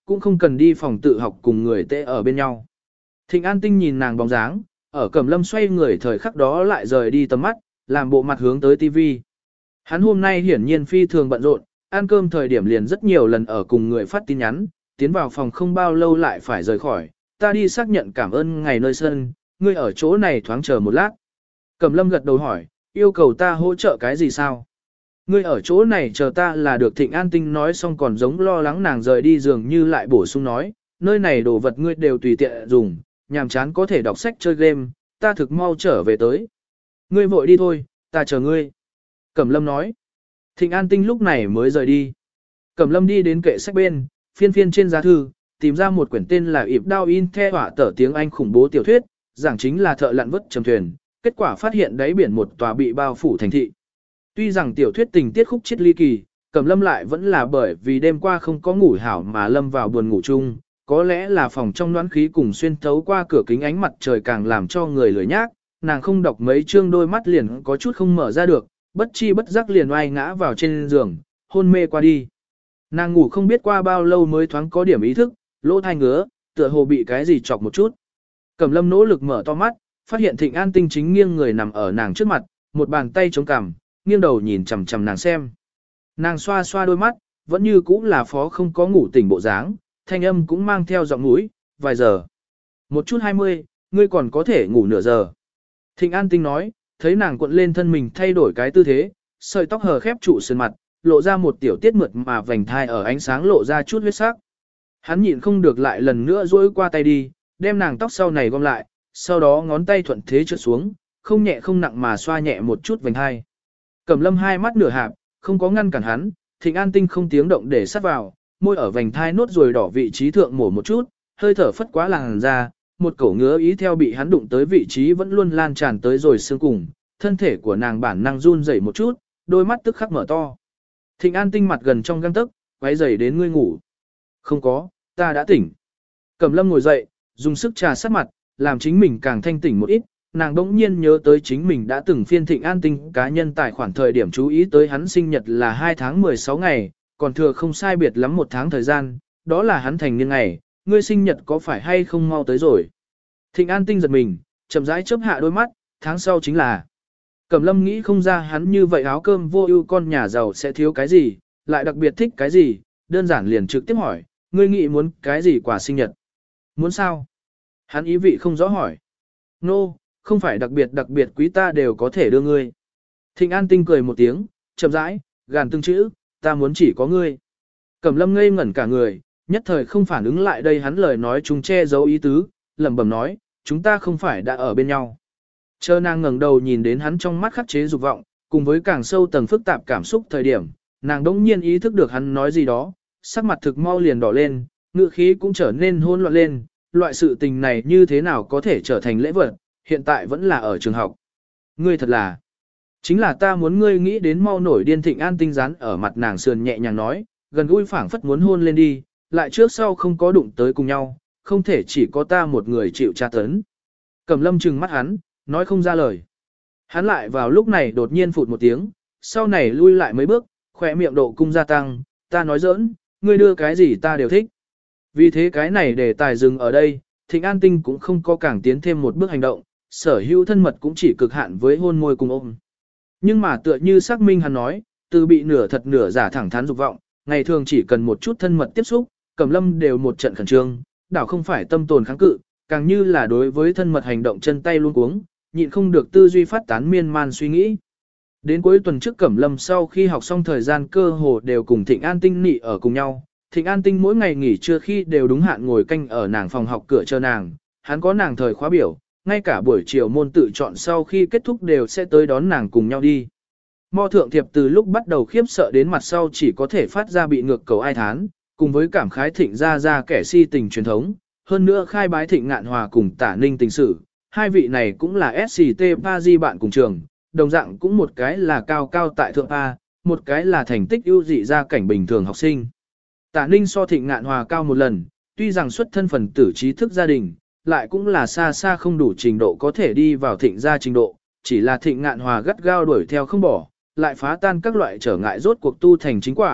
cũng không cần đi phòng tự học cùng người tệ ở bên nhau. Thịnh An Tinh nhìn nàng bóng dáng, ở Cẩm Lâm xoay người thời khắc đó lại rời đi tầm mắt, làm bộ mặt hướng tới tivi. Hắn hôm nay hiển nhiên phi thường bận rộn, ăn cơm thời điểm liền rất nhiều lần ở cùng người phát tin nhắn, tiến vào phòng không bao lâu lại phải rời khỏi, ta đi xác nhận cảm ơn ngày nơi sân, ngươi ở chỗ này thoáng chờ một lát. Cẩm Lâm gật đầu hỏi, yêu cầu ta hỗ trợ cái gì sao? Ngươi ở chỗ này chờ ta là được. Thịnh An Tinh nói xong còn giống lo lắng nàng rời đi dường như lại bổ sung nói, nơi này đồ vật ngươi đều tùy tiện dùng, nhàm chán có thể đọc sách chơi game, ta thực mau trở về tới. Ngươi vội đi thôi, ta chờ ngươi. Cẩm Lâm nói. Thịnh An Tinh lúc này mới rời đi. Cẩm Lâm đi đến kệ sách bên, phiên phiên trên giá thư, tìm ra một quyển tên là Ịp Đao In The họa tở tiếng Anh khủng bố tiểu thuyết, giảng chính là thợ lặn vớt trầm thuyền, kết quả phát hiện đáy biển một tòa bị bao phủ thành thị. Tuy rằng tiểu thuyết tình tiết khúc chiết ly kỳ, Cẩm Lâm lại vẫn là bởi vì đêm qua không có ngủ hảo mà lâm vào buồn ngủ chung, có lẽ là phòng trong noãn khí cùng xuyên thấu qua cửa kính ánh mặt trời càng làm cho người lười nhác, nàng không đọc mấy chương đôi mắt liền có chút không mở ra được, bất chi bất giác liền oai ngã vào trên giường, hôn mê qua đi. Nàng ngủ không biết qua bao lâu mới thoáng có điểm ý thức, lỗ thai ngứa, tựa hồ bị cái gì chọc một chút. Cẩm Lâm nỗ lực mở to mắt, phát hiện Thịnh An Tinh chính nghiêng người nằm ở nàng trước mặt, một bàn tay chống cằm, nghiêng đầu nhìn chằm chằm nàng xem. Nàng xoa xoa đôi mắt, vẫn như cũ là phó không có ngủ tỉnh bộ dáng, thanh âm cũng mang theo giọng mũi, vài giờ. Một chút 20, ngươi còn có thể ngủ nửa giờ. Thịnh An Tinh nói, thấy nàng cuộn lên thân mình thay đổi cái tư thế, sợi tóc hờ khép trụ sườn mặt, lộ ra một tiểu tiết mượt mà vành thai ở ánh sáng lộ ra chút huyết sắc. Hắn nhịn không được lại lần nữa duỗi qua tay đi, đem nàng tóc sau này gom lại, sau đó ngón tay thuận thế trượt xuống, không nhẹ không nặng mà xoa nhẹ một chút vành thai. Cẩm Lâm hai mắt nửa hạp, không có ngăn cản hắn, Thịnh An Tinh không tiếng động để sát vào, môi ở vành thai nốt ruồi đỏ vị trí thượng mổ một chút, hơi thở phất quá làn ra, một cổ ngứa ý theo bị hắn đụng tới vị trí vẫn luôn lan tràn tới rồi xương cùng, thân thể của nàng bản năng run rẩy một chút, đôi mắt tức khắc mở to. Thịnh An Tinh mặt gần trong găng tấc, quấy rầy đến ngươi ngủ. Không có, ta đã tỉnh. Cẩm Lâm ngồi dậy, dùng sức trà sát mặt, làm chính mình càng thanh tỉnh một ít, nàng đỗng nhiên nhớ tới chính mình đã từng phiên Thịnh An Tinh cá nhân tài khoản thời điểm chú ý tới hắn sinh nhật là 2 tháng 16 ngày, còn thừa không sai biệt lắm 1 tháng thời gian, đó là hắn thành niên ngày, ngươi sinh nhật có phải hay không mau tới rồi. Thịnh An Tinh giật mình, chậm rãi chớp hạ đôi mắt, tháng sau chính là. Cẩm Lâm nghĩ không ra hắn như vậy áo cơm vô ưu con nhà giàu sẽ thiếu cái gì, lại đặc biệt thích cái gì, đơn giản liền trực tiếp hỏi, ngươi nghĩ muốn cái gì quà sinh nhật? Muốn sao? Hắn ý vị không rõ hỏi. Nô, không phải đặc biệt quý ta đều có thể đưa ngươi. Thịnh An Tinh cười một tiếng, chậm rãi, gàn từng chữ, ta muốn chỉ có ngươi. Cẩm Lâm ngây ngẩn cả người, nhất thời không phản ứng lại đây hắn lời nói chúng che giấu ý tứ, lẩm bẩm nói, chúng ta không phải đã ở bên nhau. Chờ nàng ngẩng đầu nhìn đến hắn trong mắt khắc chế dục vọng, cùng với càng sâu tầng phức tạp cảm xúc thời điểm, nàng đỗng nhiên ý thức được hắn nói gì đó, sắc mặt thực mau liền đỏ lên, ngữ khí cũng trở nên hỗn loạn lên, loại sự tình này như thế nào có thể trở thành lễ vật, hiện tại vẫn là ở trường học. Ngươi thật là, chính là ta muốn ngươi nghĩ đến mau nổi điên. Thịnh An Tinh rán ở mặt nàng sườn nhẹ nhàng nói, gần gũi phảng phất muốn hôn lên đi, lại trước sau không có đụng tới cùng nhau, không thể chỉ có ta một người chịu tra tấn. Cẩm Lâm trừng mắt hắn, nói không ra lời. Hắn lại vào lúc này đột nhiên phụt một tiếng, sau này lui lại mấy bước, khỏe miệng độ cung gia tăng, ta nói giỡn, ngươi đưa cái gì ta đều thích. Vì thế cái này để tài dừng ở đây, Thịnh An Tinh cũng không có càng tiến thêm một bước hành động, sở hữu thân mật cũng chỉ cực hạn với hôn môi cùng ôm. Nhưng mà tựa như xác minh hắn nói, từ bị nửa thật nửa giả thẳng thắn dục vọng, ngày thường chỉ cần một chút thân mật tiếp xúc, Cẩm Lâm đều một trận khẩn trương, đảo không phải tâm tồn kháng cự, càng như là đối với thân mật hành động chân tay luôn cuống, nhịn không được tư duy phát tán miên man suy nghĩ. Đến cuối tuần trước Cẩm Lâm sau khi học xong thời gian cơ hồ đều cùng Thịnh An Tinh nị ở cùng nhau. Thịnh An Tinh mỗi ngày nghỉ trưa khi đều đúng hạn ngồi canh ở nàng phòng học cửa chờ nàng, hắn có nàng thời khóa biểu, ngay cả buổi chiều môn tự chọn sau khi kết thúc đều sẽ tới đón nàng cùng nhau đi. Mo Thượng Thiệp từ lúc bắt đầu khiếp sợ đến mặt sau chỉ có thể phát ra bị ngược cầu ai thán, cùng với cảm khái Thịnh ra kẻ si tình truyền thống, hơn nữa khai bái Thịnh Ngạn Hòa cùng Tả Ninh tình sự, hai vị này cũng là SCT Paris bạn cùng trường, đồng dạng cũng một cái là cao cao tại thượng A, một cái là thành tích ưu dị gia cảnh bình thường học sinh. Tả Ninh so Thịnh Ngạn Hòa cao một lần, tuy rằng xuất thân phần tử trí thức gia đình, lại cũng là xa xa không đủ trình độ có thể đi vào Thịnh gia trình độ, chỉ là Thịnh Ngạn Hòa gắt gao đuổi theo không bỏ, lại phá tan các loại trở ngại rốt cuộc tu thành chính quả,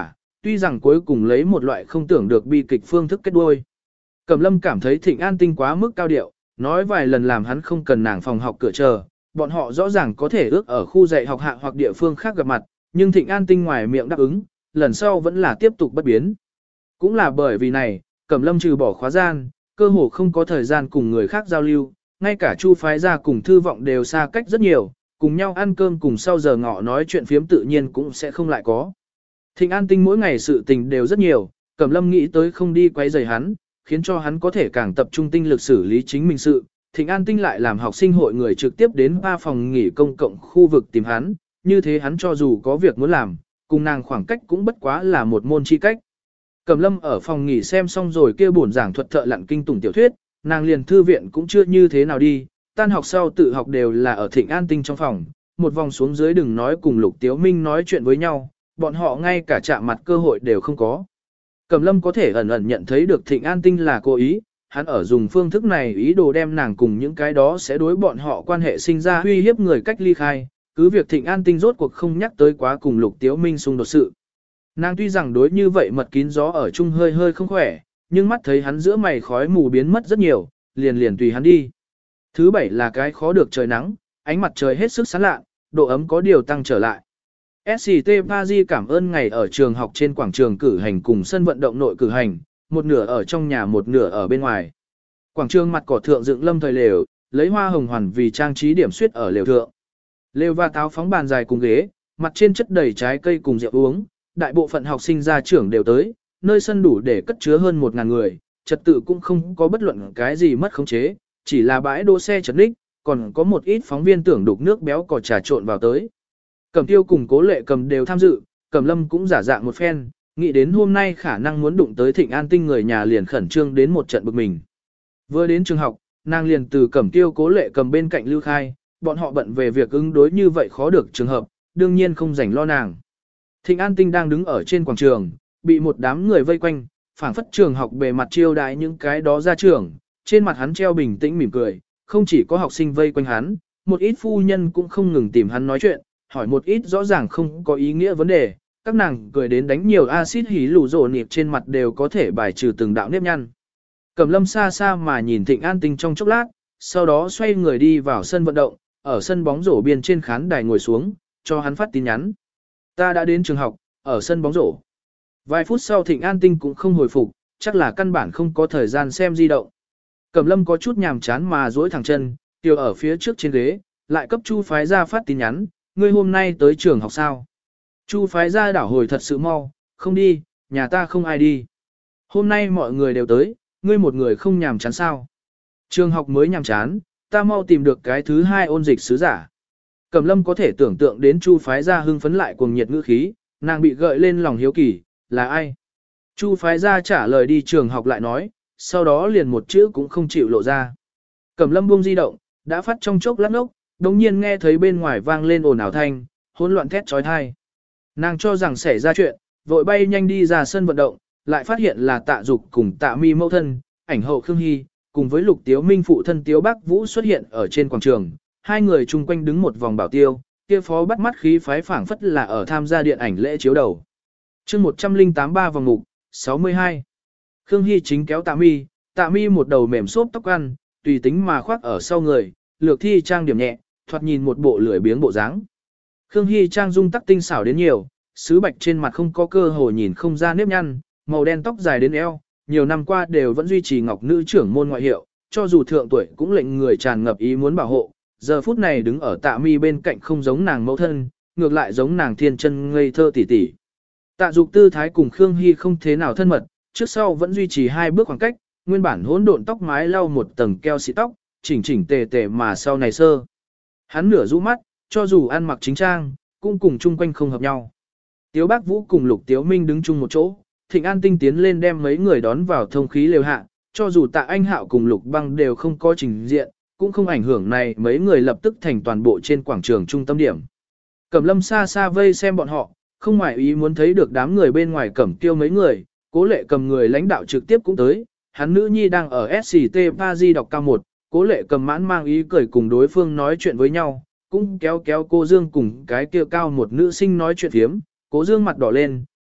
tuy rằng cuối cùng lấy một loại không tưởng được bi kịch phương thức kết đuôi. Cẩm Lâm cảm thấy Thịnh An Tinh quá mức cao điệu, nói vài lần làm hắn không cần nàng phòng học cửa chờ, bọn họ rõ ràng có thể ước ở khu dạy học hạ hoặc địa phương khác gặp mặt, nhưng Thịnh An Tinh ngoài miệng đáp ứng, lần sau vẫn là tiếp tục bất biến. Cũng là bởi vì này, Cẩm Lâm trừ bỏ khóa gian, cơ hồ không có thời gian cùng người khác giao lưu, ngay cả Chu phái gia cùng Thư Vọng đều xa cách rất nhiều, cùng nhau ăn cơm cùng sau giờ ngọ nói chuyện phiếm tự nhiên cũng sẽ không lại có. Thịnh An Tinh mỗi ngày sự tình đều rất nhiều, Cẩm Lâm nghĩ tới không đi quấy rầy hắn, khiến cho hắn có thể càng tập trung tinh lực xử lý chính mình sự. Thịnh An Tinh lại làm học sinh hội người trực tiếp đến 3 phòng nghỉ công cộng khu vực tìm hắn, như thế hắn cho dù có việc muốn làm, cùng nàng khoảng cách cũng bất quá là một môn chi cách. Cẩm Lâm ở phòng nghỉ xem xong rồi kia bổn giảng thuật thợ lặn kinh tủng tiểu thuyết, nàng liền thư viện cũng chưa như thế nào đi, tan học sau tự học đều là ở Thịnh An Tinh trong phòng, một vòng xuống dưới đừng nói cùng Lục Tiếu Minh nói chuyện với nhau, bọn họ ngay cả chạm mặt cơ hội đều không có. Cẩm Lâm có thể ẩn ẩn nhận thấy được Thịnh An Tinh là cố ý, hắn ở dùng phương thức này ý đồ đem nàng cùng những cái đó sẽ đối bọn họ quan hệ sinh ra uy hiếp người cách ly khai, cứ việc Thịnh An Tinh rốt cuộc không nhắc tới quá cùng Lục Tiếu Minh xung đột sự. Nàng tuy rằng đối như vậy mật kín gió ở chung hơi hơi không khỏe, nhưng mắt thấy hắn giữa mày khói mù biến mất rất nhiều, liền liền tùy hắn đi. Thứ bảy là cái khó được trời nắng, ánh mặt trời hết sức sáng lạ, độ ấm có điều tăng trở lại. SCT Paris cảm ơn ngày ở trường học trên quảng trường cử hành cùng sân vận động nội cử hành, một nửa ở trong nhà một nửa ở bên ngoài. Quảng trường mặt cỏ thượng dựng lâm thời lều, lấy hoa hồng hoàn vì trang trí điểm suyết ở lều thượng. Lều và táo phóng bàn dài cùng ghế, mặt trên chất đầy trái cây cùng rượu uống, đại bộ phận học sinh gia trưởng đều tới, nơi sân đủ để cất chứa hơn 1.000 người, trật tự cũng không có bất luận cái gì mất khống chế, chỉ là bãi đỗ xe chật ních, còn có một ít phóng viên tưởng đục nước béo cò trà trộn vào tới. Cẩm Tiêu cùng Cố Lệ Cầm đều tham dự, Cẩm Lâm cũng giả dạng một phen, nghĩ đến hôm nay khả năng muốn đụng tới Thịnh An Tinh người nhà liền khẩn trương đến một trận bực mình. Vừa đến trường học, nàng liền từ Cẩm Tiêu Cố Lệ Cầm bên cạnh lưu khai, bọn họ bận về việc ứng đối như vậy khó được trường hợp, đương nhiên không rảnh lo nàng. Thịnh An Tinh đang đứng ở trên quảng trường, bị một đám người vây quanh, phảng phất trường học bề mặt chiêu đãi những cái đó ra trường, trên mặt hắn treo bình tĩnh mỉm cười, không chỉ có học sinh vây quanh hắn, một ít phu nhân cũng không ngừng tìm hắn nói chuyện, hỏi một ít rõ ràng không có ý nghĩa vấn đề, các nàng cười đến đánh nhiều axit hí lù rổ nịp trên mặt đều có thể bài trừ từng đạo nếp nhăn. Cẩm Lâm xa xa mà nhìn Thịnh An Tinh trong chốc lát, sau đó xoay người đi vào sân vận động, ở sân bóng rổ biên trên khán đài ngồi xuống, cho hắn phát tin nhắn. Ta đã đến trường học, ở sân bóng rổ. Vài phút sau Thịnh An Tinh cũng không hồi phục, chắc là căn bản không có thời gian xem di động. Cẩm Lâm có chút nhàm chán mà duỗi thẳng chân, tiêu ở phía trước trên ghế, lại cấp Chu phái ra phát tin nhắn, ngươi hôm nay tới trường học sao? Chu phái ra đảo hồi thật sự mau, không đi, nhà ta không ai đi. Hôm nay mọi người đều tới, ngươi một người không nhàm chán sao? Trường học mới nhàm chán, ta mau tìm được cái thứ hai ôn dịch sứ giả. Cẩm Lâm có thể tưởng tượng đến Chu phái ra hưng phấn lại cuồng nhiệt ngữ khí, nàng bị gợi lên lòng hiếu kỳ, là ai? Chu phái ra trả lời đi trường học lại nói, sau đó liền một chữ cũng không chịu lộ ra. Cẩm Lâm buông di động, đã phát trong chốc lát ốc, đồng nhiên nghe thấy bên ngoài vang lên ồn ào thanh, hỗn loạn thét trói thai. Nàng cho rằng xảy ra chuyện, vội bay nhanh đi ra sân vận động, lại phát hiện là Tạ Dục cùng Tạ Mi mẫu thân, ảnh hậu Khương Hy, cùng với Lục Tiếu Minh phụ thân Tiếu Bắc Vũ xuất hiện ở trên quảng trường, hai người chung quanh đứng một vòng bảo tiêu, kia phó bắt mắt khí phái phảng phất là ở tham gia điện ảnh lễ chiếu đầu. Chương 1083 vòng mục 62. Khương Hy chính kéo Tạ Mi một đầu mềm xốp tóc ăn, tùy tính mà khoác ở sau người, lược thi trang điểm nhẹ, thoạt nhìn một bộ lười biếng bộ dáng. Khương Hy trang dung tắc tinh xảo đến nhiều, sứ bạch trên mặt không có cơ hội nhìn không ra nếp nhăn, màu đen tóc dài đến eo, nhiều năm qua đều vẫn duy trì ngọc nữ trưởng môn ngoại hiệu, cho dù thượng tuổi cũng lệnh người tràn ngập ý muốn bảo hộ. Giờ phút này đứng ở Tạ Mi bên cạnh không giống nàng mẫu thân, ngược lại giống nàng thiên chân ngây thơ tỉ tỉ. Tạ Dục tư thái cùng Khương Hy không thế nào thân mật, trước sau vẫn duy trì hai bước khoảng cách, nguyên bản hỗn độn tóc mái lau một tầng keo xị tóc, chỉnh chỉnh tề tề mà sau này sơ. Hắn nửa rũ mắt, cho dù ăn mặc chính trang, cũng cùng chung quanh không hợp nhau. Tiếu Bác Vũ cùng Lục Tiếu Minh đứng chung một chỗ, Thịnh An Tinh tiến lên đem mấy người đón vào thông khí lều hạ, cho dù Tạ Anh Hạo cùng Lục Băng đều không có trình diện, cũng không ảnh hưởng này mấy người lập tức thành toàn bộ trên quảng trường trung tâm điểm. Cẩm Lâm xa xa vây xem bọn họ, không ngoài ý muốn thấy được đám người bên ngoài Cẩm Tiêu mấy người, Cố Lệ Cầm người lãnh đạo trực tiếp cũng tới, hắn nữ nhi đang ở SCT Paris đọc cao 1, Cố Lệ Cầm mãn mang ý cười cùng đối phương nói chuyện với nhau, cũng kéo kéo cô Dương cùng cái kia cao một nữ sinh nói chuyện phiếm, Cố Dương mặt đỏ lên,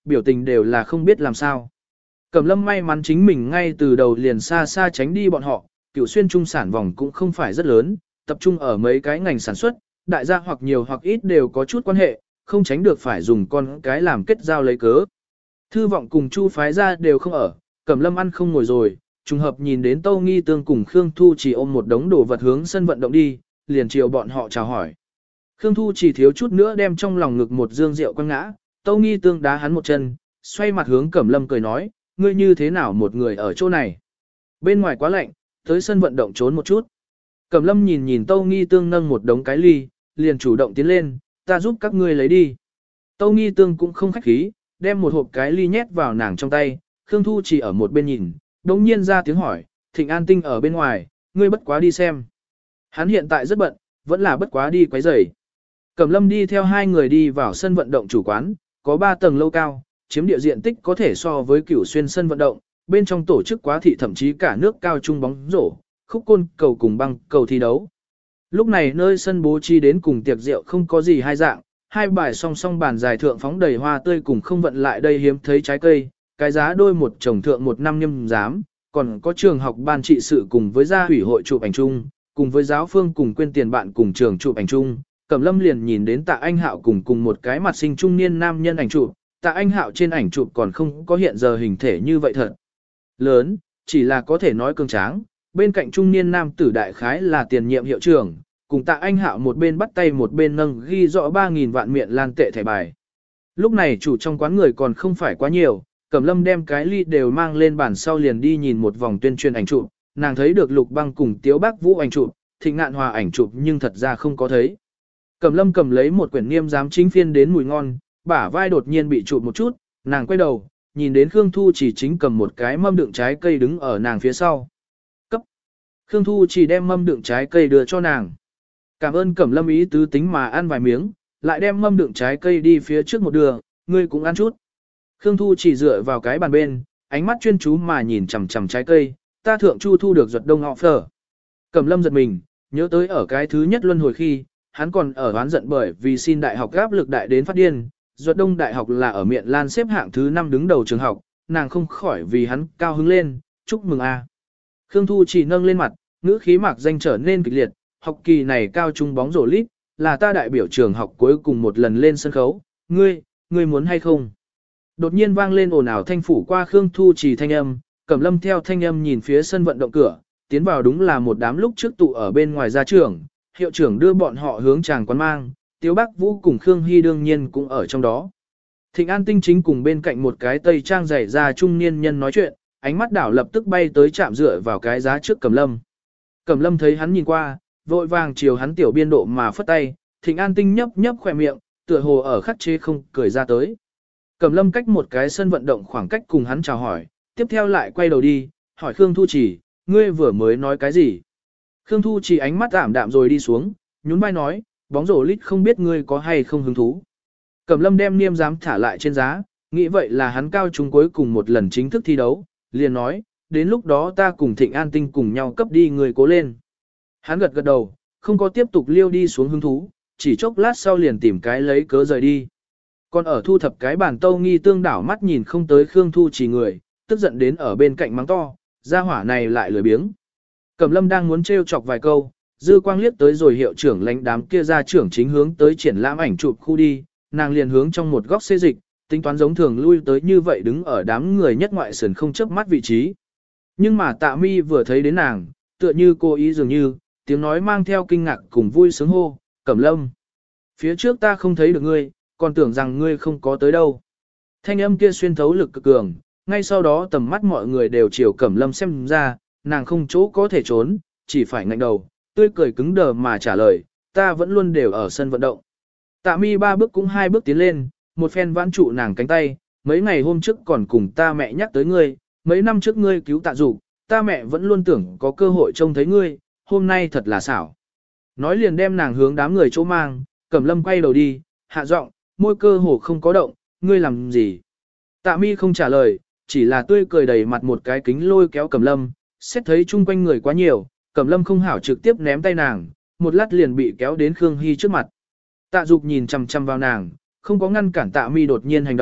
biểu tình đều là không biết làm sao. Cẩm Lâm may mắn chính mình ngay từ đầu liền xa xa tránh đi bọn họ, Cửu Xuyên trung sản vòng cũng không phải rất lớn, tập trung ở mấy cái ngành sản xuất, đại gia hoặc nhiều hoặc ít đều có chút quan hệ, không tránh được phải dùng con cái làm kết giao lấy cớ. Thư vọng cùng Chu phái ra đều không ở, Cẩm Lâm ăn không ngồi rồi, trùng hợp nhìn đến Tâu Nghi Tương cùng Khương Thu chỉ ôm một đống đồ vật hướng sân vận động đi, liền chiều bọn họ chào hỏi. Khương Thu chỉ thiếu chút nữa đem trong lòng ngực một dương rượu quăng ngã, Tâu Nghi Tương đá hắn một chân, xoay mặt hướng Cẩm Lâm cười nói, ngươi như thế nào một người ở chỗ này? Bên ngoài quá lạnh, tới sân vận động trốn một chút. Cẩm Lâm nhìn nhìn Tâu Nghi Tương nâng một đống cái ly, liền chủ động tiến lên, ta giúp các ngươi lấy đi. Tâu Nghi Tương cũng không khách khí, đem một hộp cái ly nhét vào nàng trong tay, Khương Thu chỉ ở một bên nhìn, đống nhiên ra tiếng hỏi, Thịnh An Tinh ở bên ngoài, ngươi bất quá đi xem. Hắn hiện tại rất bận, vẫn là bất quá đi quấy rầy. Cẩm Lâm đi theo hai người đi vào sân vận động chủ quán, có 3 tầng lâu cao, chiếm địa diện tích có thể so với Cửu Xuyên sân vận động, bên trong tổ chức quá thị thậm chí cả nước cao trung bóng rổ, khúc côn cầu cùng băng cầu thi đấu. Lúc này nơi sân bố trí đến cùng tiệc rượu không có gì hai dạng, hai bài song song bàn dài thượng phóng đầy hoa tươi cùng không vận lại đây hiếm thấy trái cây, cái giá đôi một chồng thượng một năm nhâm giám, còn có trường học ban trị sự cùng với gia ủy hội chụp ảnh chung, cùng với giáo phương cùng quên tiền bạn cùng trường chụp ảnh chung. Cẩm Lâm liền nhìn đến Tạ Anh Hạo cùng một cái mặt sinh trung niên nam nhân ảnh chụp, Tạ Anh Hạo trên ảnh chụp còn không có hiện giờ hình thể như vậy thật lớn, chỉ là có thể nói cường tráng. Bên cạnh trung niên nam tử đại khái là tiền nhiệm hiệu trưởng, cùng Tạ Anh Hạo một bên bắt tay một bên nâng ghi rõ 3.000 vạn miệng lan tệ thẻ bài. Lúc này chủ trong quán người còn không phải quá nhiều, Cẩm Lâm đem cái ly đều mang lên bàn sau liền đi nhìn một vòng tuyên truyền ảnh chụp, nàng thấy được Lục Băng cùng Tiếu Bác Vũ ảnh chụp, Thịnh Ngạn Hòa ảnh chụp nhưng thật ra không có thấy. Cẩm Lâm cầm lấy một quyển niêm giám chính phiên đến mùi ngon, bả vai đột nhiên bị chụp một chút, nàng quay đầu, nhìn đến Khương Thu chỉ chính cầm một cái mâm đựng trái cây đứng ở nàng phía sau. Cấp. Khương Thu chỉ đem mâm đựng trái cây đưa cho nàng. Cảm ơn Cẩm Lâm ý tứ tính mà ăn vài miếng, lại đem mâm đựng trái cây đi phía trước một đường, ngươi cũng ăn chút. Khương Thu chỉ dựa vào cái bàn bên, ánh mắt chuyên chú mà nhìn chằm chằm trái cây, ta thượng chu thu được ruột đông họ phở. Cẩm Lâm giật mình, nhớ tới ở cái thứ nhất luân hồi khi, hắn còn ở oán giận bởi vì xin đại học áp lực đại đến phát điên, ruột đông đại học là ở Miện Lan xếp hạng thứ 5 đứng đầu trường học, nàng không khỏi vì hắn cao hứng lên, chúc mừng a. Khương Thu chỉ nâng lên mặt, ngữ khí mạc danh trở nên kịch liệt, học kỳ này cao trung bóng rổ lít, là ta đại biểu trường học cuối cùng một lần lên sân khấu, ngươi muốn hay không? Đột nhiên vang lên ồn ào thanh phủ qua Khương Thu chỉ thanh âm, Cẩm Lâm theo thanh âm nhìn phía sân vận động cửa, tiến vào đúng là một đám lúc trước tụ ở bên ngoài gia trưởng, hiệu trưởng đưa bọn họ hướng tràng quán mang, Tiếu Bắc Vũ cùng Khương Hy đương nhiên cũng ở trong đó. Thịnh An Tinh chính cùng bên cạnh một cái tây trang dày ra trung niên nhân nói chuyện, ánh mắt đảo lập tức bay tới chạm dựa vào cái giá trước Cẩm Lâm. Cẩm Lâm thấy hắn nhìn qua, vội vàng chiều hắn tiểu biên độ mà phất tay, Thịnh An Tinh nhấp nhấp khỏe miệng, tựa hồ ở khắc chế không cười ra tới. Cẩm Lâm cách một cái sân vận động khoảng cách cùng hắn chào hỏi, tiếp theo lại quay đầu đi, hỏi Khương Thu Chỉ, ngươi vừa mới nói cái gì? Khương Thu Chỉ ánh mắt ảm đạm rồi đi xuống, nhún vai nói, bóng rổ lít không biết ngươi có hay không hứng thú. Cẩm Lâm đem niêm giám thả lại trên giá, nghĩ vậy là hắn cao trung cuối cùng một lần chính thức thi đấu, liền nói, đến lúc đó ta cùng Thịnh An Tinh cùng nhau cấp đi người cố lên. Hắn gật gật đầu, không có tiếp tục liêu đi xuống hứng thú, chỉ chốc lát sau liền tìm cái lấy cớ rời đi. Còn ở thu thập cái bàn Tâu Nghi Tương đảo mắt nhìn không tới Khương Thu Chỉ người, tức giận đến ở bên cạnh mắng to, gia hỏa này lại lười biếng. Cẩm Lâm đang muốn trêu chọc vài câu, dư quang liếc tới rồi hiệu trưởng lãnh đám kia ra trưởng chính hướng tới triển lãm ảnh chụp khu đi, nàng liền hướng trong một góc xê dịch, tính toán giống thường lui tới như vậy đứng ở đám người nhất ngoại sườn không chớp mắt vị trí. Nhưng mà Tạ Mi vừa thấy đến nàng, tựa như cô ý dường như, tiếng nói mang theo kinh ngạc cùng vui sướng hô, Cẩm Lâm. Phía trước ta không thấy được ngươi, còn tưởng rằng ngươi không có tới đâu. Thanh âm kia xuyên thấu lực cực cường, ngay sau đó tầm mắt mọi người đều chiều Cẩm Lâm xem ra, nàng không chỗ có thể trốn, chỉ phải ngạnh đầu, tươi cười cứng đờ mà trả lời, ta vẫn luôn đều ở sân vận động. Tạ Mi 3 bước cũng 2 bước tiến lên, một phen vãn trụ nàng cánh tay, mấy ngày hôm trước còn cùng ta mẹ nhắc tới ngươi, mấy năm trước ngươi cứu Tạ Dục, ta mẹ vẫn luôn tưởng có cơ hội trông thấy ngươi, hôm nay thật là xảo. Nói liền đem nàng hướng đám người chỗ mang, Cẩm Lâm quay đầu đi, hạ giọng, môi cơ hồ không có động, ngươi làm gì? Tạ Mi không trả lời, chỉ là tươi cười đầy mặt một cái kính lôi kéo Cẩm Lâm, xét thấy chung quanh người quá nhiều, Cẩm Lâm không hảo trực tiếp ném tay nàng, một lát liền bị kéo đến Khương Hy trước mặt. Tạ Dục nhìn chằm chằm vào nàng, không có ngăn cản Tạ Mi đột nhiên hành động,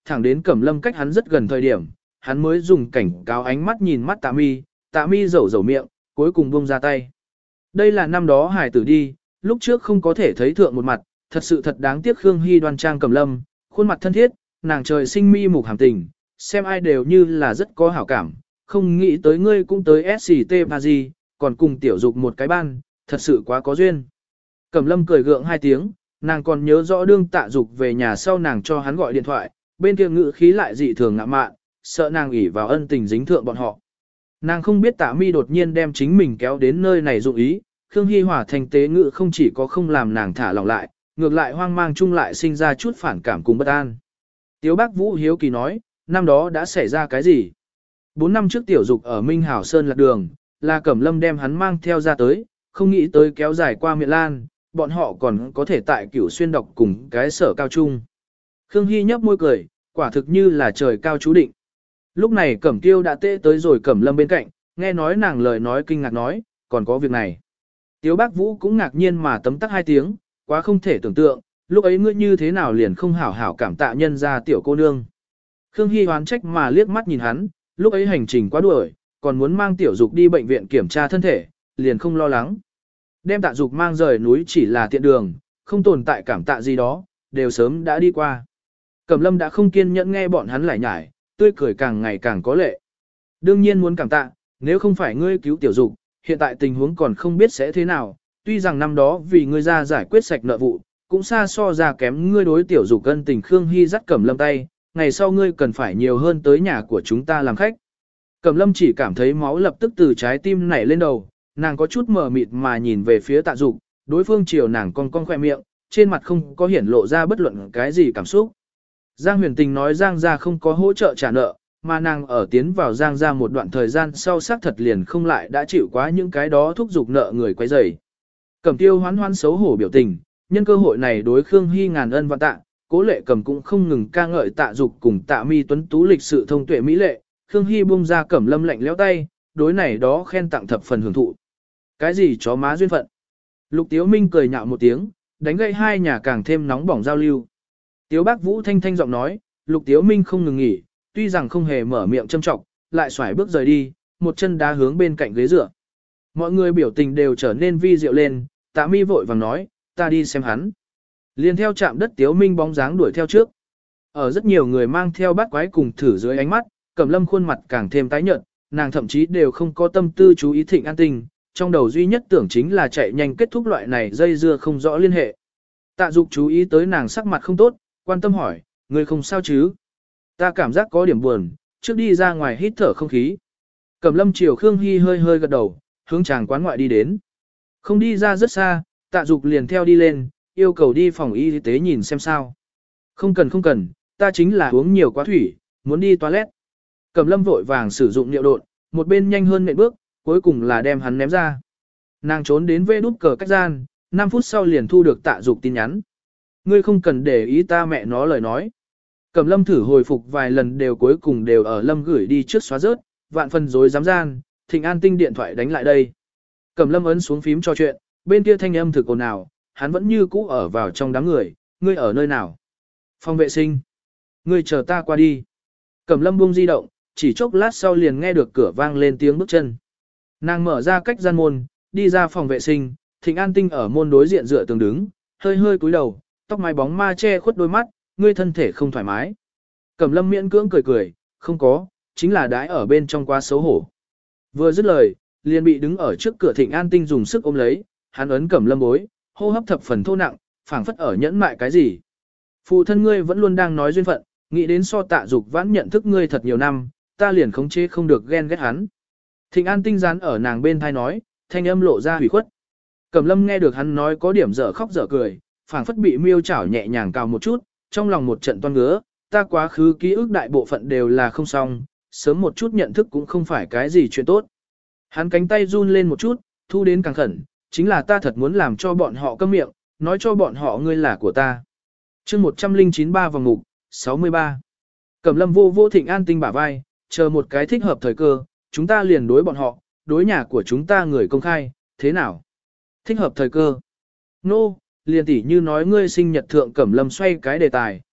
thẳng đến Cẩm Lâm cách hắn rất gần thời điểm, hắn mới dùng cảnh cáo ánh mắt nhìn mắt Tạ Mi rầu rầu miệng, cuối cùng buông ra tay. Đây là năm đó hải tử đi, lúc trước không có thể thấy thượng một mặt, thật sự thật đáng tiếc Khương Hy đoan trang Cẩm Lâm, khuôn mặt thân thiết, nàng trời sinh mi mục hàm tình, xem ai đều như là rất có hảo cảm, không nghĩ tới ngươi cũng tới SCT Paris, còn cùng tiểu dục một cái ban, thật sự quá có duyên. Cẩm Lâm cười gượng hai tiếng, nàng còn nhớ rõ đương Tạ Dục về nhà sau nàng cho hắn gọi điện thoại, bên kia ngữ khí lại dị thường ngạ mạn, sợ nàng ỷ vào ân tình dính thượng bọn họ. Nàng không biết Tạ Mi đột nhiên đem chính mình kéo đến nơi này dụng ý, Khương Hi Hòa thành tế ngữ không chỉ có không làm nàng thả lỏng lại, ngược lại hoang mang chung lại sinh ra chút phản cảm cùng bất an. Tiếu Bác Vũ hiếu kỳ nói, năm đó đã xảy ra cái gì? 4 năm trước tiểu dục ở Minh Hảo Sơn lạc đường, là Cẩm Lâm đem hắn mang theo ra tới, không nghĩ tới kéo dài qua Miện Lan, bọn họ còn có thể tại Cửu Xuyên đọc cùng cái sở cao trung. Khương Hi nhấp môi cười, quả thực như là trời cao chú định. Lúc này Cẩm Tiêu đã tê tới rồi Cẩm Lâm bên cạnh, nghe nói nàng lời nói kinh ngạc nói, còn có việc này. Tiếu Bác Vũ cũng ngạc nhiên mà tấm tắc hai tiếng, quá không thể tưởng tượng, lúc ấy ngươi như thế nào liền không hảo hảo cảm tạ nhân ra tiểu cô nương. Khương Hi hoán trách mà liếc mắt nhìn hắn, lúc ấy hành trình quá đuổi, còn muốn mang tiểu dục đi bệnh viện kiểm tra thân thể, liền không lo lắng. Đem Tạ Dục mang rời núi chỉ là tiện đường, không tồn tại cảm tạ gì đó, đều sớm đã đi qua. Cẩm Lâm đã không kiên nhẫn nghe bọn hắn lải nhải, tươi cười càng ngày càng có lệ. Đương nhiên muốn cảm tạ, nếu không phải ngươi cứu tiểu dục, hiện tại tình huống còn không biết sẽ thế nào, tuy rằng năm đó vì ngươi ra giải quyết sạch nợ vụ, cũng xa so ra kém ngươi đối tiểu dục ân tình. Khương Hy dắt Cẩm Lâm tay, ngày sau ngươi cần phải nhiều hơn tới nhà của chúng ta làm khách. Cẩm Lâm chỉ cảm thấy máu lập tức từ trái tim nảy lên đầu, nàng có chút mờ mịt mà nhìn về phía Tạ Dục, đối phương chiều nàng cong khoe miệng, trên mặt không có hiển lộ ra bất luận cái gì cảm xúc. Giang Huyền Tình nói Giang gia không có hỗ trợ trả nợ, mà nàng ở tiến vào Giang gia một đoạn thời gian sau xác thật liền không lại đã chịu quá những cái đó thúc giục nợ người quấy rầy. Cẩm Tiêu hoán hoán xấu hổ biểu tình, nhân cơ hội này đối Khương Hy ngàn ân vạn tạ, Cố Lệ Cầm cũng không ngừng ca ngợi Tạ Dục cùng Tạ Mi tuấn tú lịch sự thông tuệ mỹ lệ, Khương Hy buông ra Cẩm Lâm lạnh lẽo tay, đối này đó khen tặng thập phần hưởng thụ. Cái gì chó má duyên phận? Lục Tiếu Minh cười nhạo một tiếng, đánh gậy hai nhà càng thêm nóng bỏng giao lưu. Tiếu Bác Vũ thanh thanh giọng nói, Lục Tiếu Minh không ngừng nghỉ, tuy rằng không hề mở miệng châm trọng, lại xoải bước rời đi, một chân đá hướng bên cạnh ghế dựa. Mọi người biểu tình đều trở nên vi diệu lên, Tạ Mi vội vàng nói, ta đi xem hắn. Liền theo chạm đất Tiếu Minh bóng dáng đuổi theo trước. Ở rất nhiều người mang theo bát quái cùng thử dưới ánh mắt, Cẩm Lâm khuôn mặt càng thêm tái nhợt, nàng thậm chí đều không có tâm tư chú ý Thịnh An Tình, trong đầu duy nhất tưởng chính là chạy nhanh kết thúc loại này dây dưa không rõ liên hệ. Tạ Dục chú ý tới nàng sắc mặt không tốt, quan tâm hỏi, ngươi không sao chứ? Ta cảm giác có điểm buồn, trước đi ra ngoài hít thở không khí. Cẩm Lâm chiều Khương Hy hơi hơi gật đầu, hướng chàng quán ngoại đi đến. Không đi ra rất xa, Tạ Dục liền theo đi lên, yêu cầu đi phòng y tế nhìn xem sao. Không cần, ta chính là uống nhiều quá thủy, muốn đi toilet. Cẩm Lâm vội vàng sử dụng niệu độn, một bên nhanh hơn nện bước, cuối cùng là đem hắn ném ra. Nàng trốn đến vê đút cờ cách gian, 5 phút sau liền thu được Tạ Dục tin nhắn. Ngươi không cần để ý ta mẹ nó lời nói. Cẩm Lâm thử hồi phục vài lần đều cuối cùng đều ở Lâm gửi đi trước xóa rớt, vạn phần dối dám gian, Thịnh An Tinh điện thoại đánh lại đây. Cẩm Lâm ấn xuống phím trò chuyện, bên kia thanh âm thực ồn ào, hắn vẫn như cũ ở vào trong đám người, ngươi ở nơi nào? Phòng vệ sinh. Ngươi chờ ta qua đi. Cẩm Lâm buông di động, chỉ chốc lát sau liền nghe được cửa vang lên tiếng bước chân. Nàng mở ra cách gian môn, đi ra phòng vệ sinh, Thịnh An Tinh ở môn đối diện dựa tường đứng, hơi hơi cúi đầu, tóc mái bóng ma che khuất đôi mắt, ngươi thân thể không thoải mái. Cẩm Lâm miễn cưỡng cười, không có, chính là đái ở bên trong quá xấu hổ. Vừa dứt lời, liền bị đứng ở trước cửa Thịnh An Tinh dùng sức ôm lấy, hắn ấn Cẩm Lâm bối, hô hấp thập phần thô nặng, phảng phất ở nhẫn mại cái gì. Phụ thân ngươi vẫn luôn đang nói duyên phận, nghĩ đến so Tạ Dục vãn nhận thức ngươi thật nhiều năm, ta liền khống chế không được ghen ghét hắn. Thịnh An Tinh dán ở nàng bên thai nói, thanh âm lộ ra hủy khuất. Cẩm Lâm nghe được hắn nói có điểm dở khóc dở cười, phảng phất bị miêu chảo nhẹ nhàng cào một chút, trong lòng một trận toan ngứa, ta quá khứ ký ức đại bộ phận đều là không xong, sớm một chút nhận thức cũng không phải cái gì chuyện tốt. Hắn cánh tay run lên một chút, thu đến càng khẩn, chính là ta thật muốn làm cho bọn họ câm miệng, nói cho bọn họ ngươi là của ta. Chương 1093 vòng mục, 63. Cẩm Lâm vô vô Thịnh An Tinh bả vai, chờ một cái thích hợp thời cơ, chúng ta liền đối bọn họ, đối nhà của chúng ta người công khai, thế nào? Thích hợp thời cơ. Nô, liền tỉ như nói ngươi sinh nhật thượng Cẩm Lâm xoay cái đề tài,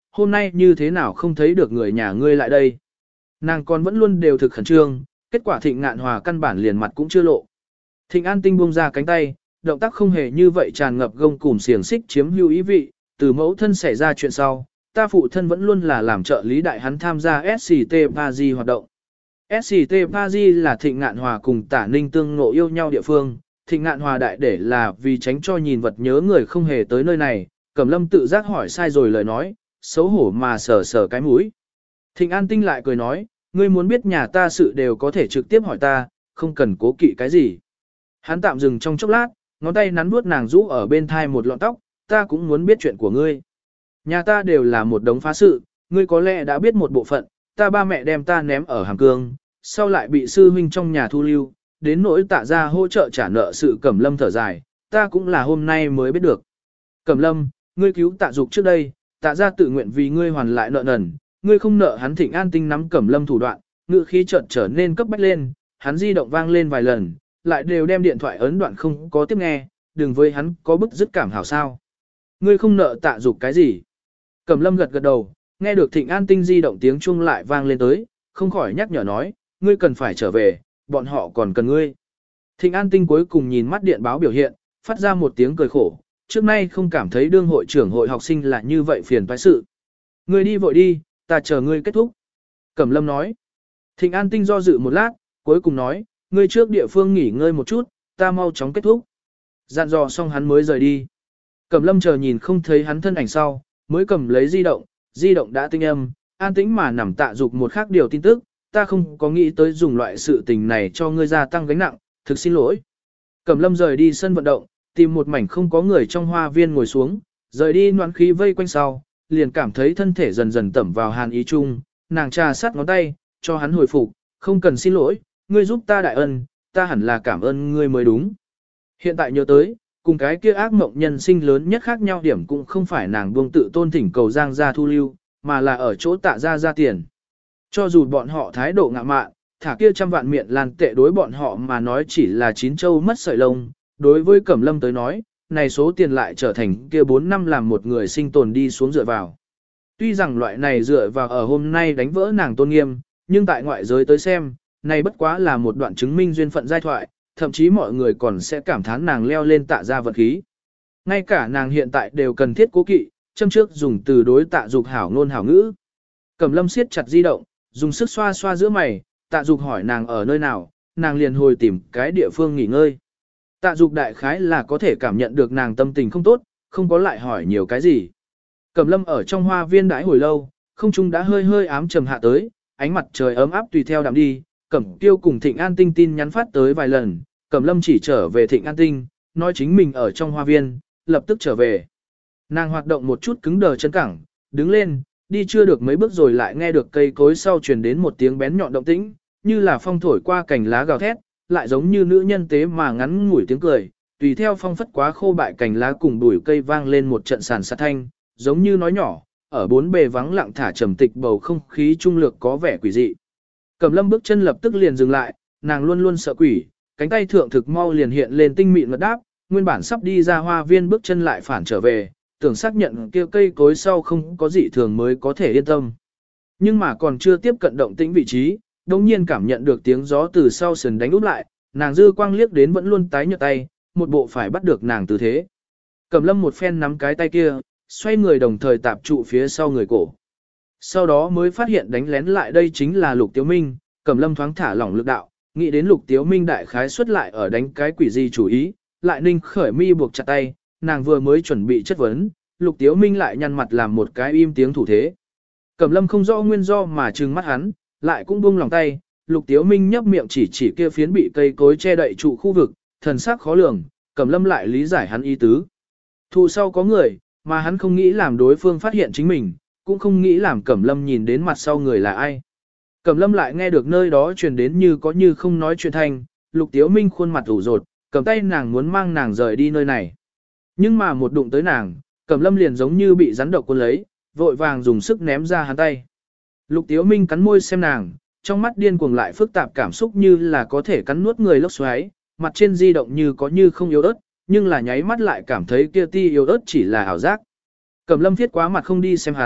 hôm nay như thế nào không thấy được người nhà ngươi lại đây. Nàng còn vẫn luôn đều thực khẩn trương, kết quả Thịnh Ngạn Hòa căn bản liền mặt cũng chưa lộ. Thịnh An Tinh buông ra cánh tay, động tác không hề như vậy tràn ngập gông cùm xiềng xích chiếm hữu ý vị, từ mẫu thân xảy ra chuyện sau, ta phụ thân vẫn luôn là làm trợ lý đại hắn tham gia SCT Paris hoạt động. SCT Paris là Thịnh Ngạn Hòa cùng Tả Ninh tương ngộ yêu nhau địa phương, Thịnh Ngạn Hòa đại để là vì tránh cho nhìn vật nhớ người không hề tới nơi này, Cẩm Lâm tự giác hỏi sai rồi lời nói, xấu hổ mà sờ sờ cái mũi. Thịnh An Tinh lại cười nói, ngươi muốn biết nhà ta sự đều có thể trực tiếp hỏi ta, không cần cố kỵ cái gì. Hắn tạm dừng trong chốc lát, ngón tay nắn vuốt nàng rũ ở bên thai một lọn tóc, ta cũng muốn biết chuyện của ngươi. Nhà ta đều là một đống phá sự, ngươi có lẽ đã biết một bộ phận, ta ba mẹ đem ta ném ở Hàm Cương, sau lại bị sư huynh trong nhà thu lưu, đến nỗi Tạ gia hỗ trợ trả nợ sự Cẩm Lâm thở dài, ta cũng là hôm nay mới biết được. Cẩm Lâm, ngươi cứu Tạ Dục trước đây, Tạ gia tự nguyện vì ngươi hoàn lại nợ nần, ngươi không nợ hắn. Thịnh An Tinh nắm Cẩm Lâm thủ đoạn, ngữ khí chợt trở nên cấp bách lên, hắn di động vang lên vài lần, lại đều đem điện thoại ấn đoạn không có tiếp nghe, đừng với hắn có bức dứt cảm hảo sao. Ngươi không nợ Tạ Dục cái gì? Cẩm Lâm gật gật đầu, nghe được Thịnh An Tinh di động tiếng chuông lại vang lên tới, không khỏi nhắc nhở nói, ngươi cần phải trở về, bọn họ còn cần ngươi. Thịnh An Tinh cuối cùng nhìn mắt điện báo biểu hiện, phát ra một tiếng cười khổ, trước nay không cảm thấy đương hội trưởng hội học sinh là như vậy phiền toái sự. Ngươi đi vội đi, ta chờ ngươi kết thúc. Cẩm Lâm nói. Thịnh An Tinh do dự một lát, cuối cùng nói, ngươi trước địa phương nghỉ ngơi một chút, ta mau chóng kết thúc. Dặn dò xong hắn mới rời đi. Cẩm Lâm chờ nhìn không thấy hắn thân ảnh sau, mới cầm lấy di động đã tinh âm, an tĩnh mà nằm Tạ Dục một khác điều tin tức, ta không có nghĩ tới dùng loại sự tình này cho ngươi gia tăng gánh nặng, thực xin lỗi. Cẩm Lâm rời đi sân vận động, tìm một mảnh không có người trong hoa viên ngồi xuống, rời đi noãn khí vây quanh sau, liền cảm thấy thân thể dần dần tẩm vào hàn ý chung, nàng trà sát ngón tay, cho hắn hồi phục, không cần xin lỗi, ngươi giúp ta đại ân, ta hẳn là cảm ơn ngươi mới đúng. Hiện tại nhớ tới, cùng cái kia ác mộng nhân sinh lớn nhất khác nhau điểm cũng không phải nàng buông tự tôn thỉnh cầu Giang gia thu lưu, mà là ở chỗ Tạ gia ra tiền. Cho dù bọn họ thái độ ngạ mạn, thả kia trăm vạn miệng lan tệ đối bọn họ mà nói chỉ là chín châu mất sợi lông, đối với Cẩm Lâm tới nói, này số tiền lại trở thành kia 4 năm làm một người sinh tồn đi xuống dựa vào. Tuy rằng loại này dựa vào ở hôm nay đánh vỡ nàng tôn nghiêm, nhưng tại ngoại giới tới xem, này bất quá là một đoạn chứng minh duyên phận giai thoại, thậm chí mọi người còn sẽ cảm thán nàng leo lên Tạ gia vật khí. Ngay cả nàng hiện tại đều cần thiết cố kỵ, châm trước dùng từ đối Tạ Dục hảo ngôn hảo ngữ. Cẩm Lâm siết chặt di động, dùng sức xoa xoa giữa mày, Tạ Dục hỏi nàng ở nơi nào, nàng liền hồi tìm cái địa phương nghỉ ngơi. Tạ Dục đại khái là có thể cảm nhận được nàng tâm tình không tốt, không có lại hỏi nhiều cái gì. Cẩm Lâm ở trong hoa viên đãi hồi lâu, không trung đã hơi hơi ám trầm hạ tới, ánh mặt trời ấm áp tùy theo đạm đi, Cẩm Tiêu cùng Thịnh An Tinh tin nhắn phát tới vài lần, Cẩm Lâm chỉ trở về Thịnh An Tinh, nói chính mình ở trong hoa viên, lập tức trở về. Nàng hoạt động một chút cứng đờ chân cẳng, đứng lên, đi chưa được mấy bước rồi lại nghe được cây cối sau truyền đến một tiếng bén nhọn động tĩnh, như là phong thổi qua cành lá gào thét, lại giống như nữ nhân tế mà ngắn ngủi tiếng cười, tùy theo phong phất quá khô bại cành lá cùng bụi cây vang lên một trận sàn sạt thanh, giống như nói nhỏ, ở bốn bề vắng lặng thả trầm tịch bầu không khí trung lược có vẻ quỷ dị. Cẩm Lâm bước chân lập tức liền dừng lại, nàng luôn luôn sợ quỷ, cánh tay thượng thực mau liền hiện lên tinh mịn ngật đáp, nguyên bản sắp đi ra hoa viên bước chân lại phản trở về, tưởng xác nhận kia cây cối sau không có dị thường mới có thể yên tâm. Nhưng mà còn chưa tiếp cận động tĩnh vị trí, đồng nhiên cảm nhận được tiếng gió từ sau sườn đánh úp lại, nàng dư quang liếc đến vẫn luôn tái nhợt tay, một bộ phải bắt được nàng tư thế. Cẩm Lâm một phen nắm cái tay kia, xoay người đồng thời tạp trụ phía sau người cổ. Sau đó mới phát hiện đánh lén lại đây chính là Lục Tiếu Minh, Cẩm Lâm thoáng thả lỏng lực đạo, nghĩ đến Lục Tiếu Minh đại khái xuất lại ở đánh cái quỷ gì chủ ý, lại ninh khởi mi buộc chặt tay, nàng vừa mới chuẩn bị chất vấn, Lục Tiếu Minh lại nhăn mặt làm một cái im tiếng thủ thế. Cẩm Lâm không rõ nguyên do mà trừng mắt hắn, lại cũng buông lòng tay, Lục Tiếu Minh nhấp miệng chỉ kia phiến bị cây cối che đậy trụ khu vực, thần sắc khó lường, Cẩm Lâm lại lý giải hắn ý tứ. Thù sau có người, mà hắn không nghĩ làm đối phương phát hiện chính mình, cũng không nghĩ làm Cẩm Lâm nhìn đến mặt sau người là ai. Cẩm Lâm lại nghe được nơi đó truyền đến như có như không nói chuyện thanh, Lục Tiếu Minh khuôn mặt ủ rột, cầm tay nàng muốn mang nàng rời đi nơi này. Nhưng mà một đụng tới nàng, Cẩm Lâm liền giống như bị rắn độc cuốn lấy, vội vàng dùng sức ném ra hắn tay. Lục Tiếu Minh cắn môi xem nàng, trong mắt điên cuồng lại phức tạp cảm xúc như là có thể cắn nuốt người lốc xoáy, mặt trên di động như có như không yếu ớt, nhưng là nháy mắt lại cảm thấy kia ti yếu ớt chỉ là ảo giác. Cẩm Lâm thiết quá mặt không đi xem hắn,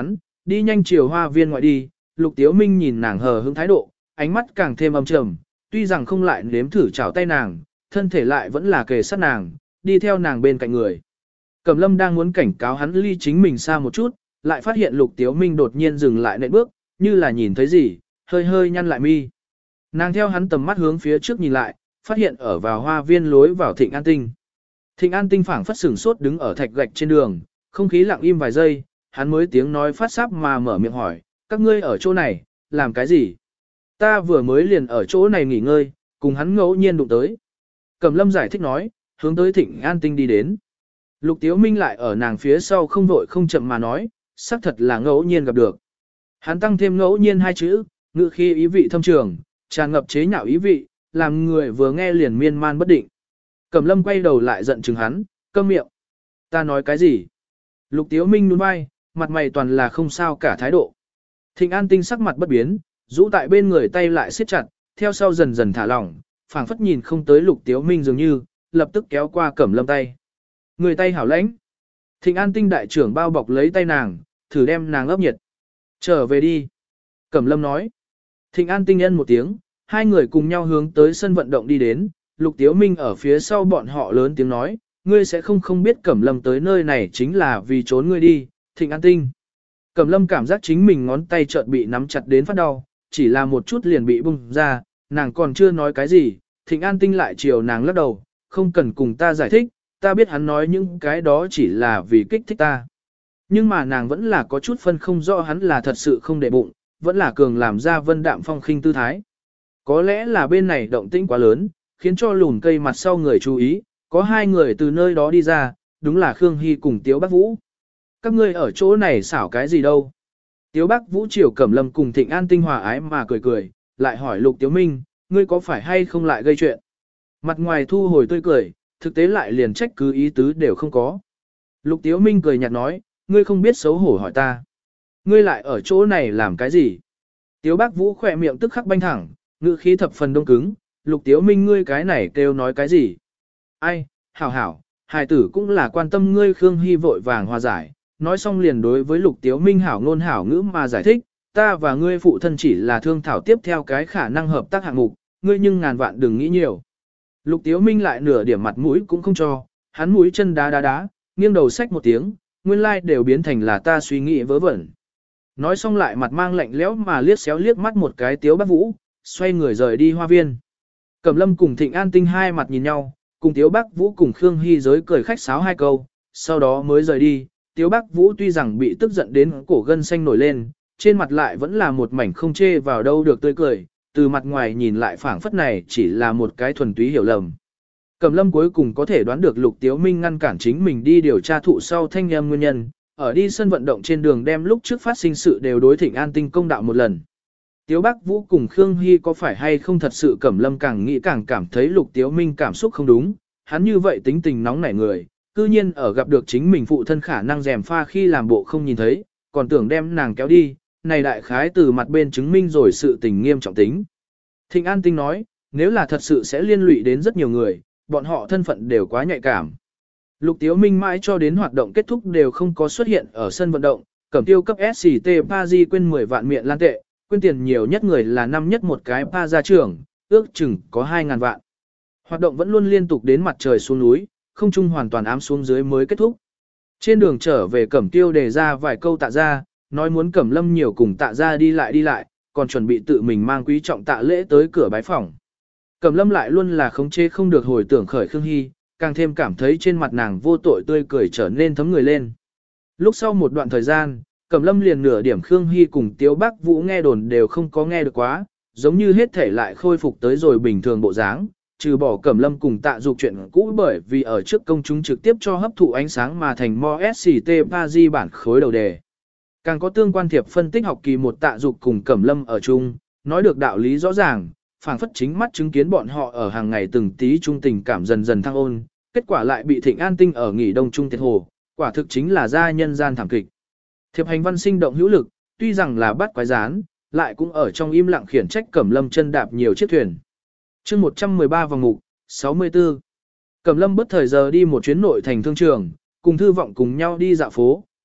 đi nhanh chiều hoa viên ngoại đi, Lục Tiếu Minh nhìn nàng hờ hững thái độ, ánh mắt càng thêm âm trầm, tuy rằng không lại nếm thử chảo tay nàng, thân thể lại vẫn là kề sát nàng, đi theo nàng bên cạnh người. Cẩm Lâm đang muốn cảnh cáo hắn ly chính mình xa một chút, lại phát hiện Lục Tiếu Minh đột nhiên dừng lại nện bước, như là nhìn thấy gì, hơi hơi nhăn lại mi. Nàng theo hắn tầm mắt hướng phía trước nhìn lại, phát hiện ở vào hoa viên lối vào Thịnh An Tinh. Thịnh An Tinh phảng phất sửng sốt đứng ở thạch gạch trên đường, không khí lặng im vài giây, hắn mới tiếng nói phát sáp mà mở miệng hỏi, các ngươi ở chỗ này, làm cái gì? Ta vừa mới liền ở chỗ này nghỉ ngơi, cùng hắn ngẫu nhiên đụng tới. Cẩm Lâm giải thích nói, hướng tới Thịnh An Tinh đi đến. Lục Tiếu Minh lại ở nàng phía sau không vội không chậm mà nói, xác thật là ngẫu nhiên gặp được. Hắn tăng thêm ngẫu nhiên hai chữ, ngữ khi ý vị thâm trường, tràn ngập chế nhạo ý vị, làm người vừa nghe liền miên man bất định. Cẩm Lâm quay đầu lại giận chừng hắn, câm miệng. Ta nói cái gì? Lục Tiếu Minh nhún vai, mặt mày toàn là không sao cả thái độ. Thịnh An Tinh sắc mặt bất biến, rũ tại bên người tay lại siết chặt, theo sau dần dần thả lỏng, phảng phất nhìn không tới Lục Tiếu Minh dường như, lập tức kéo qua Cẩm Lâm tay. Người tay hảo lãnh. Thịnh An Tinh đại trưởng bao bọc lấy tay nàng, thử đem nàng ấp nhiệt. Trở về đi. Cẩm Lâm nói. Thịnh An Tinh nhân một tiếng, hai người cùng nhau hướng tới sân vận động đi đến, Lục Tiếu Minh ở phía sau bọn họ lớn tiếng nói, ngươi sẽ không biết Cẩm Lâm tới nơi này chính là vì trốn ngươi đi, Thịnh An Tinh. Cẩm Lâm cảm giác chính mình ngón tay chợt bị nắm chặt đến phát đau, chỉ là một chút liền bị bung ra, nàng còn chưa nói cái gì, Thịnh An Tinh lại chiều nàng lắc đầu, không cần cùng ta giải thích, ta biết hắn nói những cái đó chỉ là vì kích thích ta. Nhưng mà nàng vẫn là có chút phân không rõ hắn là thật sự không để bụng, vẫn là cường làm ra vân đạm phong khinh tư thái. Có lẽ là bên này động tĩnh quá lớn, khiến cho lùn cây mặt sau người chú ý, có hai người từ nơi đó đi ra, đúng là Khương Hy cùng Tiếu Bắc Vũ. Các ngươi ở chỗ này xảo cái gì đâu? Tiếu Bắc Vũ chiều Cẩm Lâm cùng Thịnh An Tinh hòa ái mà cười cười, lại hỏi Lục Tiếu Minh, ngươi có phải hay không lại gây chuyện? Mặt ngoài thu hồi tươi cười, thực tế lại liền trách cứ ý tứ đều không có. Lục Tiếu Minh cười nhạt nói, ngươi không biết xấu hổ hỏi ta. Ngươi lại ở chỗ này làm cái gì? Tiếu Bắc Vũ khỏe miệng tức khắc banh thẳng, ngữ khí thập phần đông cứng, Lục Tiếu Minh ngươi cái này kêu nói cái gì? Ai, hảo hảo, hài tử cũng là quan tâm ngươi. Khương Hy vội vàng hòa giải, nói xong liền đối với Lục Tiếu Minh hảo ngôn hảo ngữ mà giải thích, ta và ngươi phụ thân chỉ là thương thảo tiếp theo cái khả năng hợp tác hạng mục, ngươi nhưng ngàn vạn đừng nghĩ nhiều. Lục Tiếu Minh lại nửa điểm mặt mũi cũng không cho, hắn mũi chân đá, nghiêng đầu xách một tiếng, nguyên lai đều biến thành là ta suy nghĩ vớ vẩn. Nói xong lại mặt mang lạnh lẽo mà liếc xéo liếc mắt một cái Tiếu Bắc Vũ, xoay người rời đi hoa viên. Cẩm Lâm cùng Thịnh An Tinh hai mặt nhìn nhau, cùng Tiếu Bắc Vũ cùng Khương Hy giới cười khách sáo hai câu, sau đó mới rời đi. Tiếu Bắc Vũ tuy rằng bị tức giận đến cổ gân xanh nổi lên, trên mặt lại vẫn là một mảnh không chê vào đâu được tươi cười, từ mặt ngoài nhìn lại phảng phất này chỉ là một cái thuần túy hiểu lầm. Cẩm Lâm cuối cùng có thể đoán được Lục Tiếu Minh ngăn cản chính mình đi điều tra thụ sau thanh âm nguyên nhân, ở đi sân vận động trên đường đem lúc trước phát sinh sự đều đối Thịnh An Tinh công đạo một lần. Tiếu Bắc Vũ cùng Khương Hy có phải hay không thật sự Cẩm Lâm càng nghĩ càng cảm thấy Lục Tiếu Minh cảm xúc không đúng, hắn như vậy tính tình nóng nảy người, cư nhiên ở gặp được chính mình phụ thân khả năng rèm pha khi làm bộ không nhìn thấy, còn tưởng đem nàng kéo đi, này đại khái từ mặt bên chứng minh rồi sự tình nghiêm trọng tính. Thịnh An Tinh nói, nếu là thật sự sẽ liên lụy đến rất nhiều người, bọn họ thân phận đều quá nhạy cảm. Lục Tiếu Minh mãi cho đến hoạt động kết thúc đều không có xuất hiện ở sân vận động, Cẩm Tiêu cấp SCT Paris quên 10 vạn miệng lan tệ, quên tiền nhiều nhất người là năm nhất một cái pa gia trưởng, ước chừng có 2.000 vạn. Hoạt động vẫn luôn liên tục đến mặt trời xuống núi, không trung hoàn toàn ám xuống dưới mới kết thúc. Trên đường trở về Cẩm Tiêu đề ra vài câu tạ ra, nói muốn Cẩm Lâm nhiều cùng tạ ra đi lại, còn chuẩn bị tự mình mang quý trọng tạ lễ tới cửa bái phỏng. Cẩm Lâm lại luôn là khống chế không được hồi tưởng khởi Khương Hy, càng thêm cảm thấy trên mặt nàng vô tội tươi cười trở nên thấm người lên. Lúc sau một đoạn thời gian, Cẩm Lâm liền nửa điểm Khương Hy cùng Tiếu Bắc Vũ nghe đồn đều không có nghe được quá, giống như hết thể lại khôi phục tới rồi bình thường bộ dáng, trừ bỏ Cẩm Lâm cùng Tạ Dục chuyện cũ bởi vì ở trước công chúng trực tiếp cho hấp thụ ánh sáng mà thành Mo SCT Paris bản khối đầu đề. Càng có tương quan thiệp phân tích học kỳ một Tạ Dục cùng Cẩm Lâm ở chung, nói được đạo lý rõ ràng, phảng phất chính mắt chứng kiến bọn họ ở hàng ngày từng tí chung tình cảm dần dần thăng ôn, kết quả lại bị Thịnh An Tinh ở nghỉ đông trung tiệt hồ, quả thực chính là gia nhân gian thảm kịch. Thiệp hành văn sinh động hữu lực, tuy rằng là bắt quái gián, lại cũng ở trong im lặng khiển trách Cẩm Lâm chân đạp nhiều chiếc thuyền. Chương 113 vòng mục, 64. Cẩm Lâm bất thời giờ đi một chuyến nội thành thương trường, cùng Thư Vọng cùng nhau đi dạo phố,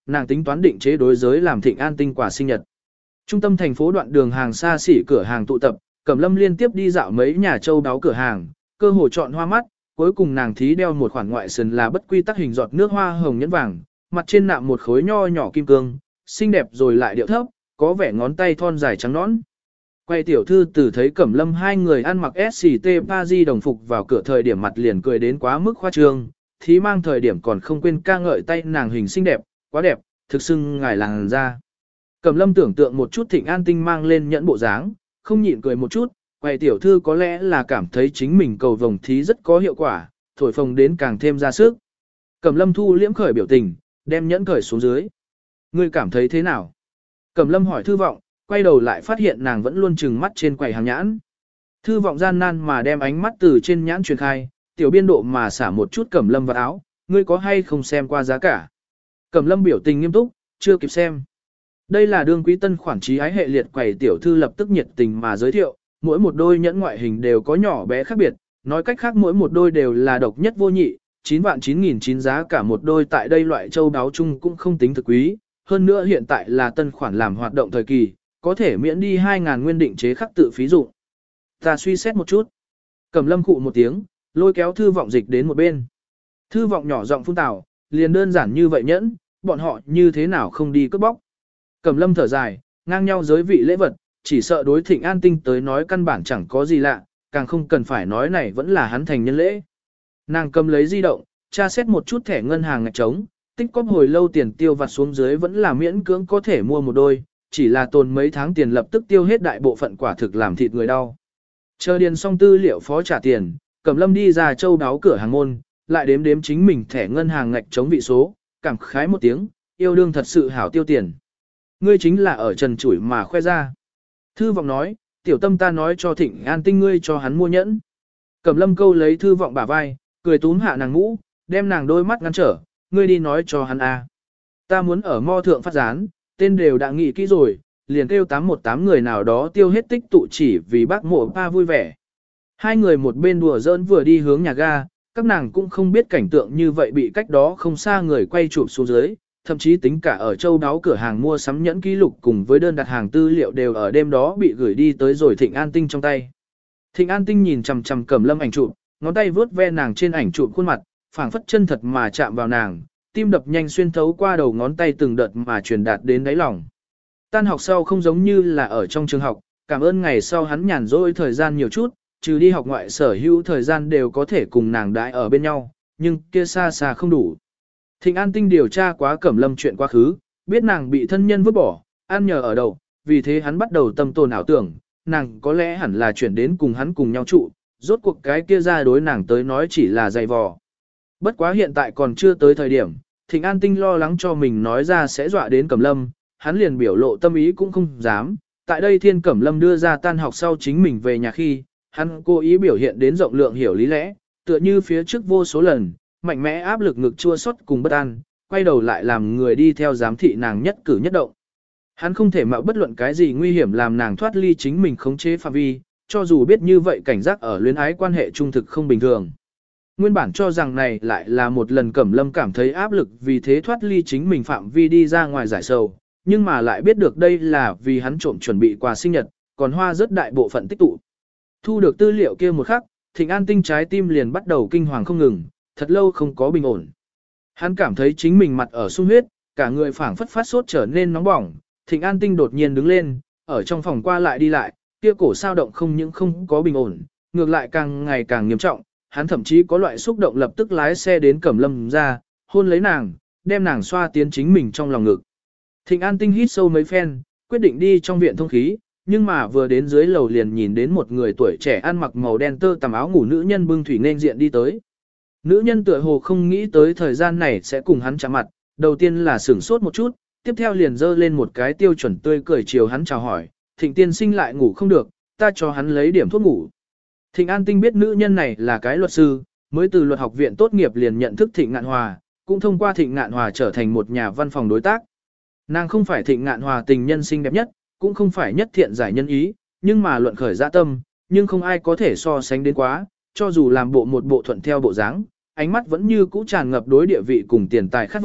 nàng tính toán định chế đối giới làm Thịnh An Tinh quà sinh nhật. Trung tâm thành phố đoạn đường hàng xa xỉ cửa hàng tụ tập, Cẩm Lâm liên tiếp đi dạo mấy nhà châu đáo cửa hàng, cơ hồ chọn hoa mắt, cuối cùng nàng thí đeo một khoản ngoại sườn là bất quy tắc hình giọt nước hoa hồng nhẫn vàng, mặt trên nạm một khối nho nhỏ kim cương, xinh đẹp rồi lại điệu thấp, có vẻ ngón tay thon dài trắng nõn. Quay tiểu thư từ thấy Cẩm Lâm hai người ăn mặc SCT Paris đồng phục vào cửa thời điểm mặt liền cười đến quá mức khoa trương, thí mang thời điểm còn không quên ca ngợi tay nàng hình xinh đẹp, quá đẹp, thực xưng ngài làng ra. Cẩm Lâm tưởng tượng một chút Thịnh An Tinh mang lên nhẫn bộ dáng, không nhịn cười một chút, quay tiểu thư có lẽ là cảm thấy chính mình cầu vồng thí rất có hiệu quả, thổi phồng đến càng thêm ra sức. Cẩm Lâm thu liễm khởi biểu tình, đem nhẫn cởi xuống dưới. Ngươi cảm thấy thế nào? Cẩm Lâm hỏi Thư Vọng, quay đầu lại phát hiện nàng vẫn luôn trừng mắt trên quầy hàng nhãn. Thư Vọng gian nan mà đem ánh mắt từ trên nhãn truyền khai, tiểu biên độ mà xả một chút Cẩm Lâm vào áo, ngươi có hay không xem qua giá cả? Cẩm Lâm biểu tình nghiêm túc, chưa kịp xem. Đây là đương quý tân khoản trí ái hệ liệt quầy tiểu thư lập tức nhiệt tình mà giới thiệu, mỗi một đôi nhẫn ngoại hình đều có nhỏ bé khác biệt, nói cách khác mỗi một đôi đều là độc nhất vô nhị, 9.900 giá cả một đôi tại đây loại châu đáo chung cũng không tính thực quý, hơn nữa hiện tại là tân khoản làm hoạt động thời kỳ, có thể miễn đi 2.000 nguyên định chế khắc tự phí dụng. Ta suy xét một chút. Cẩm Lâm khụ một tiếng, lôi kéo Thư Vọng dịch đến một bên. Thư Vọng nhỏ giọng phun tào, liền đơn giản như vậy nhẫn, bọn họ như thế nào không đi cướp bóc. Cẩm Lâm thở dài, ngang nhau giới vị lễ vật, chỉ sợ đối Thịnh An Tinh tới nói căn bản chẳng có gì lạ, càng không cần phải nói này vẫn là hắn thành nhân lễ. Nàng cầm lấy di động, tra xét một chút thẻ ngân hàng ngạch trống, tích cóp hồi lâu tiền tiêu vặt xuống dưới vẫn là miễn cưỡng có thể mua một đôi, chỉ là tồn mấy tháng tiền lập tức tiêu hết đại bộ phận quả thực làm thịt người đau. Chờ điền xong tư liệu phó trả tiền, Cẩm Lâm đi ra châu đáo cửa hàng môn, lại đếm đếm chính mình thẻ ngân hàng ngạch trống vị số, cảm khái một tiếng, yêu đương thật sự hảo tiêu tiền. Ngươi chính là ở trần chủi mà khoe ra. Thư Vọng nói, tiểu tâm ta nói cho Thịnh An Tinh ngươi cho hắn mua nhẫn. Cẩm Lâm câu lấy Thư Vọng bả vai, cười túm hạ nàng mũ, đem nàng đôi mắt ngăn trở, ngươi đi nói cho hắn a. Ta muốn ở mo thượng phát gián, tên đều đã nghĩ kỹ rồi, liền kêu 818 người nào đó tiêu hết tích tụ chỉ vì bác mộ pa vui vẻ. Hai người một bên đùa giỡn vừa đi hướng nhà ga, các nàng cũng không biết cảnh tượng như vậy bị cách đó không xa người quay chụp xuống dưới, thậm chí tính cả ở châu đáo cửa hàng mua sắm nhẫn ký lục cùng với đơn đặt hàng tư liệu đều ở đêm đó bị gửi đi tới rồi Thịnh An Tinh trong tay. Thịnh An Tinh nhìn chằm chằm Cẩm Lâm ảnh chụp, ngón tay vướt ve nàng trên ảnh chụp khuôn mặt, phảng phất chân thật mà chạm vào nàng, tim đập nhanh xuyên thấu qua đầu ngón tay từng đợt mà truyền đạt đến đáy lòng. Tan học sau không giống như là ở trong trường học, cảm ơn ngày sau hắn nhàn rỗi thời gian nhiều chút, trừ đi học ngoại sở hữu thời gian đều có thể cùng nàng đãi ở bên nhau, nhưng kia xa xa không đủ. Thịnh An Tinh điều tra quá Cẩm Lâm chuyện quá khứ, biết nàng bị thân nhân vứt bỏ, ăn nhờ ở đậu, vì thế hắn bắt đầu tâm tồn ảo tưởng, nàng có lẽ hẳn là chuyển đến cùng hắn cùng nhau trụ, rốt cuộc cái kia ra đối nàng tới nói chỉ là dày vò. Bất quá hiện tại còn chưa tới thời điểm, Thịnh An Tinh lo lắng cho mình nói ra sẽ dọa đến Cẩm Lâm, hắn liền biểu lộ tâm ý cũng không dám. Tại đây Thiên Cẩm Lâm đưa ra tan học sau chính mình về nhà khi, hắn cố ý biểu hiện đến rộng lượng hiểu lý lẽ, tựa như phía trước vô số lần, mạnh mẽ áp lực ngực chua xót cùng bất an, quay đầu lại làm người đi theo giám thị nàng nhất cử nhất động. Hắn không thể mạo bất luận cái gì nguy hiểm làm nàng thoát ly chính mình khống chế phạm vi, cho dù biết như vậy cảnh giác ở luyến ái quan hệ trung thực không bình thường. Nguyên bản cho rằng này lại là một lần Cẩm Lâm cảm thấy áp lực vì thế thoát ly chính mình phạm vi đi ra ngoài giải sầu, nhưng mà lại biết được đây là vì hắn trộm chuẩn bị quà sinh nhật, còn hoa rất đại bộ phận tích tụ. Thu được tư liệu kia một khắc, Thịnh An Tinh trái tim liền bắt đầu kinh hoàng không ngừng, thật lâu không có bình ổn. Hắn cảm thấy chính mình mặt ở sung huyết, cả người phảng phất phát sốt trở nên nóng bỏng, Thịnh An Tinh đột nhiên đứng lên, ở trong phòng qua lại đi lại, kia cổ sao động không những không có bình ổn, ngược lại càng ngày càng nghiêm trọng, hắn thậm chí có loại xúc động lập tức lái xe đến Cẩm Lâm ra, hôn lấy nàng, đem nàng xoa tiến chính mình trong lòng ngực. Thịnh An Tinh hít sâu mấy phen, quyết định đi trong viện thông khí, nhưng mà vừa đến dưới lầu liền nhìn đến một người tuổi trẻ ăn mặc màu đen tơ tằm áo ngủ nữ nhân bưng thủy nên diện đi tới. Nữ nhân tựa hồ không nghĩ tới thời gian này sẽ cùng hắn chạm mặt, đầu tiên là sửng sốt một chút, tiếp theo liền dơ lên một cái tiêu chuẩn tươi cười chiều hắn chào hỏi, Thịnh tiên sinh lại ngủ không được, ta cho hắn lấy điểm thuốc ngủ. Thịnh An Tinh biết nữ nhân này là cái luật sư, mới từ luật học viện tốt nghiệp liền nhận thức Thịnh Ngạn Hòa, cũng thông qua Thịnh Ngạn Hòa trở thành một nhà văn phòng đối tác. Nàng không phải Thịnh Ngạn Hòa tình nhân xinh đẹp nhất, cũng không phải nhất thiện giải nhân ý, nhưng mà luận khởi dạ tâm, nhưng không ai có thể so sánh đến quá, cho dù làm bộ một bộ thuận theo bộ dáng, ánh mắt vẫn như cũ tràn ngập đối địa vị cùng tiền tài khát vọng,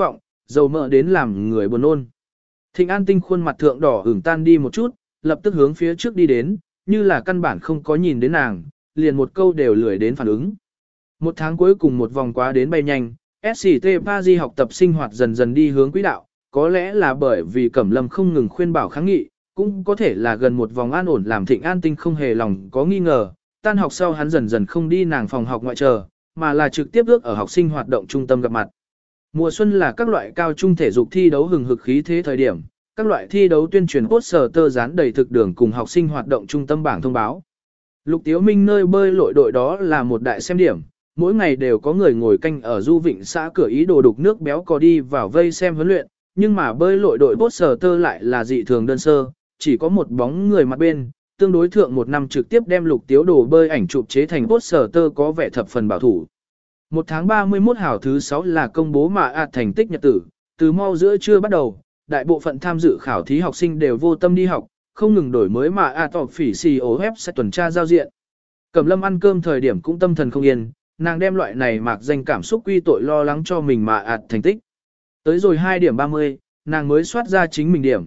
dầu mỡ đến làm người buồn nôn. Thịnh An Tinh khuôn mặt thượng đỏ ửng tan đi một chút, lập tức hướng phía trước đi đến, như là căn bản không có nhìn đến nàng, liền một câu đều lười đến phản ứng. Một tháng cuối cùng một vòng quá đến bay nhanh, SCT Paris học tập sinh hoạt dần dần đi hướng quỹ đạo, có lẽ là bởi vì Cẩm Lâm không ngừng khuyên bảo kháng nghị, cũng có thể là gần một vòng an ổn làm Thịnh An Tinh không hề lòng có nghi ngờ, tan học sau hắn dần dần không đi nàng phòng học ngoại chờ, mà là trực tiếp ước ở học sinh hoạt động trung tâm gặp mặt. Mùa xuân là các loại cao trung thể dục thi đấu hừng hực khí thế thời điểm, các loại thi đấu tuyên truyền poster tơ dán đầy thực đường cùng học sinh hoạt động trung tâm bảng thông báo. Lục Tiếu Minh nơi bơi lội đội đó là một đại xem điểm, mỗi ngày đều có người ngồi canh ở du vịnh xã cửa ý đồ đục nước béo có đi vào vây xem huấn luyện, nhưng mà bơi lội đội poster tơ lại là dị thường đơn sơ, chỉ có một bóng người mặt bên, tương đối thượng một năm trực tiếp đem Lục Tiếu đồ bơi ảnh chụp chế thành poster tơ có vẻ thập phần bảo thủ. Một tháng 31 hào thứ 6 là công bố mà thành tích nhật tử, từ mau giữa trưa bắt đầu, đại bộ phận tham dự khảo thí học sinh đều vô tâm đi học, không ngừng đổi mới mà tỏ phỉ COF sẽ tuần tra giao diện. Cẩm Lâm ăn cơm thời điểm cũng tâm thần không yên, nàng đem loại này mạc danh cảm xúc quy tội lo lắng cho mình mà thành tích. Tới rồi 2 điểm 30, nàng mới soát ra chính mình điểm,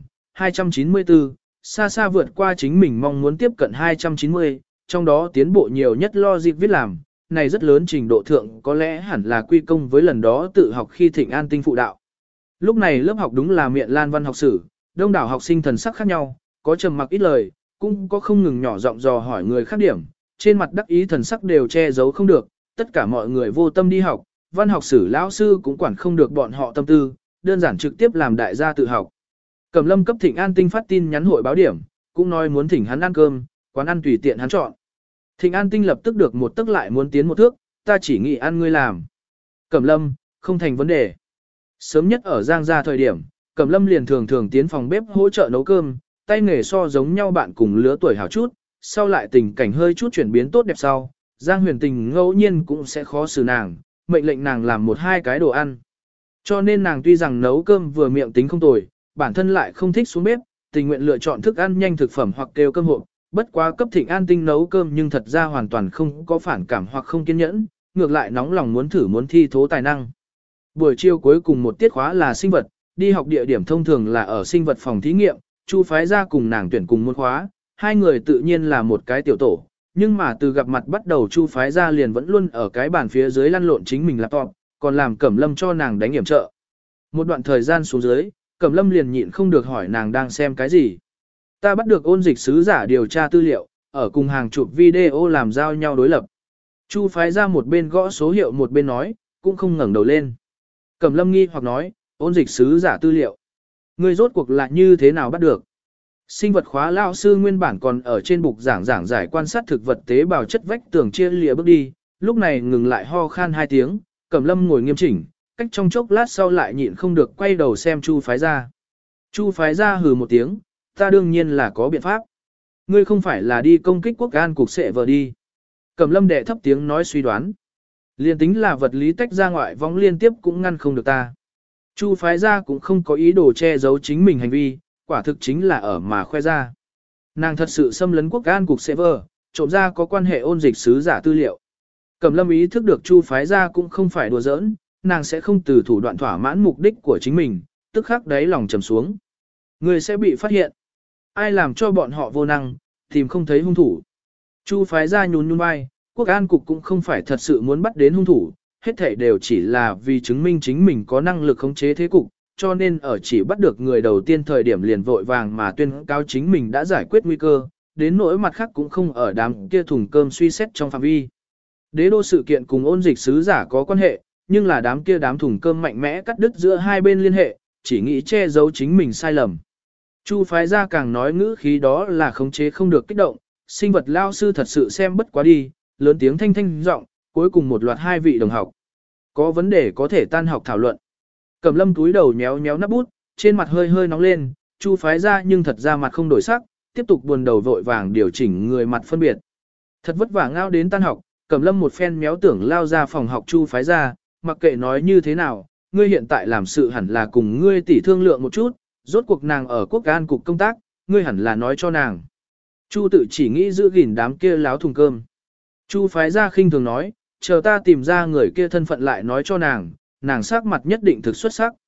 294, xa xa vượt qua chính mình mong muốn tiếp cận 290, trong đó tiến bộ nhiều nhất logic viết làm, này rất lớn trình độ thượng có lẽ hẳn là quy công với lần đó tự học khi Thịnh An Tinh phụ đạo. Lúc này lớp học đúng là miệng lan văn học sử, đông đảo học sinh thần sắc khác nhau, có trầm mặc ít lời, cũng có không ngừng nhỏ giọng dò hỏi người khác điểm, trên mặt đắc ý thần sắc đều che giấu không được, tất cả mọi người vô tâm đi học, văn học sử lão sư cũng quản không được bọn họ tâm tư, đơn giản trực tiếp làm đại gia tự học. Cẩm Lâm cấp Thịnh An Tinh phát tin nhắn hội báo điểm, cũng nói muốn thỉnh hắn ăn cơm, quán ăn tùy tiện hắn chọn. Thịnh An Tinh lập tức được một tức lại muốn tiến một thước, ta chỉ nghĩ ăn ngươi làm. Cẩm Lâm, không thành vấn đề. Sớm nhất ở Giang Gia thời điểm, Cẩm Lâm liền thường thường tiến phòng bếp hỗ trợ nấu cơm, tay nghề so giống nhau bạn cùng lứa tuổi hảo chút, sau lại tình cảnh hơi chút chuyển biến tốt đẹp sau, Giang Huyền Tình ngẫu nhiên cũng sẽ khó xử nàng, mệnh lệnh nàng làm một hai cái đồ ăn. Cho nên nàng tuy rằng nấu cơm vừa miệng tính không tồi, bản thân lại không thích xuống bếp, tình nguyện lựa chọn thức ăn nhanh thực phẩm hoặc kêu cơm hộp, bất quá cấp Thịnh An Tinh nấu cơm nhưng thật ra hoàn toàn không có phản cảm hoặc không kiên nhẫn, ngược lại nóng lòng muốn thử muốn thi thố tài năng. Buổi chiều cuối cùng một tiết khóa là sinh vật, đi học địa điểm thông thường là ở sinh vật phòng thí nghiệm, Chu phái ra cùng nàng tuyển cùng môn khóa, hai người tự nhiên là một cái tiểu tổ, nhưng mà từ gặp mặt bắt đầu Chu phái ra liền vẫn luôn ở cái bàn phía dưới lăn lộn chính mình laptop, còn làm Cẩm Lâm cho nàng đánh hiểm trợ. Một đoạn thời gian xuống dưới, Cẩm Lâm liền nhịn không được hỏi nàng đang xem cái gì. Ta bắt được ôn dịch sứ giả điều tra tư liệu, ở cùng hàng chụp video làm giao nhau đối lập. Chu phái ra một bên gõ số hiệu một bên nói, cũng không ngẩng đầu lên. Cẩm Lâm nghi hoặc nói, ôn dịch sứ giả tư liệu. Ngươi rốt cuộc là như thế nào bắt được? Sinh vật khóa lao sư nguyên bản còn ở trên bục giảng giải quan sát thực vật tế bào chất vách tường chia lìa bước đi, lúc này ngừng lại ho khan 2 tiếng, Cẩm Lâm ngồi nghiêm chỉnh, cách trong chốc lát sau lại nhịn không được quay đầu xem Chu phái ra. Chu phái ra hừ một tiếng, ta đương nhiên là có biện pháp. Ngươi không phải là đi công kích quốc an cục sệ vờ đi. Cẩm Lâm đệ thấp tiếng nói suy đoán. Liên tính là vật lý tách ra ngoại vong liên tiếp cũng ngăn không được ta. Chu phái ra cũng không có ý đồ che giấu chính mình hành vi, quả thực chính là ở mà khoe ra. Nàng thật sự xâm lấn quốc an cục server, trộm ra có quan hệ ôn dịch sứ giả tư liệu. Cẩm Lâm ý thức được Chu phái ra cũng không phải đùa giỡn, nàng sẽ không từ thủ đoạn thỏa mãn mục đích của chính mình, tức khắc đáy lòng trầm xuống. Người sẽ bị phát hiện. Ai làm cho bọn họ vô năng, tìm không thấy hung thủ. Chu phái ra nhún nhún vai, quốc an cục cũng không phải thật sự muốn bắt đến hung thủ, hết thảy đều chỉ là vì chứng minh chính mình có năng lực khống chế thế cục, cho nên ở chỉ bắt được người đầu tiên thời điểm liền vội vàng mà tuyên cáo chính mình đã giải quyết nguy cơ, đến nỗi mặt khác cũng không ở đám kia thùng cơm suy xét trong phạm vi. Đế đô sự kiện cùng ôn dịch sứ giả có quan hệ, nhưng là đám thùng cơm mạnh mẽ cắt đứt giữa hai bên liên hệ, chỉ nghĩ che giấu chính mình sai lầm. Chu phái ra càng nói ngữ khí đó là khống chế không được kích động, sinh vật lao sư thật sự xem bất quá đi, lớn tiếng thanh giọng, cuối cùng một loạt 2 vị đồng học. Có vấn đề có thể tan học thảo luận. Cẩm Lâm túi đầu nhéo nhéo nắp bút, trên mặt hơi hơi nóng lên, Chu phái ra nhưng thật ra mặt không đổi sắc, tiếp tục buồn đầu vội vàng điều chỉnh người mặt phân biệt. Thật vất vả ngao đến tan học, Cẩm Lâm một phen méo tưởng lao ra phòng học Chu phái ra, mặc kệ nói như thế nào, ngươi hiện tại làm sự hẳn là cùng ngươi tỷ thương lượng một chút, rốt cuộc nàng ở quốc an cục công tác, ngươi hẳn là nói cho nàng. Chu tự chỉ nghĩ giữ gìn đám kia láo thùng cơm. Chu phái ra khinh thường nói, chờ ta tìm ra người kia thân phận lại nói cho nàng, nàng sắc mặt nhất định thực xuất sắc.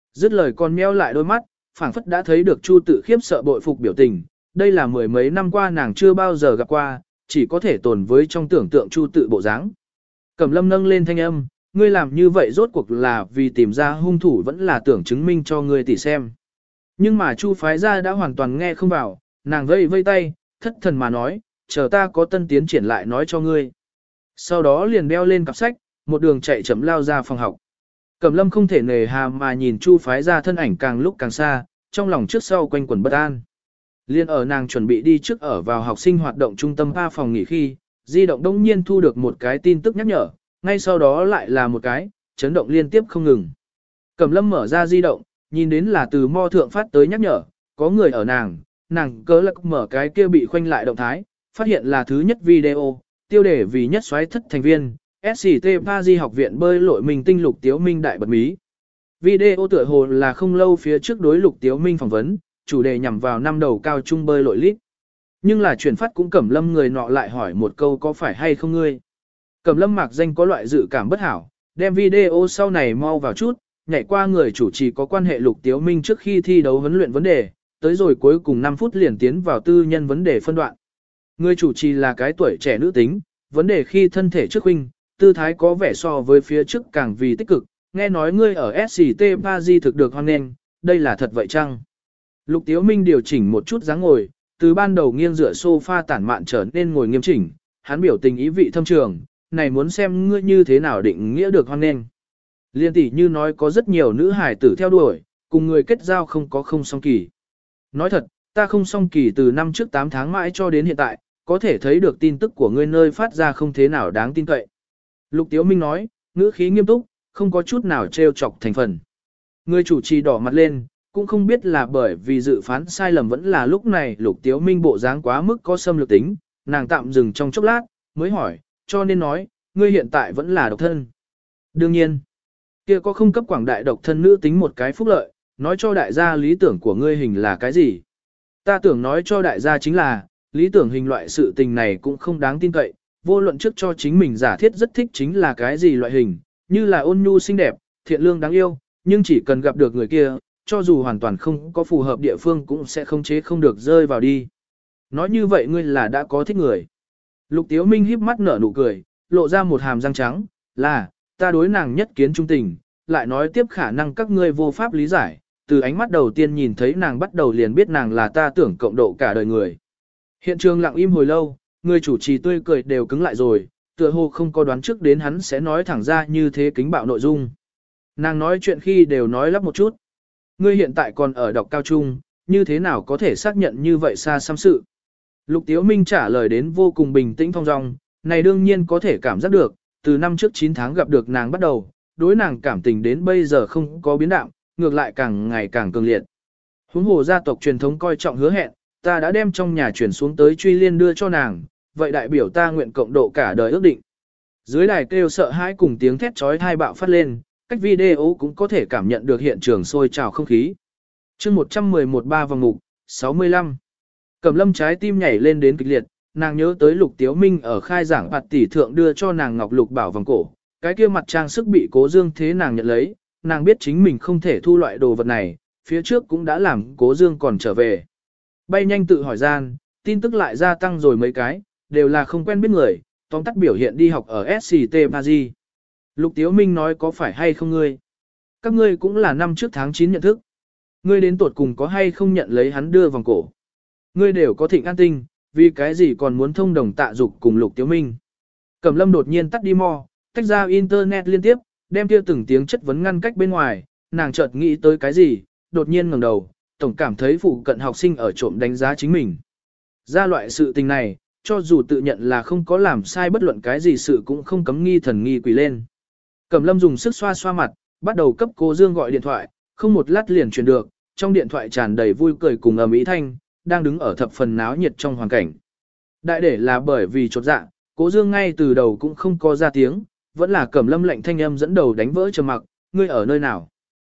Dứt lời còn meo lại đôi mắt, phảng phất đã thấy được Chu Tự khiếp sợ bội phục biểu tình, đây là mười mấy năm qua nàng chưa bao giờ gặp qua, chỉ có thể tồn với trong tưởng tượng Chu Tự bộ dáng. Cẩm Lâm nâng lên thanh âm, ngươi làm như vậy rốt cuộc là vì tìm ra hung thủ vẫn là tưởng chứng minh cho ngươi tỉ xem. Nhưng mà Chu phái gia đã hoàn toàn nghe không vào, nàng vây vây tay, thất thần mà nói, chờ ta có tân tiến triển lại nói cho ngươi. Sau đó liền đeo lên cặp sách, một đường chạy chậm lao ra phòng học. Cẩm Lâm không thể nề hà mà nhìn Chu phái gia thân ảnh càng lúc càng xa, trong lòng trước sau quanh quẩn bất an. Liên ở nàng chuẩn bị đi trước ở vào học sinh hoạt động trung tâm A phòng nghỉ khi, di động đông nhiên thu được một cái tin tức nhắc nhở, ngay sau đó lại là một cái, chấn động liên tiếp không ngừng. Cẩm Lâm mở ra di động, nhìn đến là từ mo thượng phát tới nhắc nhở, có người ở nàng cớ lạc mở cái kia bị khoanh lại động thái, phát hiện là thứ nhất video, tiêu đề vì nhất soái thất thành viên, SCT Paris học viện bơi lội mình tinh Lục Tiếu Minh đại bật mí. Video tựa hồ là không lâu phía trước đối Lục Tiếu Minh phỏng vấn, chủ đề nhằm vào năm đầu cao trung bơi lội lít. Nhưng là chuyển phát cũng Cẩm Lâm người nọ lại hỏi một câu có phải hay không ngươi. Cẩm Lâm mạc danh có loại dự cảm bất hảo, đem video sau này mau vào chút, nhảy qua người chủ trì có quan hệ Lục Tiếu Minh trước khi thi đấu huấn luyện vấn đề, tới rồi cuối cùng 5 phút liền tiến vào tư nhân vấn đề phân đoạn. Người chủ trì là cái tuổi trẻ nữ tính, vấn đề khi thân thể trước huynh, tư thái có vẻ so với phía trước càng vì tích cực, nghe nói ngươi ở SCT Paris thực được hoan nghênh, đây là thật vậy chăng? Lục Tiếu Minh điều chỉnh một chút dáng ngồi, từ ban đầu nghiêng dựa sofa tản mạn trở nên ngồi nghiêm chỉnh, hắn biểu tình ý vị thâm trường, này muốn xem ngươi như thế nào định nghĩa được hoan nghênh. Liên tỷ như nói có rất nhiều nữ hài tử theo đuổi, cùng người kết giao không có không song kỳ. Nói thật, ta không song kỳ từ năm trước 8 tháng mãi cho đến hiện tại, có thể thấy được tin tức của ngươi nơi phát ra không thế nào đáng tin cậy. Lục Tiếu Minh nói, ngữ khí nghiêm túc, không có chút nào trêu chọc thành phần. Người chủ trì đỏ mặt lên, cũng không biết là bởi vì dự phán sai lầm vẫn là lúc này Lục Tiếu Minh bộ dáng quá mức có xâm lược tính, nàng tạm dừng trong chốc lát, mới hỏi, cho nên nói, ngươi hiện tại vẫn là độc thân. Đương nhiên, kia có không cấp quảng đại độc thân nữ tính một cái phúc lợi, nói cho đại gia lý tưởng của ngươi hình là cái gì. Ta tưởng nói cho đại gia chính là, lý tưởng hình loại sự tình này cũng không đáng tin cậy, vô luận trước cho chính mình giả thiết rất thích chính là cái gì loại hình, như là ôn nhu xinh đẹp, thiện lương đáng yêu, nhưng chỉ cần gặp được người kia, cho dù hoàn toàn không có phù hợp địa phương cũng sẽ không chế không được rơi vào đi. Nói như vậy ngươi là đã có thích người. Lục Tiếu Minh híp mắt nở nụ cười, lộ ra một hàm răng trắng, là, ta đối nàng nhất kiến trung tình, lại nói tiếp khả năng các ngươi vô pháp lý giải, từ ánh mắt đầu tiên nhìn thấy nàng bắt đầu liền biết nàng là ta tưởng cộng độ cả đời người. Hiện trường lặng im hồi lâu, người chủ trì tươi cười đều cứng lại rồi, tựa hồ không có đoán trước đến hắn sẽ nói thẳng ra như thế kính bạo nội dung. Nàng nói chuyện khi đều nói lắp một chút. Ngươi hiện tại còn ở đọc cao trung, như thế nào có thể xác nhận như vậy xa xăm sự? Lục Tiếu Minh trả lời đến vô cùng bình tĩnh thong dong, này đương nhiên có thể cảm giác được, từ năm trước 9 tháng gặp được nàng bắt đầu, đối nàng cảm tình đến bây giờ không có biến đạo, ngược lại càng ngày càng cường liệt. Huống hồ gia tộc truyền thống coi trọng hứa hẹn, ta đã đem trong nhà chuyển xuống tới truy liên đưa cho nàng, vậy đại biểu ta nguyện cộng độ cả đời ước định. Dưới đài kêu sợ hãi cùng tiếng thét chói tai bạo phát lên, cách video cũng có thể cảm nhận được hiện trường sôi trào không khí. Chương 111 ba vòng mục, 65. Cẩm Lâm trái tim nhảy lên đến kịch liệt, nàng nhớ tới Lục Tiếu Minh ở khai giảng bạt tỷ thượng đưa cho nàng ngọc lục bảo vòng cổ, cái kia mặt trang sức bị Cố Dương thế nàng nhận lấy, nàng biết chính mình không thể thu loại đồ vật này, phía trước cũng đã làm Cố Dương còn trở về. Bay nhanh tự hỏi gian, tin tức lại gia tăng rồi mấy cái, đều là không quen biết người, tóm tắt biểu hiện đi học ở SCT Paris. Lục Tiếu Minh nói có phải hay không ngươi? Các ngươi cũng là năm trước tháng 9 nhận thức. Ngươi đến tuột cùng có hay không nhận lấy hắn đưa vòng cổ? Ngươi đều có thịnh an tinh, vì cái gì còn muốn thông đồng tạ dục cùng Lục Tiếu Minh? Cẩm Lâm đột nhiên tắt đi mò, tách ra internet liên tiếp, đem kia từng tiếng chất vấn ngăn cách bên ngoài, nàng chợt nghĩ tới cái gì, đột nhiên ngẩng đầu, tổng cảm thấy phụ cận học sinh ở trộm đánh giá chính mình. Ra loại sự tình này, cho dù tự nhận là không có làm sai bất luận cái gì sự cũng không cấm nghi thần nghi quỷ lên. Cẩm Lâm dùng sức xoa xoa mặt, bắt đầu cấp Cố Dương gọi điện thoại, không một lát liền truyền được, trong điện thoại tràn đầy vui cười cùng ầm ĩ thanh, đang đứng ở thập phần náo nhiệt trong hoàn cảnh. Đại để là bởi vì chột dạ, Cố Dương ngay từ đầu cũng không có ra tiếng, vẫn là Cẩm Lâm lệnh thanh âm dẫn đầu đánh vỡ trầm mặc, ngươi ở nơi nào?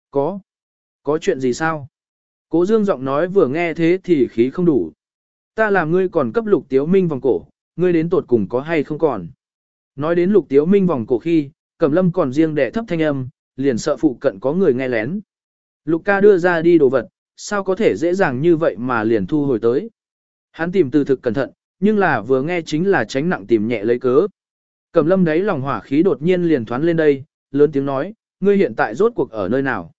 Có chuyện gì sao? Cố Dương giọng nói vừa nghe thế thì khí không đủ. Ta làm ngươi còn cấp Lục Tiếu Minh vòng cổ, ngươi đến tột cùng có hay không còn? Nói đến Lục Tiếu Minh vòng cổ khi, Cẩm Lâm còn riêng đẻ thấp thanh âm, liền sợ phụ cận có người nghe lén. Lục ca đưa ra đi đồ vật, sao có thể dễ dàng như vậy mà liền thu hồi tới. Hắn tìm từ thực cẩn thận, nhưng là vừa nghe chính là tránh nặng tìm nhẹ lấy cớ. Cẩm Lâm đấy lòng hỏa khí đột nhiên liền thoán lên đây, lớn tiếng nói, ngươi hiện tại rốt cuộc ở nơi nào?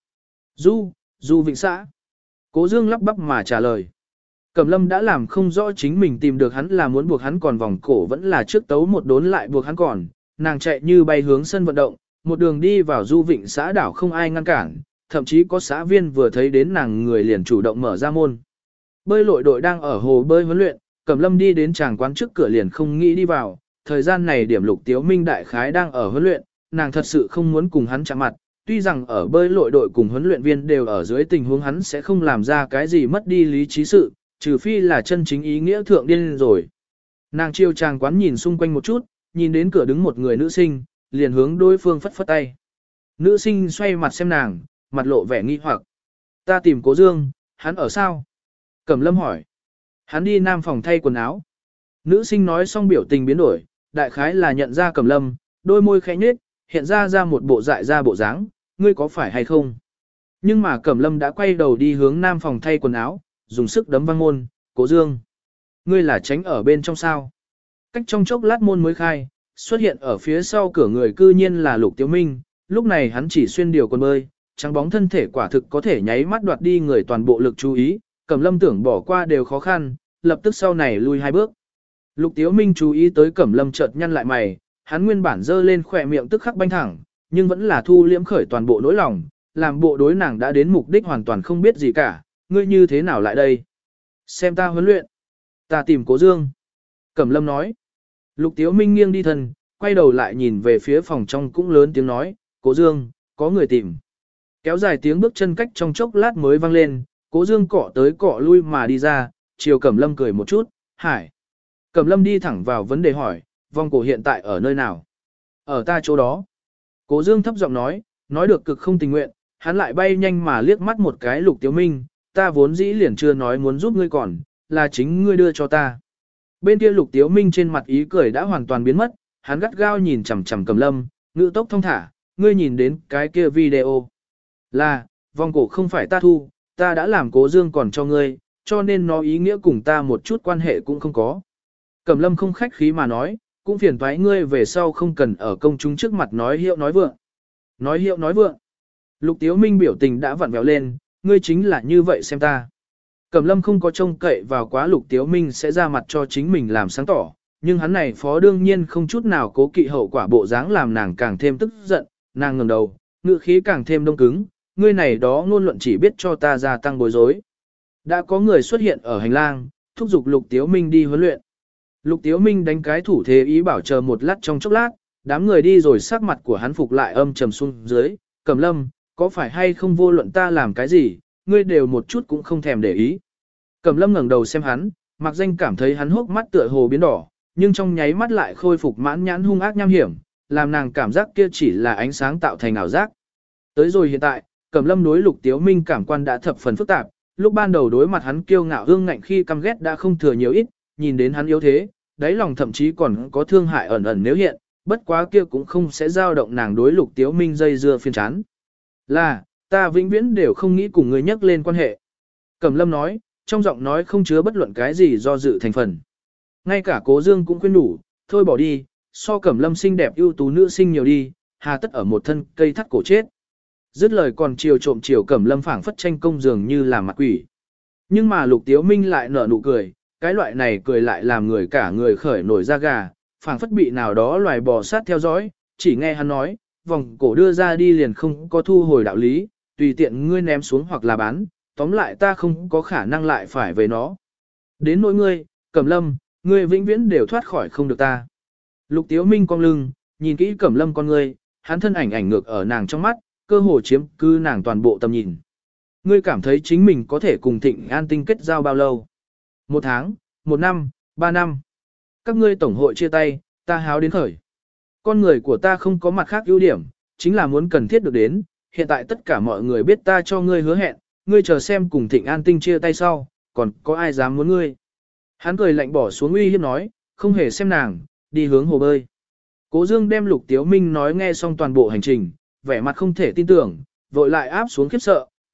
Du Vịnh xã. Cố Dương lắp bắp mà trả lời. Cẩm Lâm đã làm không rõ chính mình tìm được hắn là muốn buộc hắn còn vòng cổ vẫn là trước tấu một đốn lại buộc hắn còn, nàng chạy như bay hướng sân vận động, một đường đi vào Du Vịnh xã đảo không ai ngăn cản, thậm chí có xã viên vừa thấy đến nàng người liền chủ động mở ra môn. Bơi lội đội đang ở hồ bơi huấn luyện, Cẩm Lâm đi đến tràng quán trước cửa liền không nghĩ đi vào, thời gian này điểm Lục Tiếu Minh đại khái đang ở huấn luyện, nàng thật sự không muốn cùng hắn chạm mặt, tuy rằng ở bơi lội đội cùng huấn luyện viên đều ở dưới tình huống hắn sẽ không làm ra cái gì mất đi lý trí sự, trừ phi là chân chính ý nghĩa thượng điên rồi. Nàng chiêu tràng quán nhìn xung quanh một chút, nhìn đến cửa đứng một người nữ sinh, liền hướng đối phương phất phất tay. Nữ sinh xoay mặt xem nàng, mặt lộ vẻ nghi hoặc. Ta tìm Cố Dương, hắn ở sao? Cẩm Lâm hỏi. Hắn đi nam phòng thay quần áo. Nữ sinh nói xong biểu tình biến đổi, đại khái là nhận ra Cẩm Lâm, đôi môi khẽ nhếch, hiện ra một bộ dại ra bộ dáng, ngươi có phải hay không? Nhưng mà Cẩm Lâm đã quay đầu đi hướng nam phòng thay quần áo, dùng sức đấm văng môn, Cố Dương. Ngươi là tránh ở bên trong sao? Cách trong chốc lát môn mới khai, xuất hiện ở phía sau cửa người cư nhiên là Lục Tiếu Minh, lúc này hắn chỉ xuyên điều quần bơi, trắng bóng thân thể quả thực có thể nháy mắt đoạt đi người toàn bộ lực chú ý, Cẩm Lâm tưởng bỏ qua đều khó khăn, lập tức sau này lui hai bước. Lục Tiếu Minh chú ý tới Cẩm Lâm chợt nhăn lại mày, hắn nguyên bản dơ lên khỏe miệng tức khắc banh thẳng, nhưng vẫn là thu liễm khởi toàn bộ nỗi lòng, làm bộ đối nàng đã đến mục đích hoàn toàn không biết gì cả, ngươi như thế nào lại đây? Xem ta huấn luyện. Ta tìm Cố Dương. Cẩm Lâm nói. Lục Tiếu Minh nghiêng đi thân, quay đầu lại nhìn về phía phòng trong cũng lớn tiếng nói, Cố Dương, có người tìm. Kéo dài tiếng bước chân cách trong chốc lát mới vang lên, Cố Dương cọ tới cọ lui mà đi ra, chiều Cẩm Lâm cười một chút, hải. Cẩm Lâm đi thẳng vào vấn đề hỏi, vòng cổ hiện tại ở nơi nào? Ở ta chỗ đó. Cố Dương thấp giọng nói được cực không tình nguyện, hắn lại bay nhanh mà liếc mắt một cái Lục Tiếu Minh, ta vốn dĩ liền chưa nói muốn giúp ngươi còn, là chính ngươi đưa cho ta. Bên kia Lục Tiếu Minh trên mặt ý cười đã hoàn toàn biến mất, hắn gắt gao nhìn chằm chằm Cẩm Lâm, ngữ tốc thông thả, ngươi nhìn đến cái kia video. Là, vòng cổ không phải ta thu, ta đã làm Cố Dương còn cho ngươi, cho nên nó ý nghĩa cùng ta một chút quan hệ cũng không có. Cẩm Lâm không khách khí mà nói, cũng phiền toái ngươi về sau không cần ở công chúng trước mặt nói hiệu nói vượng. Nói hiệu nói vượng. Lục Tiếu Minh biểu tình đã vặn vẹo lên, ngươi chính là như vậy xem ta. Cẩm Lâm không có trông cậy vào quá Lục Tiếu Minh sẽ ra mặt cho chính mình làm sáng tỏ, nhưng hắn này phó đương nhiên không chút nào cố kỵ hậu quả bộ dáng làm nàng càng thêm tức giận, nàng ngẩng đầu, ngữ khí càng thêm đông cứng, ngươi này đó ngôn luận chỉ biết cho ta gia tăng bối rối. Đã có người xuất hiện ở hành lang, thúc giục Lục Tiếu Minh đi huấn luyện. Lục Tiếu Minh đánh cái thủ thế ý bảo chờ một lát trong chốc lát, đám người đi rồi sắc mặt của hắn phục lại âm trầm xuống dưới, Cẩm Lâm, có phải hay không vô luận ta làm cái gì, ngươi đều một chút cũng không thèm để ý. Cẩm Lâm ngẩng đầu xem hắn, mặc danh cảm thấy hắn hốc mắt tựa hồ biến đỏ, nhưng trong nháy mắt lại khôi phục mãn nhãn hung ác nham hiểm, làm nàng cảm giác kia chỉ là ánh sáng tạo thành ảo giác. Tới rồi hiện tại, Cẩm Lâm đối Lục Tiếu Minh cảm quan đã thập phần phức tạp, lúc ban đầu đối mặt hắn kiêu ngạo hương ngạnh khi căm ghét đã không thừa nhiều ít, nhìn đến hắn yếu thế, đáy lòng thậm chí còn có thương hại ẩn ẩn nếu hiện, bất quá kia cũng không sẽ dao động nàng đối Lục Tiếu Minh dây dưa phiền chán. Là, ta vĩnh viễn đều không nghĩ cùng ngươi nhắc lên quan hệ. Cẩm Lâm nói, trong giọng nói không chứa bất luận cái gì do dự thành phần. Ngay cả Cố Dương cũng khuyên đủ, thôi bỏ đi, so Cẩm Lâm xinh đẹp ưu tú nữ sinh nhiều đi, hà tất ở một thân cây thắt cổ chết. Dứt lời còn chiều trộm chiều Cẩm Lâm phảng phất tranh công dường như là mặt quỷ. Nhưng mà Lục Tiếu Minh lại nở nụ cười, cái loại này cười lại làm người cả người khởi nổi da gà, phảng phất bị nào đó loài bò sát theo dõi, chỉ nghe hắn nói, vòng cổ đưa ra đi liền không có thu hồi đạo lý, tùy tiện ngươi ném xuống hoặc là bán, tóm lại ta không có khả năng lại phải về nó. Đến nỗi ngươi, Cẩm Lâm, ngươi vĩnh viễn đều thoát khỏi không được ta. Lục Tiếu Minh cong lưng, nhìn kỹ Cẩm Lâm con ngươi, hắn thân ảnh ảnh ngược ở nàng trong mắt, cơ hồ chiếm cứ nàng toàn bộ tầm nhìn. Ngươi cảm thấy chính mình có thể cùng Thịnh An Tinh kết giao bao lâu? 1 tháng, 1 năm, 3 năm. Các ngươi tổng hội chia tay, ta háo đến khởi. Con người của ta không có mặt khác ưu điểm, chính là muốn cần thiết được đến. Hiện tại tất cả mọi người biết ta cho ngươi hứa hẹn, ngươi chờ xem cùng Thịnh An Tinh chia tay sau, còn có ai dám muốn ngươi. Hắn cười lạnh bỏ xuống uy hiếp nói, không hề xem nàng, đi hướng hồ bơi. Cố Dương đem Lục Tiếu Minh nói nghe xong toàn bộ hành trình, vẻ mặt không thể tin tưởng, vội lại áp xuống khiếp sợ,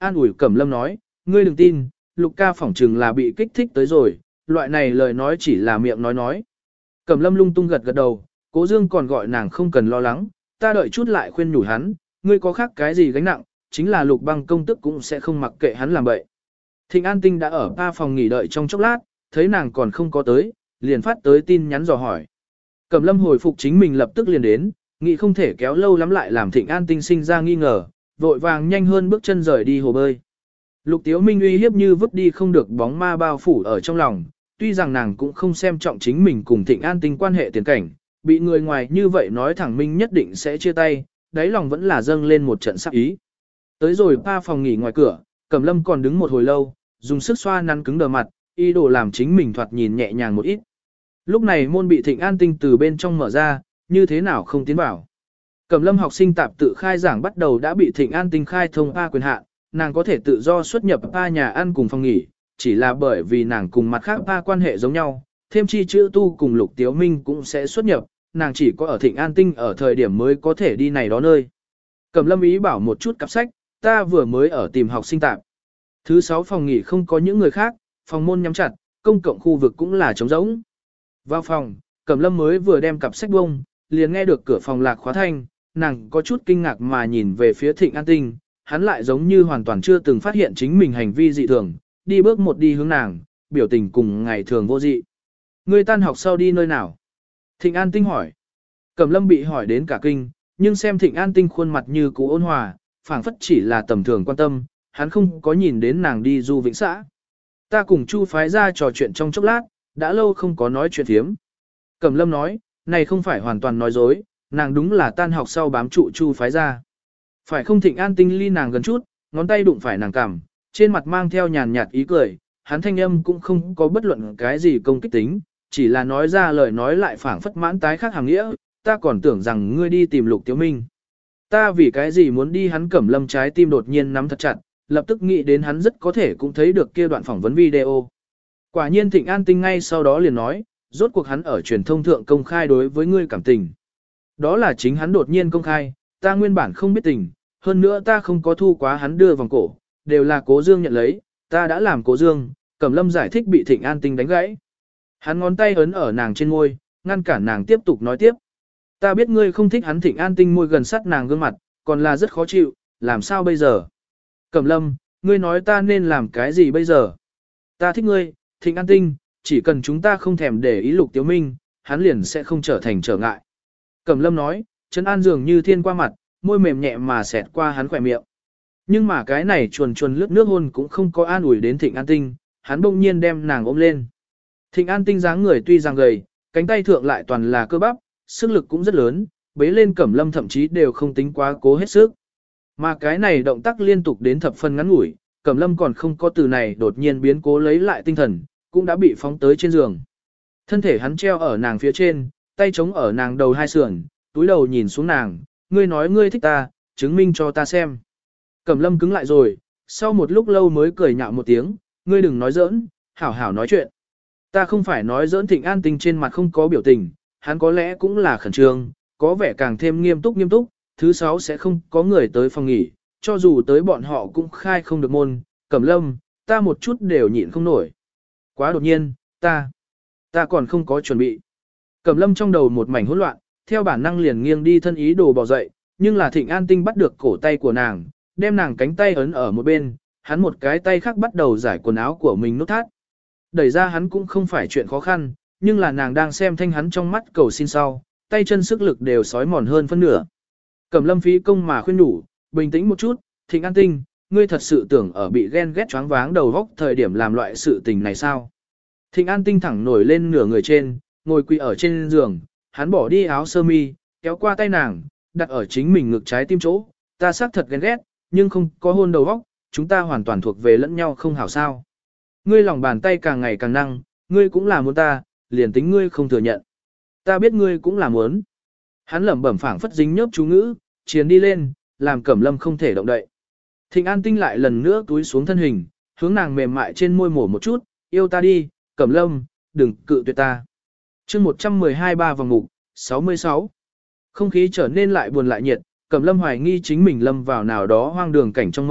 an ủi Cẩm Lâm nói, ngươi đừng tin, Lục ca phỏng chừng là bị kích thích tới rồi, loại này lời nói chỉ là miệng nói. Cẩm Lâm lung tung gật gật đầu, Cố Dương còn gọi nàng không cần lo lắng, ta đợi chút lại khuyên nhủ hắn, ngươi có khác cái gì gánh nặng, chính là Lục Băng công tức cũng sẽ không mặc kệ hắn làm bậy. Thịnh An Tinh đã ở ba phòng nghỉ đợi trong chốc lát, thấy nàng còn không có tới, liền phát tới tin nhắn dò hỏi. Cẩm Lâm hồi phục chính mình lập tức liền đến, nghĩ không thể kéo lâu lắm lại làm Thịnh An Tinh sinh ra nghi ngờ, vội vàng nhanh hơn bước chân rời đi hồ bơi. Lục Tiếu Minh uy hiếp như vứt đi không được bóng ma bao phủ ở trong lòng, tuy rằng nàng cũng không xem trọng chính mình cùng Thịnh An Tinh quan hệ tiền cảnh, bị người ngoài như vậy nói thẳng minh nhất định sẽ chia tay, đáy lòng vẫn là dâng lên một trận sắc ý. Tới rồi ba phòng nghỉ ngoài cửa, Cẩm Lâm còn đứng một hồi lâu, dùng sức xoa nắn cứng đờ mặt, ý đồ làm chính mình thoạt nhìn nhẹ nhàng một ít. Lúc này môn bị Thịnh An Tinh từ bên trong mở ra, như thế nào không tiến vào. Cẩm Lâm học sinh tạp tự khai giảng bắt đầu đã bị Thịnh An Tinh khai thông A quyền hạn, nàng có thể tự do xuất nhập A nhà ăn cùng phòng nghỉ, chỉ là bởi vì nàng cùng mặt khác A quan hệ giống nhau, thêm chi chữ tu cùng Lục Tiếu Minh cũng sẽ xuất nhập, nàng chỉ có ở Thịnh An Tinh ở thời điểm mới có thể đi này đó nơi. Cẩm Lâm ý bảo một chút cặp sách, ta vừa mới ở tìm học sinh tạp. Thứ 6 phòng nghỉ không có những người khác, phòng môn nhắm chặt, công cộng khu vực cũng là trống rỗng. Vào phòng, Cẩm Lâm mới vừa đem cặp sách bông, liền nghe được cửa phòng lạc khóa thanh, nàng có chút kinh ngạc mà nhìn về phía Thịnh An Tinh, hắn lại giống như hoàn toàn chưa từng phát hiện chính mình hành vi dị thường, đi bước một đi hướng nàng, biểu tình cùng ngày thường vô dị. Ngươi tan học sau đi nơi nào? Thịnh An Tinh hỏi. Cẩm Lâm bị hỏi đến cả kinh, nhưng xem Thịnh An Tinh khuôn mặt như cũ ôn hòa, phảng phất chỉ là tầm thường quan tâm, hắn không có nhìn đến nàng đi du vĩnh xã. Ta cùng Chu phái ra trò chuyện trong chốc lát, đã lâu không có nói chuyện thiếm. Cẩm Lâm nói, này không phải hoàn toàn nói dối, nàng đúng là tan học sau bám trụ Chu phái ra. Phải không? Thịnh An Tinh ly nàng gần chút, ngón tay đụng phải nàng cằm, trên mặt mang theo nhàn nhạt ý cười, hắn thanh âm cũng không có bất luận cái gì công kích tính, chỉ là nói ra lời nói lại phảng phất mãn tái khác hàng nghĩa, ta còn tưởng rằng ngươi đi tìm Lục Tiếu Minh. Ta vì cái gì muốn đi? Hắn Cẩm Lâm trái tim đột nhiên nắm thật chặt, lập tức nghĩ đến hắn rất có thể cũng thấy được kia đoạn phỏng vấn video. Quả nhiên Thịnh An Tinh ngay sau đó liền nói, rốt cuộc hắn ở truyền thông thượng công khai đối với ngươi cảm tình. Đó là chính hắn đột nhiên công khai, ta nguyên bản không biết tình, hơn nữa ta không có thu quá hắn đưa vòng cổ, đều là Cố Dương nhận lấy, ta đã làm Cố Dương. Cẩm Lâm giải thích bị Thịnh An Tinh đánh gãy. Hắn ngón tay ấn ở nàng trên môi, ngăn cản nàng tiếp tục nói tiếp. Ta biết ngươi không thích hắn. Thịnh An Tinh môi gần sát nàng gương mặt, còn là rất khó chịu, làm sao bây giờ? Cẩm Lâm, ngươi nói ta nên làm cái gì bây giờ? Ta thích ngươi, Thịnh An Tinh, chỉ cần chúng ta không thèm để ý Lục Tiếu Minh, hắn liền sẽ không trở thành trở ngại. Cẩm Lâm nói, Trấn An dường như thiên qua mặt, môi mềm nhẹ mà xẹt qua hắn khỏe miệng. Nhưng mà cái này chuồn chuồn lướt nước hôn cũng không có an ủi đến Thịnh An Tinh, hắn bỗng nhiên đem nàng ôm lên. Thịnh An Tinh dáng người tuy rằng gầy, cánh tay thượng lại toàn là cơ bắp, sức lực cũng rất lớn, bế lên Cẩm Lâm thậm chí đều không tính quá cố hết sức. Mà cái này động tác liên tục đến thập phần ngắn ngủi, Cẩm Lâm còn không có từ này đột nhiên biến cố lấy lại tinh thần, cũng đã bị phóng tới trên giường. Thân thể hắn treo ở nàng phía trên, tay chống ở nàng đầu hai sườn, túi đầu nhìn xuống nàng, ngươi nói ngươi thích ta, chứng minh cho ta xem. Cẩm Lâm cứng lại rồi, sau một lúc lâu mới cười nhạo một tiếng, ngươi đừng nói giỡn, hảo hảo nói chuyện. Ta không phải nói giỡn. Thịnh An Tinh trên mặt không có biểu tình, hắn có lẽ cũng là khẩn trương, có vẻ càng thêm nghiêm túc. Thứ 6 sẽ không có người tới phòng nghỉ, cho dù tới bọn họ cũng khai không được môn. Cẩm Lâm, ta một chút đều nhịn không nổi. Quá đột nhiên, ta còn không có chuẩn bị. Cẩm Lâm trong đầu một mảnh hỗn loạn, theo bản năng liền nghiêng đi thân ý đồ bỏ dậy, nhưng là Thịnh An Tinh bắt được cổ tay của nàng, đem nàng cánh tay ấn ở một bên, hắn một cái tay khác bắt đầu giải quần áo của mình nút thắt. Đẩy ra hắn cũng không phải chuyện khó khăn, nhưng là nàng đang xem thanh hắn trong mắt cầu xin sau, tay chân sức lực đều sói mòn hơn phân nửa. Cẩm Lâm phí công mà khuyên nhủ, bình tĩnh một chút, Thịnh An Tinh, ngươi thật sự tưởng ở bị ghen ghét choáng váng đầu óc thời điểm làm loại sự tình này sao? Thịnh An Tinh thẳng nổi lên nửa người trên, ngồi quỳ ở trên giường, hắn bỏ đi áo sơ mi, kéo qua tay nàng, đặt ở chính mình ngực trái tim chỗ, ta xác thật ghen ghét, nhưng không có hôn đầu óc, chúng ta hoàn toàn thuộc về lẫn nhau không hảo sao? Ngươi lòng bàn tay càng ngày càng năng, ngươi cũng là muốn ta, liền tính ngươi không thừa nhận. Ta biết ngươi cũng là muốn. Hắn lẩm bẩm phảng phất dính nhớp chú ngữ, chiến đi lên, làm Cẩm Lâm không thể động đậy. Thịnh An Tinh lại lần nữa túi xuống thân hình, hướng nàng mềm mại trên môi mổ một chút, yêu ta đi, Cẩm Lâm, đừng cự tuyệt ta. Chương 112 ba vòng ngục, 66. Không khí trở nên lại buồn lại nhiệt, Cẩm Lâm hoài nghi chính mình lâm vào nào đó hoang đường cảnh trong mơ,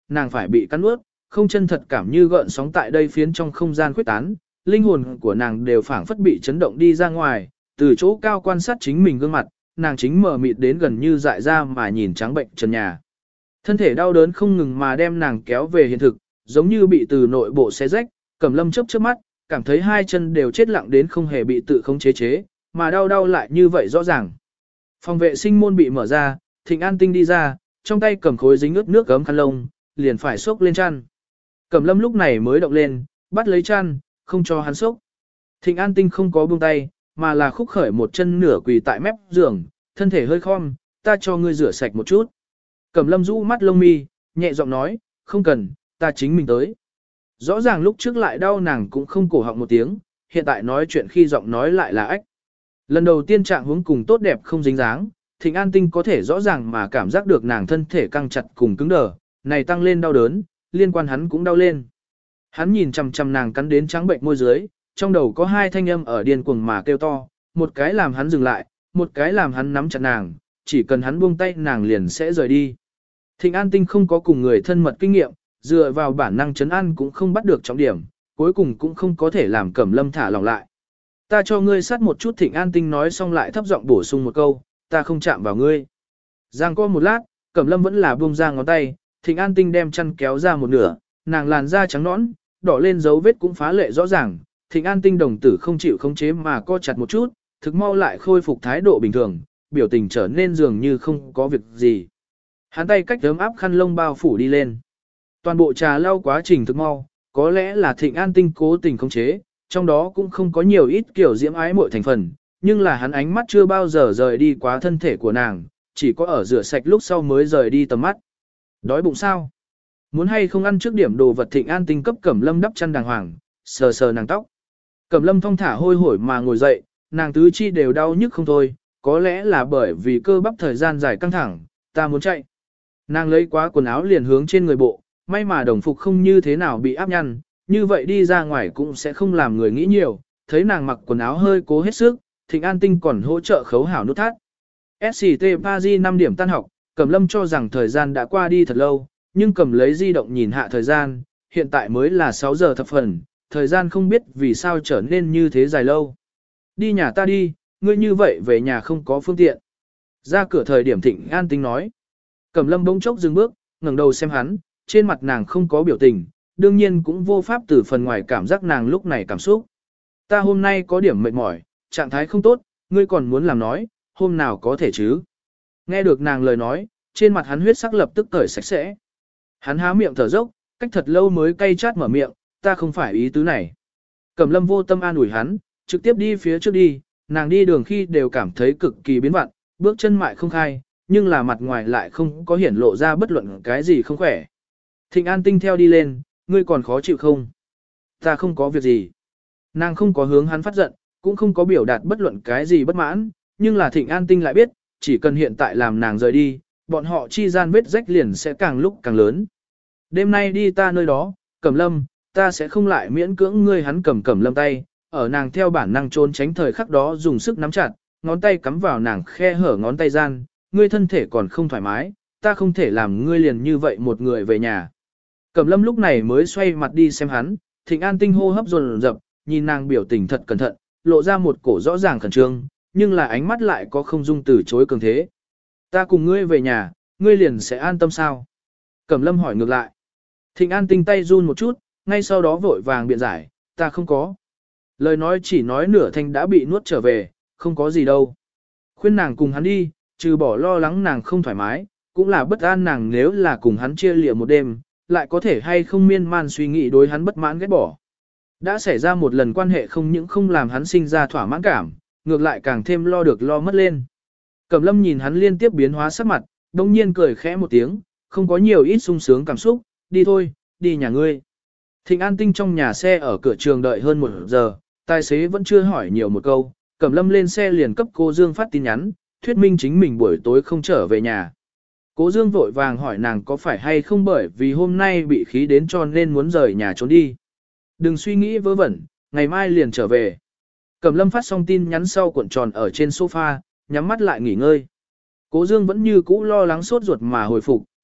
nàng phải bị cắn nuốt, không chân thật cảm như gợn sóng tại đây phiến trong không gian khuếch tán, linh hồn của nàng đều phảng phất bị chấn động đi ra ngoài, từ chỗ cao quan sát chính mình gương mặt, nàng chính mờ mịt đến gần như dại ra mà nhìn trắng bệnh trần nhà. Thân thể đau đớn không ngừng mà đem nàng kéo về hiện thực, giống như bị từ nội bộ xé rách, Cẩm Lâm chớp chớp mắt, cảm thấy hai chân đều chết lặng đến không hề bị tự không chế chế, mà đau lại như vậy rõ ràng. Phòng vệ sinh môn bị mở ra, Thịnh An Tinh đi ra, trong tay cầm khối dính ướt nước gấm khăn lông, liền phải xốc lên chăn. Cẩm Lâm lúc này mới động lên, bắt lấy chăn, không cho hắn xốc. Thịnh An Tinh không có buông tay, mà là khúc khởi một chân nửa quỳ tại mép giường, thân thể hơi khom, ta cho ngươi rửa sạch một chút. Cẩm Lâm rũ mắt lông mi, nhẹ giọng nói, không cần, ta chính mình tới. Rõ ràng lúc trước lại đau nàng cũng không cổ họng một tiếng, hiện tại nói chuyện khi giọng nói lại là ách. Lần đầu tiên trạng huống cùng tốt đẹp không dính dáng, Thịnh An Tinh có thể rõ ràng mà cảm giác được nàng thân thể căng chặt cùng cứng đờ, này tăng lên đau đớn, liên quan hắn cũng đau lên. Hắn nhìn chằm chằm nàng cắn đến trắng bệnh môi dưới, trong đầu có hai thanh âm ở điên cuồng mà kêu to, một cái làm hắn dừng lại, một cái làm hắn nắm chặt nàng, chỉ cần hắn buông tay nàng liền sẽ rời đi. Thịnh An Tinh không có cùng người thân mật kinh nghiệm, dựa vào bản năng trấn an cũng không bắt được trọng điểm, cuối cùng cũng không có thể làm Cẩm Lâm thả lỏng lại. Ta cho ngươi sát một chút. Thịnh An Tinh nói xong lại thấp giọng bổ sung một câu, ta không chạm vào ngươi. Giang co một lát, Cẩm Lâm vẫn là buông ra ngón tay, Thịnh An Tinh đem chăn kéo ra một nửa, nàng làn da trắng nõn, đỏ lên dấu vết cũng phá lệ rõ ràng. Thịnh An Tinh đồng tử không chịu khống chế mà co chặt một chút, thực mau lại khôi phục thái độ bình thường, biểu tình trở nên dường như không có việc gì. Hắn tay cách ấm áp khăn lông bao phủ đi lên. Toàn bộ trà lau quá trình thực mau, có lẽ là Thịnh An Tinh cố tình khống chế, trong đó cũng không có nhiều ít kiểu diễm ái muội thành phần, nhưng là hắn ánh mắt chưa bao giờ rời đi quá thân thể của nàng, chỉ có ở rửa sạch lúc sau mới rời đi tầm mắt. Đói bụng sao? Muốn hay không ăn trước điểm đồ vật. Thịnh An Tinh cấp Cẩm Lâm đắp chăn đàng hoàng, sờ sờ nàng tóc. Cẩm Lâm thong thả hôi hổi mà ngồi dậy, nàng tứ chi đều đau nhức không thôi, có lẽ là bởi vì cơ bắp thời gian dài căng thẳng, ta muốn chạy. Nàng lấy quá quần áo liền hướng trên người bộ, may mà đồng phục không như thế nào bị áp nhăn, như vậy đi ra ngoài cũng sẽ không làm người nghĩ nhiều, thấy nàng mặc quần áo hơi cố hết sức, Thịnh An Tinh còn hỗ trợ khấu hảo nút thắt. SCT Paris 5 điểm tan học, Cẩm Lâm cho rằng thời gian đã qua đi thật lâu, nhưng cầm lấy di động nhìn hạ thời gian, hiện tại mới là 6 giờ thập phần, thời gian không biết vì sao trở nên như thế dài lâu. Đi nhà ta đi, ngươi như vậy về nhà không có phương tiện. Ra cửa thời điểm Thịnh An Tinh nói. Cẩm Lâm bỗng chốc dừng bước, ngẩng đầu xem hắn, trên mặt nàng không có biểu tình, đương nhiên cũng vô pháp từ phần ngoài cảm giác nàng lúc này cảm xúc. Ta hôm nay có điểm mệt mỏi, trạng thái không tốt, ngươi còn muốn làm nói, hôm nào có thể chứ. Nghe được nàng lời nói, trên mặt hắn huyết sắc lập tức cởi sạch sẽ. Hắn há miệng thở dốc, cách thật lâu mới cay chát mở miệng, ta không phải ý tứ này. Cẩm Lâm vô tâm an ủi hắn, trực tiếp đi phía trước đi, nàng đi đường khi đều cảm thấy cực kỳ biến vặn, bước chân mại không khai, nhưng là mặt ngoài lại không có hiển lộ ra bất luận cái gì không khỏe. Thịnh An Tinh theo đi lên, ngươi còn khó chịu không? Ta không có việc gì. Nàng không có hướng hắn phát giận, cũng không có biểu đạt bất luận cái gì bất mãn, nhưng là Thịnh An Tinh lại biết, chỉ cần hiện tại làm nàng rời đi, bọn họ chi gian vết rách liền sẽ càng lúc càng lớn. Đêm nay đi ta nơi đó, Cẩm Lâm, ta sẽ không lại miễn cưỡng ngươi. Hắn cầm Cẩm Lâm tay, ở nàng theo bản năng trốn tránh thời khắc đó dùng sức nắm chặt, ngón tay cắm vào nàng khe hở ngón tay gian, ngươi thân thể còn không thoải mái, ta không thể làm ngươi liền như vậy một người về nhà. Cẩm Lâm lúc này mới xoay mặt đi xem hắn, Thịnh An Tinh hô hấp dồn dập, nhìn nàng biểu tình thật cẩn thận, lộ ra một cổ rõ ràng khẩn trương, nhưng là ánh mắt lại có không dung từ chối cường thế. Ta cùng ngươi về nhà, ngươi liền sẽ an tâm sao? Cẩm Lâm hỏi ngược lại. Thịnh An Tinh tay run một chút, ngay sau đó vội vàng biện giải, ta không có. Lời nói chỉ nói nửa thanh đã bị nuốt trở về, không có gì đâu. Khuyên nàng cùng hắn đi, trừ bỏ lo lắng nàng không thoải mái, cũng là bất an nàng nếu là cùng hắn chia lìa một đêm, lại có thể hay không miên man suy nghĩ đối hắn bất mãn ghét bỏ. Đã xảy ra một lần quan hệ không những không làm hắn sinh ra thỏa mãn cảm, ngược lại càng thêm lo được lo mất lên. Cẩm Lâm nhìn hắn liên tiếp biến hóa sắc mặt, đông nhiên cười khẽ một tiếng, không có nhiều ít sung sướng cảm xúc, đi thôi, đi nhà ngươi. Thịnh An Tinh trong nhà xe ở cửa trường đợi hơn 1 giờ, tài xế vẫn chưa hỏi nhiều một câu, Cẩm Lâm lên xe liền cấp cô Dương phát tin nhắn, thuyết minh chính mình buổi tối không trở về nhà. Cố Dương vội vàng hỏi nàng có phải hay không bởi vì hôm nay bị khí đến cho nên muốn rời nhà trốn đi. Đừng suy nghĩ vớ vẩn, ngày mai liền trở về. Cẩm Lâm phát xong tin nhắn sau cuộn tròn ở trên sofa, nhắm mắt lại nghỉ ngơi. Cố Dương vẫn như cũ lo lắng sốt ruột mà hồi phục,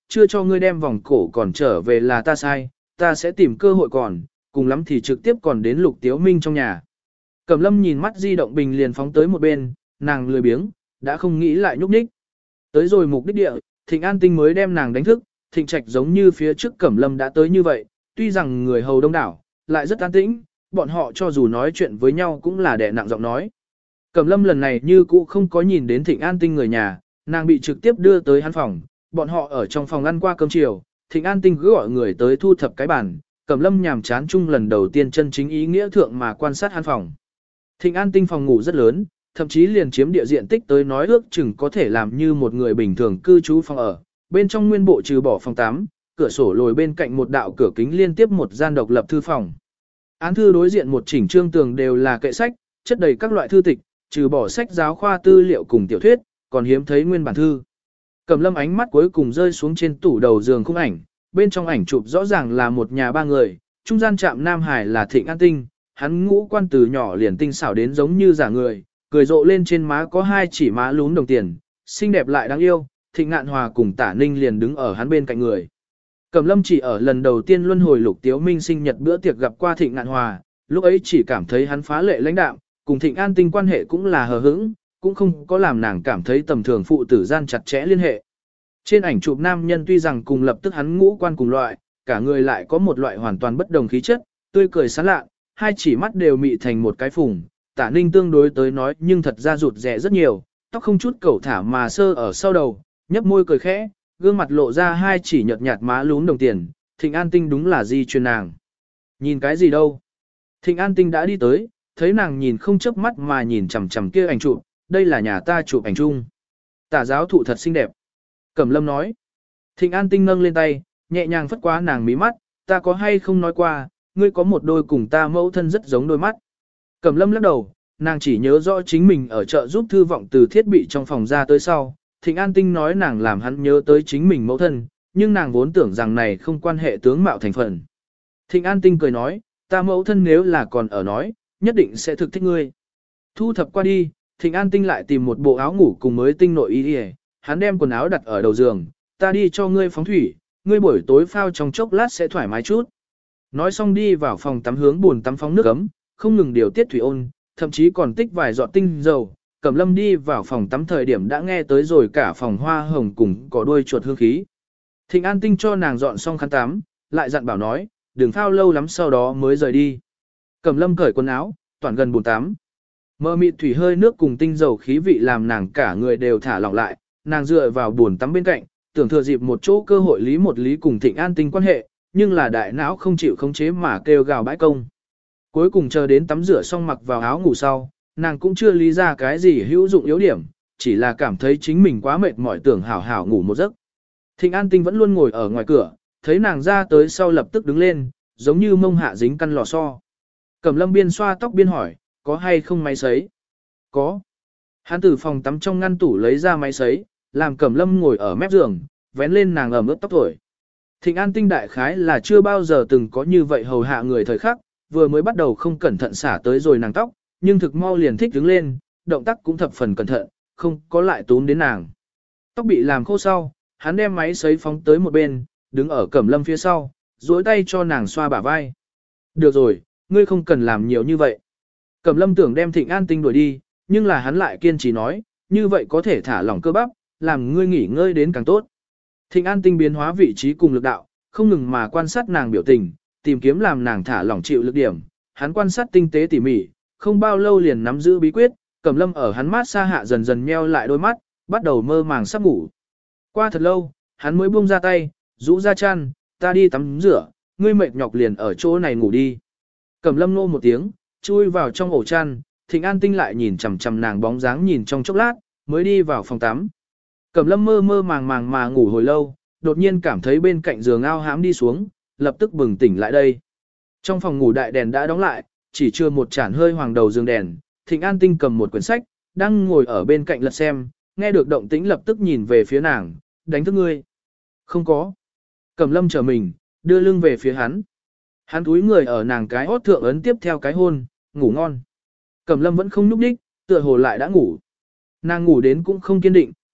chưa cho ngươi đem vòng cổ còn trở về là ta sai, ta sẽ tìm cơ hội còn, cùng lắm thì trực tiếp còn đến Lục Tiếu Minh trong nhà. Cẩm Lâm nhìn mắt di động bình liền phóng tới một bên, nàng lười biếng, đã không nghĩ lại nhúc nhích. Tới rồi mục đích địa, Thịnh An Tinh mới đem nàng đánh thức, Thịnh Trạch giống như phía trước Cẩm Lâm đã tới như vậy, tuy rằng người hầu đông đảo, lại rất an tĩnh, bọn họ cho dù nói chuyện với nhau cũng là đè nặng giọng nói. Cẩm Lâm lần này như cũ không có nhìn đến Thịnh An Tinh người nhà, nàng bị trực tiếp đưa tới hắn phòng, bọn họ ở trong phòng ăn qua cơm chiều, Thịnh An Tinh cứ gọi người tới thu thập cái bàn, Cẩm Lâm nhàm chán chung lần đầu tiên chân chính ý nghĩa thượng mà quan sát hắn phòng. Thịnh An Tinh phòng ngủ rất lớn, thậm chí liền chiếm địa diện tích tới nói ước chừng có thể làm như một người bình thường cư trú phòng ở, bên trong nguyên bộ trừ bỏ phòng 8, cửa sổ lồi bên cạnh một đạo cửa kính liên tiếp một gian độc lập thư phòng. Án thư đối diện một chỉnh trương tường đều là kệ sách, chất đầy các loại thư tịch, trừ bỏ sách giáo khoa tư liệu cùng tiểu thuyết, còn hiếm thấy nguyên bản thư. Cẩm Lâm ánh mắt cuối cùng rơi xuống trên tủ đầu giường khung ảnh, bên trong ảnh chụp rõ ràng là một nhà ba người, trung gian chạm Nam Hải là Thịnh An Tinh, hắn ngũ quan từ nhỏ liền tinh xảo đến giống như giả người, cười rộ lên trên má có hai chỉ má lún đồng tiền, xinh đẹp lại đáng yêu, Thịnh Ngạn Hòa cùng Tả Ninh liền đứng ở hắn bên cạnh người. Cẩm Lâm chỉ ở lần đầu tiên luân hồi Lục Tiếu Minh sinh nhật bữa tiệc gặp qua Thịnh Ngạn Hòa, lúc ấy chỉ cảm thấy hắn phá lệ lãnh đạm, cùng Thịnh An Tinh quan hệ cũng là hờ hững, cũng không có làm nàng cảm thấy tầm thường phụ tử gian chặt chẽ liên hệ. Trên ảnh chụp nam nhân tuy rằng cùng lập tức hắn ngũ quan cùng loại, cả người lại có một loại hoàn toàn bất đồng khí chất, tươi cười sán lạ, hai chỉ mắt đều mị thành một cái phùng. Tả Ninh tương đối tới nói nhưng thật ra rụt rẻ rất nhiều, tóc không chút cẩu thả mà sơ ở sau đầu, nhấp môi cười khẽ, gương mặt lộ ra hai chỉ nhợt nhạt má lún đồng tiền. Thịnh An Tinh đúng là di truyền nàng. Nhìn cái gì đâu? Thịnh An Tinh đã đi tới, thấy nàng nhìn không chớp mắt mà nhìn chằm chằm kia ảnh chụp, đây là nhà ta chụp ảnh chung. Tả giáo thụ thật xinh đẹp. Cẩm Lâm nói. Thịnh An Tinh nâng lên tay, nhẹ nhàng phất qua nàng mí mắt, ta có hay không nói qua, ngươi có một đôi cùng ta mẫu thân rất giống đôi mắt. Cẩm Lâm lắc đầu, nàng chỉ nhớ rõ chính mình ở chợ giúp thư vọng từ thiết bị trong phòng ra tới sau. Thịnh An Tinh nói nàng làm hắn nhớ tới chính mình mẫu thân, nhưng nàng vốn tưởng rằng này không quan hệ tướng mạo thành phần. Thịnh An Tinh cười nói, ta mẫu thân nếu là còn ở nói, nhất định sẽ thực thích ngươi. Thu thập qua đi, Thịnh An Tinh lại tìm một bộ áo ngủ cùng mới tinh nội y đi, hắn đem quần áo đặt ở đầu giường, ta đi cho ngươi phóng thủy, ngươi buổi tối phao trong chốc lát sẽ thoải mái chút. Nói xong đi vào phòng tắm hướng buồn tắm phóng nước ấm, không ngừng điều tiết thủy ôn, thậm chí còn tích vài giọt tinh dầu. Cẩm Lâm đi vào phòng tắm thời điểm đã nghe tới rồi cả phòng hoa hồng cùng có đuôi chuột hương khí. Thịnh An Tinh cho nàng dọn xong khăn tắm, lại dặn bảo nói, đừng phao lâu lắm sau đó mới rời đi. Cẩm Lâm cởi quần áo, toàn gần bồn tắm. Mơ mịt thủy hơi nước cùng tinh dầu khí vị làm nàng cả người đều thả lỏng lại, nàng dựa vào bồn tắm bên cạnh, tưởng thừa dịp một chỗ cơ hội một lý cùng Thịnh An Tinh quan hệ, nhưng là đại não không chịu khống chế mà kêu gào bãi công. Cuối cùng chờ đến tắm rửa xong mặc vào áo ngủ sau, nàng cũng chưa lý ra cái gì hữu dụng yếu điểm, chỉ là cảm thấy chính mình quá mệt mỏi tưởng hảo hảo ngủ một giấc. Thịnh An Tinh vẫn luôn ngồi ở ngoài cửa, thấy nàng ra tới sau lập tức đứng lên, giống như mông hạ dính căn lò xo. Cẩm Lâm biên xoa tóc biên hỏi, có hay không máy sấy? Có. Hắn từ phòng tắm trong ngăn tủ lấy ra máy sấy, làm Cẩm Lâm ngồi ở mép giường, vén lên nàng ẩm ướt tóc thổi. Thịnh An Tinh đại khái là chưa bao giờ từng có như vậy hầu hạ người thời khắc, vừa mới bắt đầu không cẩn thận xả tới rồi nàng tóc, nhưng thực mau liền thích đứng lên, động tác cũng thập phần cẩn thận, không có lại túm đến nàng. Tóc bị làm khô sau, hắn đem máy sấy phóng tới một bên, đứng ở Cẩm Lâm phía sau, duỗi tay cho nàng xoa bả vai. Được rồi, ngươi không cần làm nhiều như vậy. Cẩm Lâm tưởng đem Thịnh An Tinh đuổi đi, nhưng là hắn lại kiên trì nói, như vậy có thể thả lỏng cơ bắp, làm ngươi nghỉ ngơi đến càng tốt. Thịnh An Tinh biến hóa vị trí cùng lực đạo, không ngừng mà quan sát nàng biểu tình, tìm kiếm làm nàng thả lỏng chịu lực điểm. Hắn quan sát tinh tế tỉ mỉ, không bao lâu liền nắm giữ bí quyết, Cẩm Lâm ở hắn mát xa hạ dần dần nheo lại đôi mắt, bắt đầu mơ màng sắp ngủ. Qua thật lâu, hắn mới buông ra tay, rũ ra chăn, ta đi tắm rửa, ngươi mệt nhọc liền ở chỗ này ngủ đi. Cẩm Lâm nô một tiếng, chui vào trong ổ chăn, Thịnh An Tinh lại nhìn chằm chằm nàng bóng dáng nhìn trong chốc lát, mới đi vào phòng tắm. Cẩm Lâm mơ mơ màng màng mà ngủ hồi lâu, đột nhiên cảm thấy bên cạnh giường ao hãm đi xuống, lập tức bừng tỉnh lại đây. Trong phòng ngủ đại đèn đã đóng lại, chỉ chưa một chản hơi hoàng đầu giường đèn, Thịnh An Tinh cầm một quyển sách, đang ngồi ở bên cạnh lật xem, nghe được động tĩnh lập tức nhìn về phía nàng, đánh thức ngươi. Không có. Cẩm Lâm trở mình, đưa lưng về phía hắn. Hắn túi người ở nàng cái hót thượng ấn tiếp theo cái hôn, ngủ ngon. Cẩm Lâm vẫn không nhúc đích, tựa hồ lại đã ngủ. Nàng ngủ đến cũng không kiên định,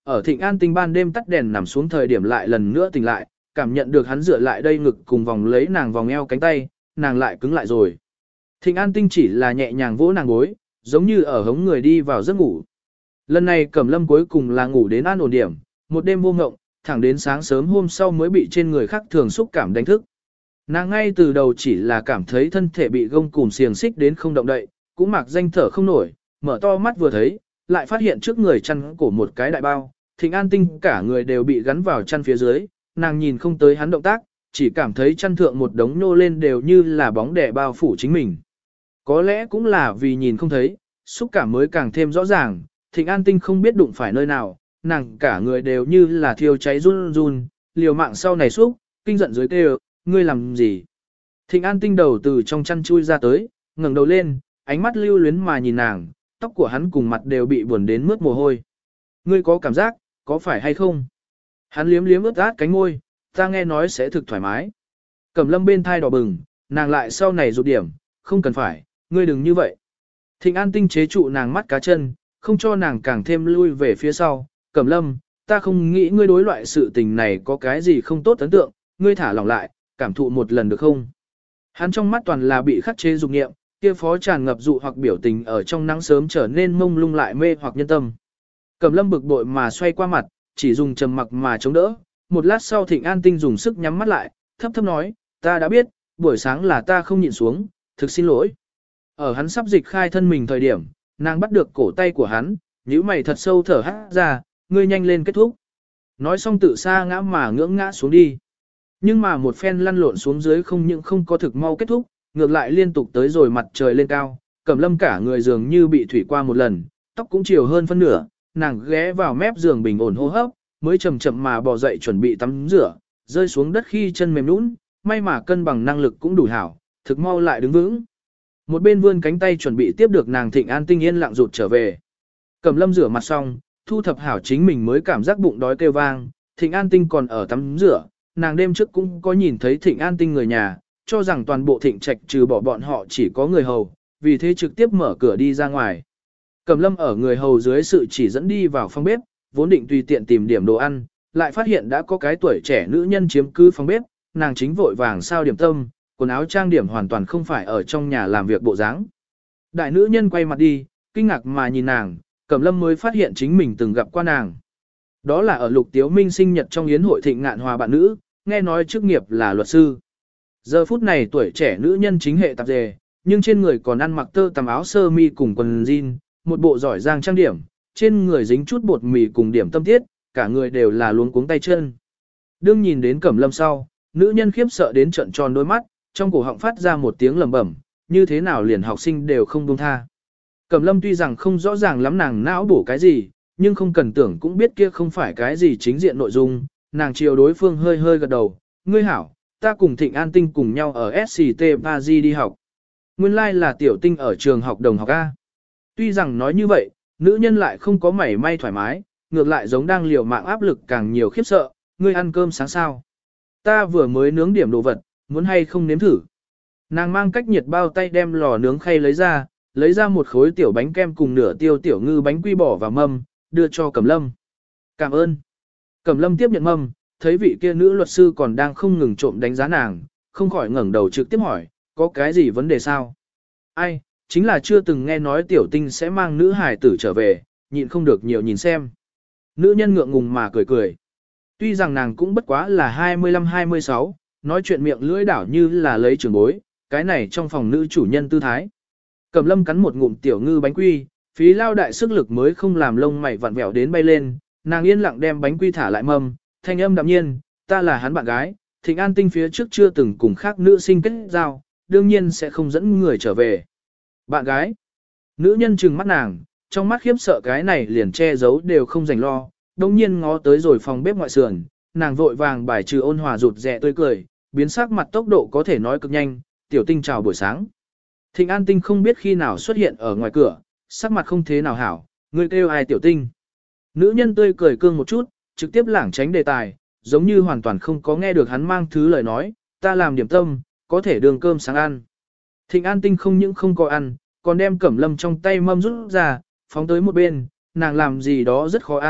ở Thịnh An Tinh ban đêm tắt đèn nằm xuống thời điểm lại lần nữa tỉnh lại, cảm nhận được hắn dựa lại đây ngực cùng vòng lấy nàng vòng eo cánh tay, nàng lại cứng lại rồi. Thịnh An Tinh chỉ là nhẹ nhàng vỗ nàng gối, giống như ở hống người đi vào giấc ngủ. Lần này Cẩm Lâm cuối cùng là ngủ đến an ổn điểm, một đêm vô ngộng, thẳng đến sáng sớm hôm sau mới bị trên người khác thường xúc cảm đánh thức. Nàng ngay từ đầu chỉ là cảm thấy thân thể bị gông cùm xiềng xích đến không động đậy, cũng mặc danh thở không nổi, mở to mắt vừa thấy, lại phát hiện trước người chăn cổ một cái đại bao, Thịnh An Tinh cả người đều bị gắn vào chăn phía dưới, nàng nhìn không tới hắn động tác, chỉ cảm thấy chăn thượng một đống nô lên đều như là bóng đè bao phủ chính mình. Có lẽ cũng là vì nhìn không thấy, xúc cảm mới càng thêm rõ ràng, Thịnh An Tinh không biết đụng phải nơi nào, nàng cả người đều như là thiêu cháy run run, liều mạng sau này xúc, kinh giận dưới kêu, ngươi làm gì? Thịnh An Tinh đầu từ trong chăn chui ra tới, ngẩng đầu lên, ánh mắt lưu luyến mà nhìn nàng, tóc của hắn cùng mặt đều bị buồn đến mướt mồ hôi. Ngươi có cảm giác, có phải hay không? Hắn liếm liếm ướt át cánh môi, ta nghe nói sẽ thực thoải mái. Cẩm Lâm bên thai đỏ bừng, nàng lại sau này rụt điểm, không cần phải, ngươi đừng như vậy. Thịnh An Tinh chế trụ nàng mắt cá chân, không cho nàng càng thêm lui về phía sau. Cẩm Lâm, ta không nghĩ ngươi đối loại sự tình này có cái gì không tốt ấn tượng, ngươi thả lỏng lại, cảm thụ một lần được không? Hắn trong mắt toàn là bị khắc chế dục nghiệm, kia phó tràn ngập dụ hoặc biểu tình ở trong nắng sớm trở nên mông lung lại mê hoặc nhân tâm. Cẩm Lâm bực bội mà xoay qua mặt, chỉ dùng trầm mặc mà chống đỡ. Một lát sau Thịnh An Tinh dùng sức nhắm mắt lại, thấp thấp nói, ta đã biết, buổi sáng là ta không nhịn xuống, thực xin lỗi. Ở hắn sắp dịch khai thân mình thời điểm, nàng bắt được cổ tay của hắn, nhíu mày thật sâu thở hát ra, ngươi nhanh lên kết thúc. Nói xong tự xa ngã mà ngưỡng ngã xuống đi. Nhưng mà một phen lăn lộn xuống dưới không những không có thực mau kết thúc, ngược lại liên tục tới rồi mặt trời lên cao, Cẩm Lâm cả người dường như bị thủy qua một lần, tóc cũng chiều hơn phân nửa, nàng ghé vào mép giường bình ổn hô hấp, mới chậm chậm mà bò dậy chuẩn bị tắm rửa, rơi xuống đất khi chân mềm nhũn, may mà cân bằng năng lực cũng đủ hảo, thực mau lại đứng vững. Một bên vươn cánh tay chuẩn bị tiếp được nàng Thịnh An Tinh yên lặng rụt trở về. Cẩm Lâm rửa mặt xong, thu thập hảo chính mình mới cảm giác bụng đói kêu vang, Thịnh An Tinh còn ở tắm rửa, nàng đêm trước cũng có nhìn thấy Thịnh An Tinh người nhà, cho rằng toàn bộ Thịnh Trạch trừ bỏ bọn họ chỉ có người hầu, vì thế trực tiếp mở cửa đi ra ngoài. Cẩm Lâm ở người hầu dưới sự chỉ dẫn đi vào phòng bếp, vốn định tùy tiện tìm điểm đồ ăn, lại phát hiện đã có cái tuổi trẻ nữ nhân chiếm cứ phòng bếp, nàng chính vội vàng sao điểm tâm, quần áo trang điểm hoàn toàn không phải ở trong nhà làm việc bộ dáng. Đại nữ nhân quay mặt đi, kinh ngạc mà nhìn nàng, Cẩm Lâm mới phát hiện chính mình từng gặp qua nàng. Đó là ở Lục Tiếu Minh sinh nhật trong yến hội Thịnh Ngạn Hòa bạn nữ, nghe nói chức nghiệp là luật sư. Giờ phút này tuổi trẻ nữ nhân chính hệ tạp dề, nhưng trên người còn ăn mặc tơ tằm áo sơ mi cùng quần jean, một bộ giỏi giang trang điểm, trên người dính chút bột mì cùng điểm tâm tiết, cả người đều là luống cuống tay chân. Đương nhìn đến Cẩm Lâm sau, nữ nhân khiếp sợ đến trợn tròn đôi mắt, trong cổ họng phát ra một tiếng lẩm bẩm, như thế nào liền học sinh đều không buông tha. Cẩm Lâm tuy rằng không rõ ràng lắm nàng não bổ cái gì, nhưng không cần tưởng cũng biết kia không phải cái gì chính diện nội dung, nàng chiều đối phương hơi hơi gật đầu, ngươi hảo, ta cùng Thịnh An Tinh cùng nhau ở SCT Paris đi học. Nguyên lai like là tiểu tinh ở trường học đồng học A. Tuy rằng nói như vậy, nữ nhân lại không có mảy may thoải mái, ngược lại giống đang liều mạng áp lực càng nhiều khiếp sợ, ngươi ăn cơm sáng sao. Ta vừa mới nướng điểm đồ vật, muốn hay không nếm thử. Nàng mang cách nhiệt bao tay đem lò nướng khay lấy ra một khối tiểu bánh kem cùng nửa tiêu tiểu ngư bánh quy bỏ vào mâm, đưa cho Cẩm Lâm. Cảm ơn. Cẩm Lâm tiếp nhận mâm, thấy vị kia nữ luật sư còn đang không ngừng trộm đánh giá nàng, không khỏi ngẩng đầu trực tiếp hỏi, có cái gì vấn đề sao? Ai, chính là chưa từng nghe nói tiểu tinh sẽ mang nữ hài tử trở về, nhịn không được nhiều nhìn xem. Nữ nhân ngượng ngùng mà cười cười. Tuy rằng nàng cũng bất quá là 25-26, nói chuyện miệng lưỡi đảo như là lấy trưởng bối, cái này trong phòng nữ chủ nhân tư thái. Cẩm Lâm cắn một ngụm tiểu ngư bánh quy, phí lao đại sức lực mới không làm lông mày vặn vẹo đến bay lên, nàng yên lặng đem bánh quy thả lại mâm, thanh âm đạm nhiên, ta là hắn bạn gái, Thịnh An Tinh phía trước chưa từng cùng khác nữ sinh kết giao, đương nhiên sẽ không dẫn người trở về. Bạn gái, nữ nhân trừng mắt nàng, trong mắt khiếp sợ cái này liền che giấu đều không dành lo, đồng nhiên ngó tới rồi phòng bếp ngoại sườn, nàng vội vàng bài trừ ôn hòa rụt rè tươi cười, biến sắc mặt tốc độ có thể nói cực nhanh, tiểu tinh chào buổi sáng. Thịnh An Tinh không biết khi nào xuất hiện ở ngoài cửa, sắc mặt không thế nào hảo, ngươi kêu ai tiểu tinh. Nữ nhân tươi cười cương một chút, trực tiếp lảng tránh đề tài, giống như hoàn toàn không có nghe được hắn mang thứ lời nói, ta làm điểm tâm, có thể đường cơm sáng ăn. Thịnh An Tinh không những không có ăn, còn đem Cẩm Lâm trong tay mâm rút ra, phóng tới một bên, nàng làm gì đó rất khó ăn,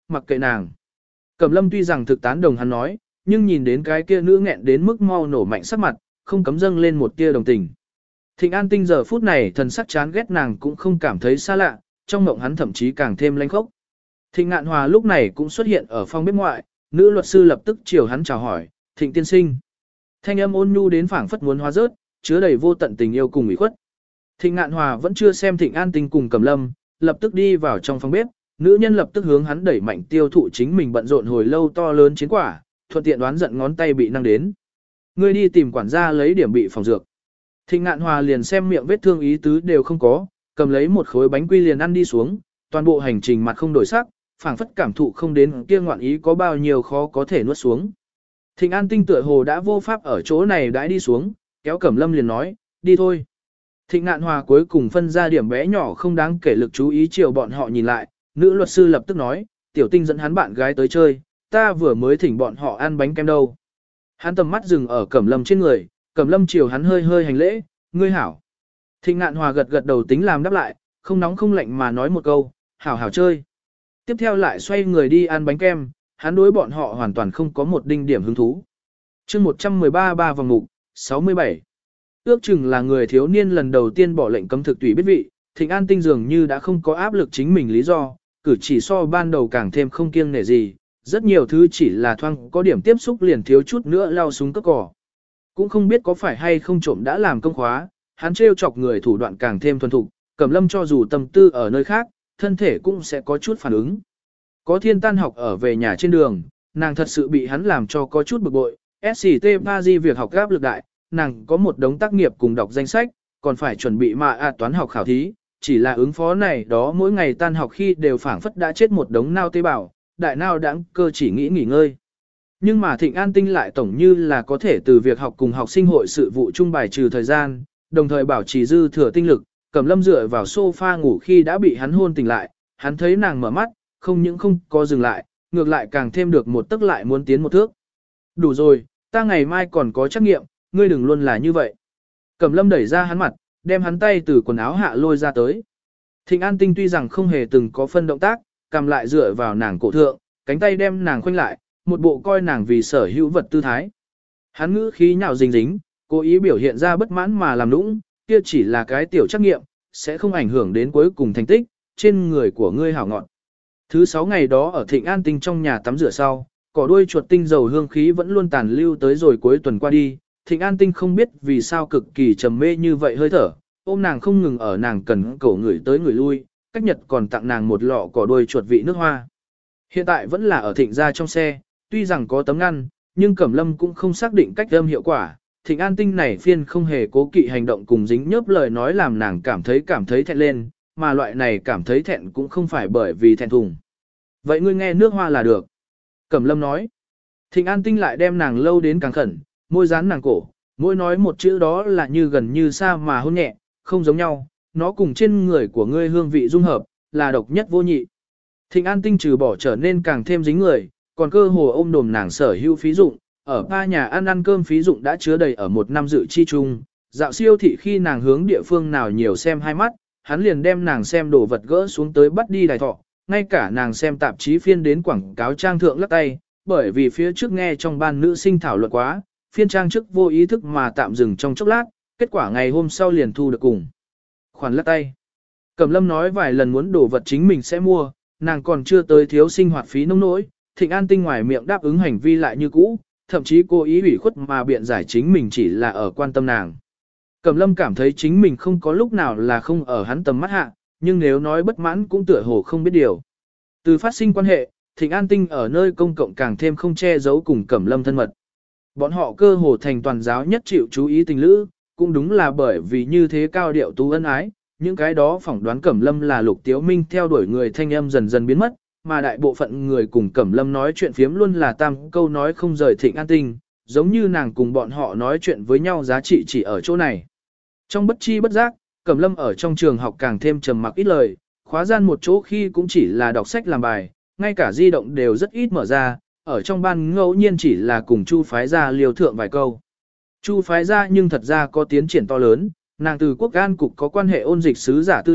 mặc kệ nàng. Cẩm lâm tuy rằng thực tán đồng hắn nói, nhưng nhìn đến cái kia nữ nghẹn đến mức mau nổ mạnh sắc mặt, không cấm dâng lên một tia đồng tình. Thịnh An Tinh giờ phút này thần sắc chán ghét nàng cũng không cảm thấy xa lạ, trong mộng hắn thậm chí càng thêm lanh khốc. Thịnh Ngạn Hòa lúc này cũng xuất hiện ở phòng bếp ngoại, nữ luật sư lập tức chiều hắn chào hỏi, Thịnh tiên sinh. Thanh âm ôn nhu đến phảng phất muốn hóa rớt, chứa đầy vô tận tình yêu cùng ủy khuất. Thịnh Ngạn Hòa vẫn chưa xem Thịnh An Tinh cùng Cẩm Lâm, lập tức đi vào trong phòng bếp, nữ nhân lập tức hướng hắn đẩy mạnh tiêu thụ chính mình bận rộn hồi lâu to lớn chiến quả, thuận tiện đoán giận ngón tay bị năng đến. Ngươi đi tìm quản gia lấy điểm bị phòng dược. Thịnh Ngạn Hòa liền xem miệng vết thương ý tứ đều không có, cầm lấy một khối bánh quy liền ăn đi xuống, toàn bộ hành trình mặt không đổi sắc, phảng phất cảm thụ không đến kia ngoạn ý có bao nhiêu khó có thể nuốt xuống. Thịnh An Tinh tựa hồ đã vô pháp ở chỗ này đãi đi xuống, kéo Cẩm Lâm liền nói, đi thôi. Thịnh Ngạn Hòa cuối cùng phân ra điểm bé nhỏ không đáng kể lực chú ý chiều bọn họ nhìn lại, nữ luật sư lập tức nói, Tiểu Tinh dẫn hắn bạn gái tới chơi, ta vừa mới thỉnh bọn họ ăn bánh kem đâu. Hắn tầm mắt dừng ở Cẩm Lâm trên người, Cẩm Lâm chiều hắn hơi hơi hành lễ, ngươi hảo. Thịnh Ngạn Hòa gật gật đầu tính làm đáp lại, không nóng không lạnh mà nói một câu, hảo hảo chơi. Tiếp theo lại xoay người đi ăn bánh kem, hắn đối bọn họ hoàn toàn không có một đinh điểm hứng thú. chương 113 ba vòng mục, 67. Ước chừng là người thiếu niên lần đầu tiên bỏ lệnh cấm thực tùy biết vị, Thịnh An Tinh dường như đã không có áp lực chính mình lý do, cử chỉ so ban đầu càng thêm không kiêng nể gì, rất nhiều thứ chỉ là thoang có điểm tiếp xúc liền thiếu chút nữa lao súng cất cỏ. Cũng không biết có phải hay không trộm đã làm công khóa, hắn trêu chọc người thủ đoạn càng thêm thuần thục, Cẩm Lâm cho dù tâm tư ở nơi khác, thân thể cũng sẽ có chút phản ứng. Có thiên tan học ở về nhà trên đường, nàng thật sự bị hắn làm cho có chút bực bội, SCT Paris việc học gáp lực đại, nàng có một đống tác nghiệp cùng đọc danh sách, còn phải chuẩn bị toán học khảo thí, chỉ là ứng phó này đó mỗi ngày tan học khi đều phảng phất đã chết một đống nao tế bào, đại nao đãng cơ chỉ nghĩ nghỉ ngơi. Nhưng mà Thịnh An Tinh lại tổng như là có thể từ việc học cùng học sinh hội sự vụ chung bài trừ thời gian, đồng thời bảo trì dư thừa tinh lực, Cẩm Lâm dựa vào sofa ngủ khi đã bị hắn hôn tỉnh lại, hắn thấy nàng mở mắt, không những không có dừng lại, ngược lại càng thêm được một tức lại muốn tiến một thước. Đủ rồi, ta ngày mai còn có trắc nghiệm, ngươi đừng luôn là như vậy. Cẩm Lâm đẩy ra hắn mặt, đem hắn tay từ quần áo hạ lôi ra tới. Thịnh An Tinh tuy rằng không hề từng có phân động tác, cầm lại dựa vào nàng cổ thượng, cánh tay đem nàng khoanh lại, một bộ coi nàng vì sở hữu vật tư thái. Hắn ngữ khí nhạo dính dính, cố ý biểu hiện ra bất mãn mà làm nũng, kia chỉ là cái tiểu trắc nghiệm, sẽ không ảnh hưởng đến cuối cùng thành tích, trên người của ngươi hảo ngọn. Thứ 6 ngày đó ở Thịnh An Tinh trong nhà tắm rửa sau, cỏ đuôi chuột tinh dầu hương khí vẫn luôn tàn lưu tới rồi cuối tuần qua đi, Thịnh An Tinh không biết vì sao cực kỳ trầm mê như vậy hơi thở, ôm nàng không ngừng ở nàng cần cổ người tới người lui, cách nhật còn tặng nàng một lọ cỏ đuôi chuột vị nước hoa. Hiện tại vẫn là ở Thịnh gia trong xe, tuy rằng có tấm ngăn, nhưng Cẩm Lâm cũng không xác định cách âm hiệu quả. Thịnh An Tinh này phiên không hề cố kỵ hành động cùng dính nhớp lời nói làm nàng cảm thấy thẹn lên, mà loại này cảm thấy thẹn cũng không phải bởi vì thẹn thùng. Vậy ngươi nghe nước hoa là được. Cẩm Lâm nói. Thịnh An Tinh lại đem nàng lâu đến càng khẩn, môi dán nàng cổ, mỗi nói một chữ đó là như gần như xa mà hôn nhẹ, không giống nhau, nó cùng trên người của ngươi hương vị dung hợp, là độc nhất vô nhị. Thịnh An Tinh trừ bỏ trở nên càng thêm dính người, còn cơ hồ ôm đồm nàng sở hữu phí dụng, ở ba nhà ăn cơm phí dụng đã chứa đầy ở một năm dự chi chung, dạo siêu thị khi nàng hướng địa phương nào nhiều xem hai mắt, hắn liền đem nàng xem đồ vật gỡ xuống tới bắt đi đài thọ, ngay cả nàng xem tạp chí phiên đến quảng cáo trang thượng lắc tay, bởi vì phía trước nghe trong ban nữ sinh thảo luận quá, phiên trang trước vô ý thức mà tạm dừng trong chốc lát, kết quả ngày hôm sau liền thu được cùng. Khoản lắc tay. Cẩm Lâm nói vài lần muốn đồ vật chính mình sẽ mua, nàng còn chưa tới thiếu sinh hoạt phí nông nỗi, Thịnh An Tinh ngoài miệng đáp ứng hành vi lại như cũ, thậm chí cố ý ủy khuất mà biện giải chính mình chỉ là ở quan tâm nàng. Cẩm Lâm cảm thấy chính mình không có lúc nào là không ở hắn tầm mắt hạ, nhưng nếu nói bất mãn cũng tựa hồ không biết điều. Từ phát sinh quan hệ, Thịnh An Tinh ở nơi công cộng càng thêm không che giấu cùng Cẩm Lâm thân mật. Bọn họ cơ hồ thành toàn giáo nhất chịu chú ý tình lữ, cũng đúng là bởi vì như thế cao điệu tú ân ái, những cái đó phỏng đoán Cẩm Lâm là Lục Tiếu Minh theo đuổi người thanh âm dần dần biến mất, mà đại bộ phận người cùng Cẩm Lâm nói chuyện phiếm luôn là tam câu nói không rời Thịnh An Tinh, giống như nàng cùng bọn họ nói chuyện với nhau giá trị chỉ ở chỗ này. Trong bất chi bất giác, Cẩm Lâm ở trong trường học càng thêm trầm mặc ít lời, khóa gian một chỗ khi cũng chỉ là đọc sách làm bài, ngay cả di động đều rất ít mở ra, ở trong ban ngẫu nhiên chỉ là cùng Chu phái gia liều thượng vài câu. Chu phái gia nhưng thật ra có tiến triển to lớn, nàng từ quốc an cục có quan hệ ôn dịch sứ giả tư liệu,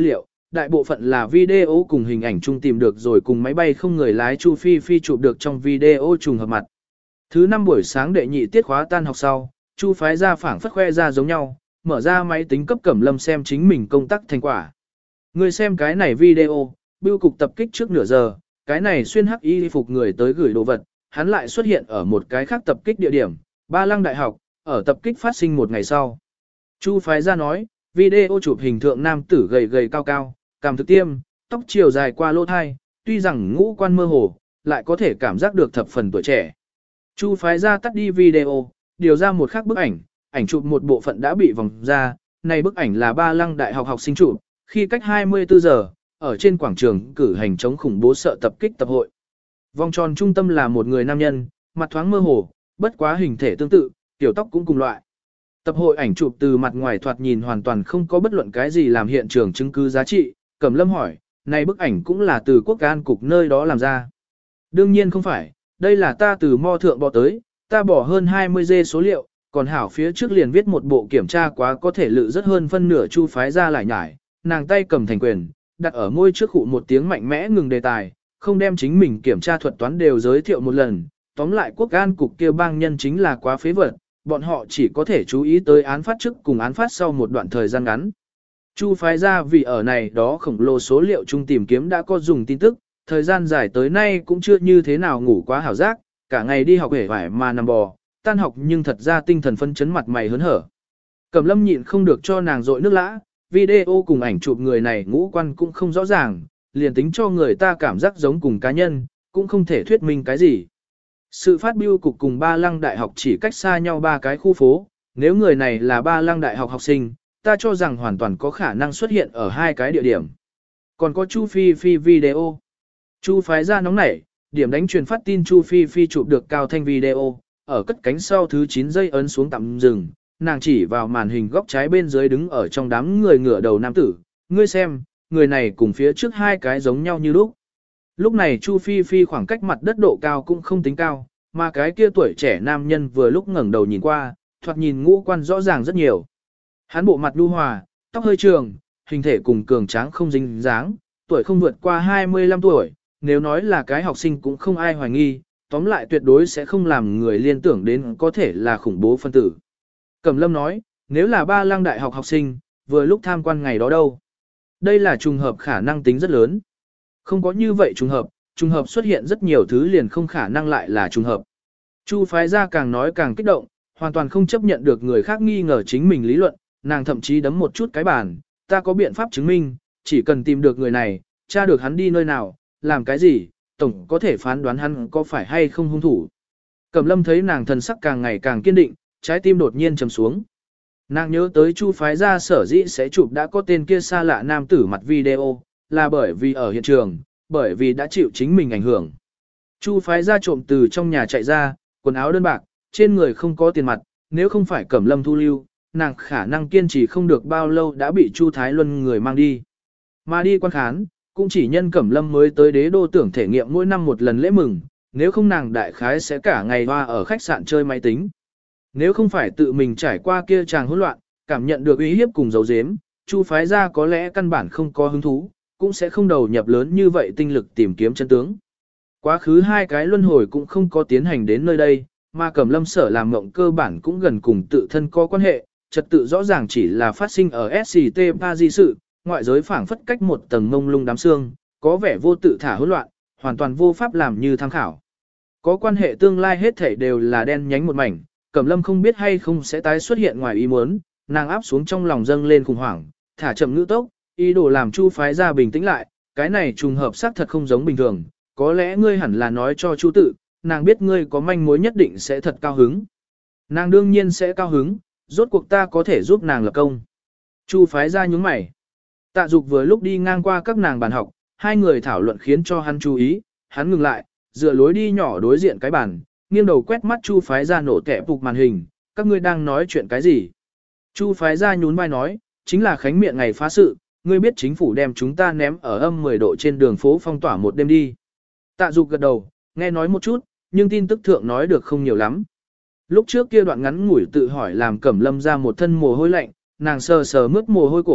đại bộ phận là video cùng hình ảnh chung tìm được rồi cùng máy bay không người lái Chu Phi Phi chụp được trong video trùng hợp mặt. Thứ 5 buổi sáng đệ nhị tiết khóa tan học sau, Chu phái ra phảng phất khoe ra giống nhau, mở ra máy tính cấp Cẩm Lâm xem chính mình công tác thành quả. Người xem cái này video, bưu cục tập kích trước nửa giờ, cái này xuyên hắc y phục người tới gửi đồ vật, hắn lại xuất hiện ở một cái khác tập kích địa điểm, Ba Lăng Đại học, ở tập kích phát sinh một ngày sau. Chu phái ra nói, video chụp hình thượng nam tử gầy gầy cao cao, cằm thực tiêm, tóc chiều dài qua lỗ thai, tuy rằng ngũ quan mơ hồ, lại có thể cảm giác được thập phần tuổi trẻ. Chu phái ra tắt đi video, điều ra một khác bức ảnh, ảnh chụp một bộ phận đã bị vòng ra, này bức ảnh là Ba Lăng Đại học học sinh chụp, khi cách 24 giờ, ở trên quảng trường cử hành chống khủng bố sợ tập kích tập hội. Vòng tròn trung tâm là một người nam nhân, mặt thoáng mơ hồ, bất quá hình thể tương tự, tiểu tóc cũng cùng loại. Tập hội ảnh chụp từ mặt ngoài thoạt nhìn hoàn toàn không có bất luận cái gì làm hiện trường chứng cứ giá trị, Cẩm Lâm hỏi, này bức ảnh cũng là từ quốc an cục nơi đó làm ra. Đương nhiên không phải, đây là ta từ mo thượng bỏ tới, ta bỏ hơn 20 dê số liệu, còn hảo phía trước liền viết một bộ kiểm tra quá có thể lự rất hơn phân nửa Chu phái ra lại nhải, nàng tay cầm thành quyền, đặt ở môi trước khụ một tiếng mạnh mẽ ngừng đề tài, không đem chính mình kiểm tra thuật toán đều giới thiệu một lần, tóm lại quốc an cục kia bang nhân chính là quá phế vật, bọn họ chỉ có thể chú ý tới án phát trước cùng án phát sau một đoạn thời gian ngắn. Chu phái ra vì ở này đó khổng lồ số liệu chung tìm kiếm đã có dùng tin tức, thời gian dài tới nay cũng chưa như thế nào ngủ quá hảo giác, cả ngày đi học hể vải mà nằm bò, tan học nhưng thật ra tinh thần phân chấn mặt mày hớn hở. Cẩm Lâm nhịn không được cho nàng dội nước lã, video cùng ảnh chụp người này ngũ quan cũng không rõ ràng, liền tính cho người ta cảm giác giống cùng cá nhân, cũng không thể thuyết minh cái gì. Sự phát bưu cục cùng Ba Lăng Đại học chỉ cách xa nhau 3 cái khu phố, nếu người này là Ba Lăng Đại học học sinh, ta cho rằng hoàn toàn có khả năng xuất hiện ở 2 cái địa điểm. Còn có Chu Phi Phi video. Chu phái ra nóng nảy, điểm đánh truyền phát tin Chu Phi Phi chụp được cao thanh video, ở cất cánh sau thứ 9 giây ấn xuống tạm dừng, nàng chỉ vào màn hình góc trái bên dưới đứng ở trong đám người ngửa đầu nam tử, ngươi xem, người này cùng phía trước 2 cái giống nhau như lúc. Lúc này Chu Phi Phi khoảng cách mặt đất độ cao cũng không tính cao, mà cái kia tuổi trẻ nam nhân vừa lúc ngẩng đầu nhìn qua, thoạt nhìn ngũ quan rõ ràng rất nhiều. Hắn bộ mặt nhu hòa, tóc hơi trường, hình thể cùng cường tráng không dính dáng, tuổi không vượt qua 25 tuổi, nếu nói là cái học sinh cũng không ai hoài nghi, tóm lại tuyệt đối sẽ không làm người liên tưởng đến có thể là khủng bố phân tử. Cẩm Lâm nói, nếu là Ba Lăng Đại học học sinh, vừa lúc tham quan ngày đó đâu. Đây là trùng hợp khả năng tính rất lớn. Không có như vậy trùng hợp xuất hiện rất nhiều thứ liền không khả năng lại là trùng hợp. Chu phái ra càng nói càng kích động, hoàn toàn không chấp nhận được người khác nghi ngờ chính mình lý luận, nàng thậm chí đấm một chút cái bàn, ta có biện pháp chứng minh, chỉ cần tìm được người này, tra được hắn đi nơi nào, làm cái gì, tổng có thể phán đoán hắn có phải hay không hung thủ. Cẩm Lâm thấy nàng thần sắc càng ngày càng kiên định, trái tim đột nhiên trầm xuống. Nàng nhớ tới Chu phái ra sở dĩ sẽ chụp đã có tên kia xa lạ nam tử mặt video, là bởi vì ở hiện trường, bởi vì đã chịu chính mình ảnh hưởng. Chu phái ra trộm từ trong nhà chạy ra, quần áo đơn bạc, trên người không có tiền mặt, nếu không phải Cẩm Lâm thu lưu, nàng khả năng kiên trì không được bao lâu đã bị Chu Thái Luân người mang đi. Mà đi quan khán, cũng chỉ nhân Cẩm Lâm mới tới đế đô tưởng thể nghiệm mỗi năm một lần lễ mừng, nếu không nàng đại khái sẽ cả ngày hoa ở khách sạn chơi máy tính. Nếu không phải tự mình trải qua kia chàng hỗn loạn, cảm nhận được uy hiếp cùng dấu dếm, Chu phái ra có lẽ căn bản không có hứng thú, cũng sẽ không đầu nhập lớn như vậy tinh lực tìm kiếm chân tướng. Quá khứ 2 cái luân hồi cũng không có tiến hành đến nơi đây, mà Cẩm Lâm sở làm mộng cơ bản cũng gần cùng tự thân có quan hệ, trật tự rõ ràng chỉ là phát sinh ở SCT Paris sự, ngoại giới phảng phất cách một tầng mông lung đám xương, có vẻ vô tự thả hỗn loạn, hoàn toàn vô pháp làm như tham khảo. Có quan hệ tương lai hết thảy đều là đen nhánh một mảnh, Cẩm Lâm không biết hay không sẽ tái xuất hiện ngoài ý muốn, nàng áp xuống trong lòng dâng lên khủng hoảng, thả chậm ngữ tốc, ý đồ làm Chu phái ra bình tĩnh lại, cái này trùng hợp xác thật không giống bình thường, có lẽ ngươi hẳn là nói cho Chu tự, nàng biết ngươi có manh mối nhất định sẽ thật cao hứng. Nàng đương nhiên sẽ cao hứng, rốt cuộc ta có thể giúp nàng lập công. Chu phái ra nhướng mày. Tạ Dục vừa lúc đi ngang qua các nàng bàn học, 2 người thảo luận khiến cho hắn chú ý, hắn ngừng lại, dựa lối đi nhỏ đối diện cái bàn, nghiêng đầu quét mắt Chu phái ra nổ tẻ phục màn hình, các ngươi đang nói chuyện cái gì? Chu phái ra nhún vai nói, chính là khánh miệng ngày phá sự, ngươi biết chính phủ đem chúng ta ném ở âm 10 độ trên đường phố phong tỏa một đêm đi. Tạ Dục gật đầu, nghe nói một chút, nhưng tin tức thượng nói được không nhiều lắm. Lúc trước kia đoạn ngắn ngủi tự hỏi làm Cẩm Lâm ra một thân mồ hôi lạnh, nàng sờ sờ mướt mồ hôi cổ,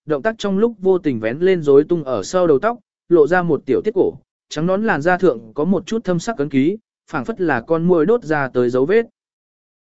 động tác trong lúc vô tình vén lên rối tung ở sau đầu tóc, lộ ra một tiểu tiết cổ, trắng nón làn da thượng có một chút thâm sắc cấn ký, phảng phất là con muỗi đốt ra tới dấu vết.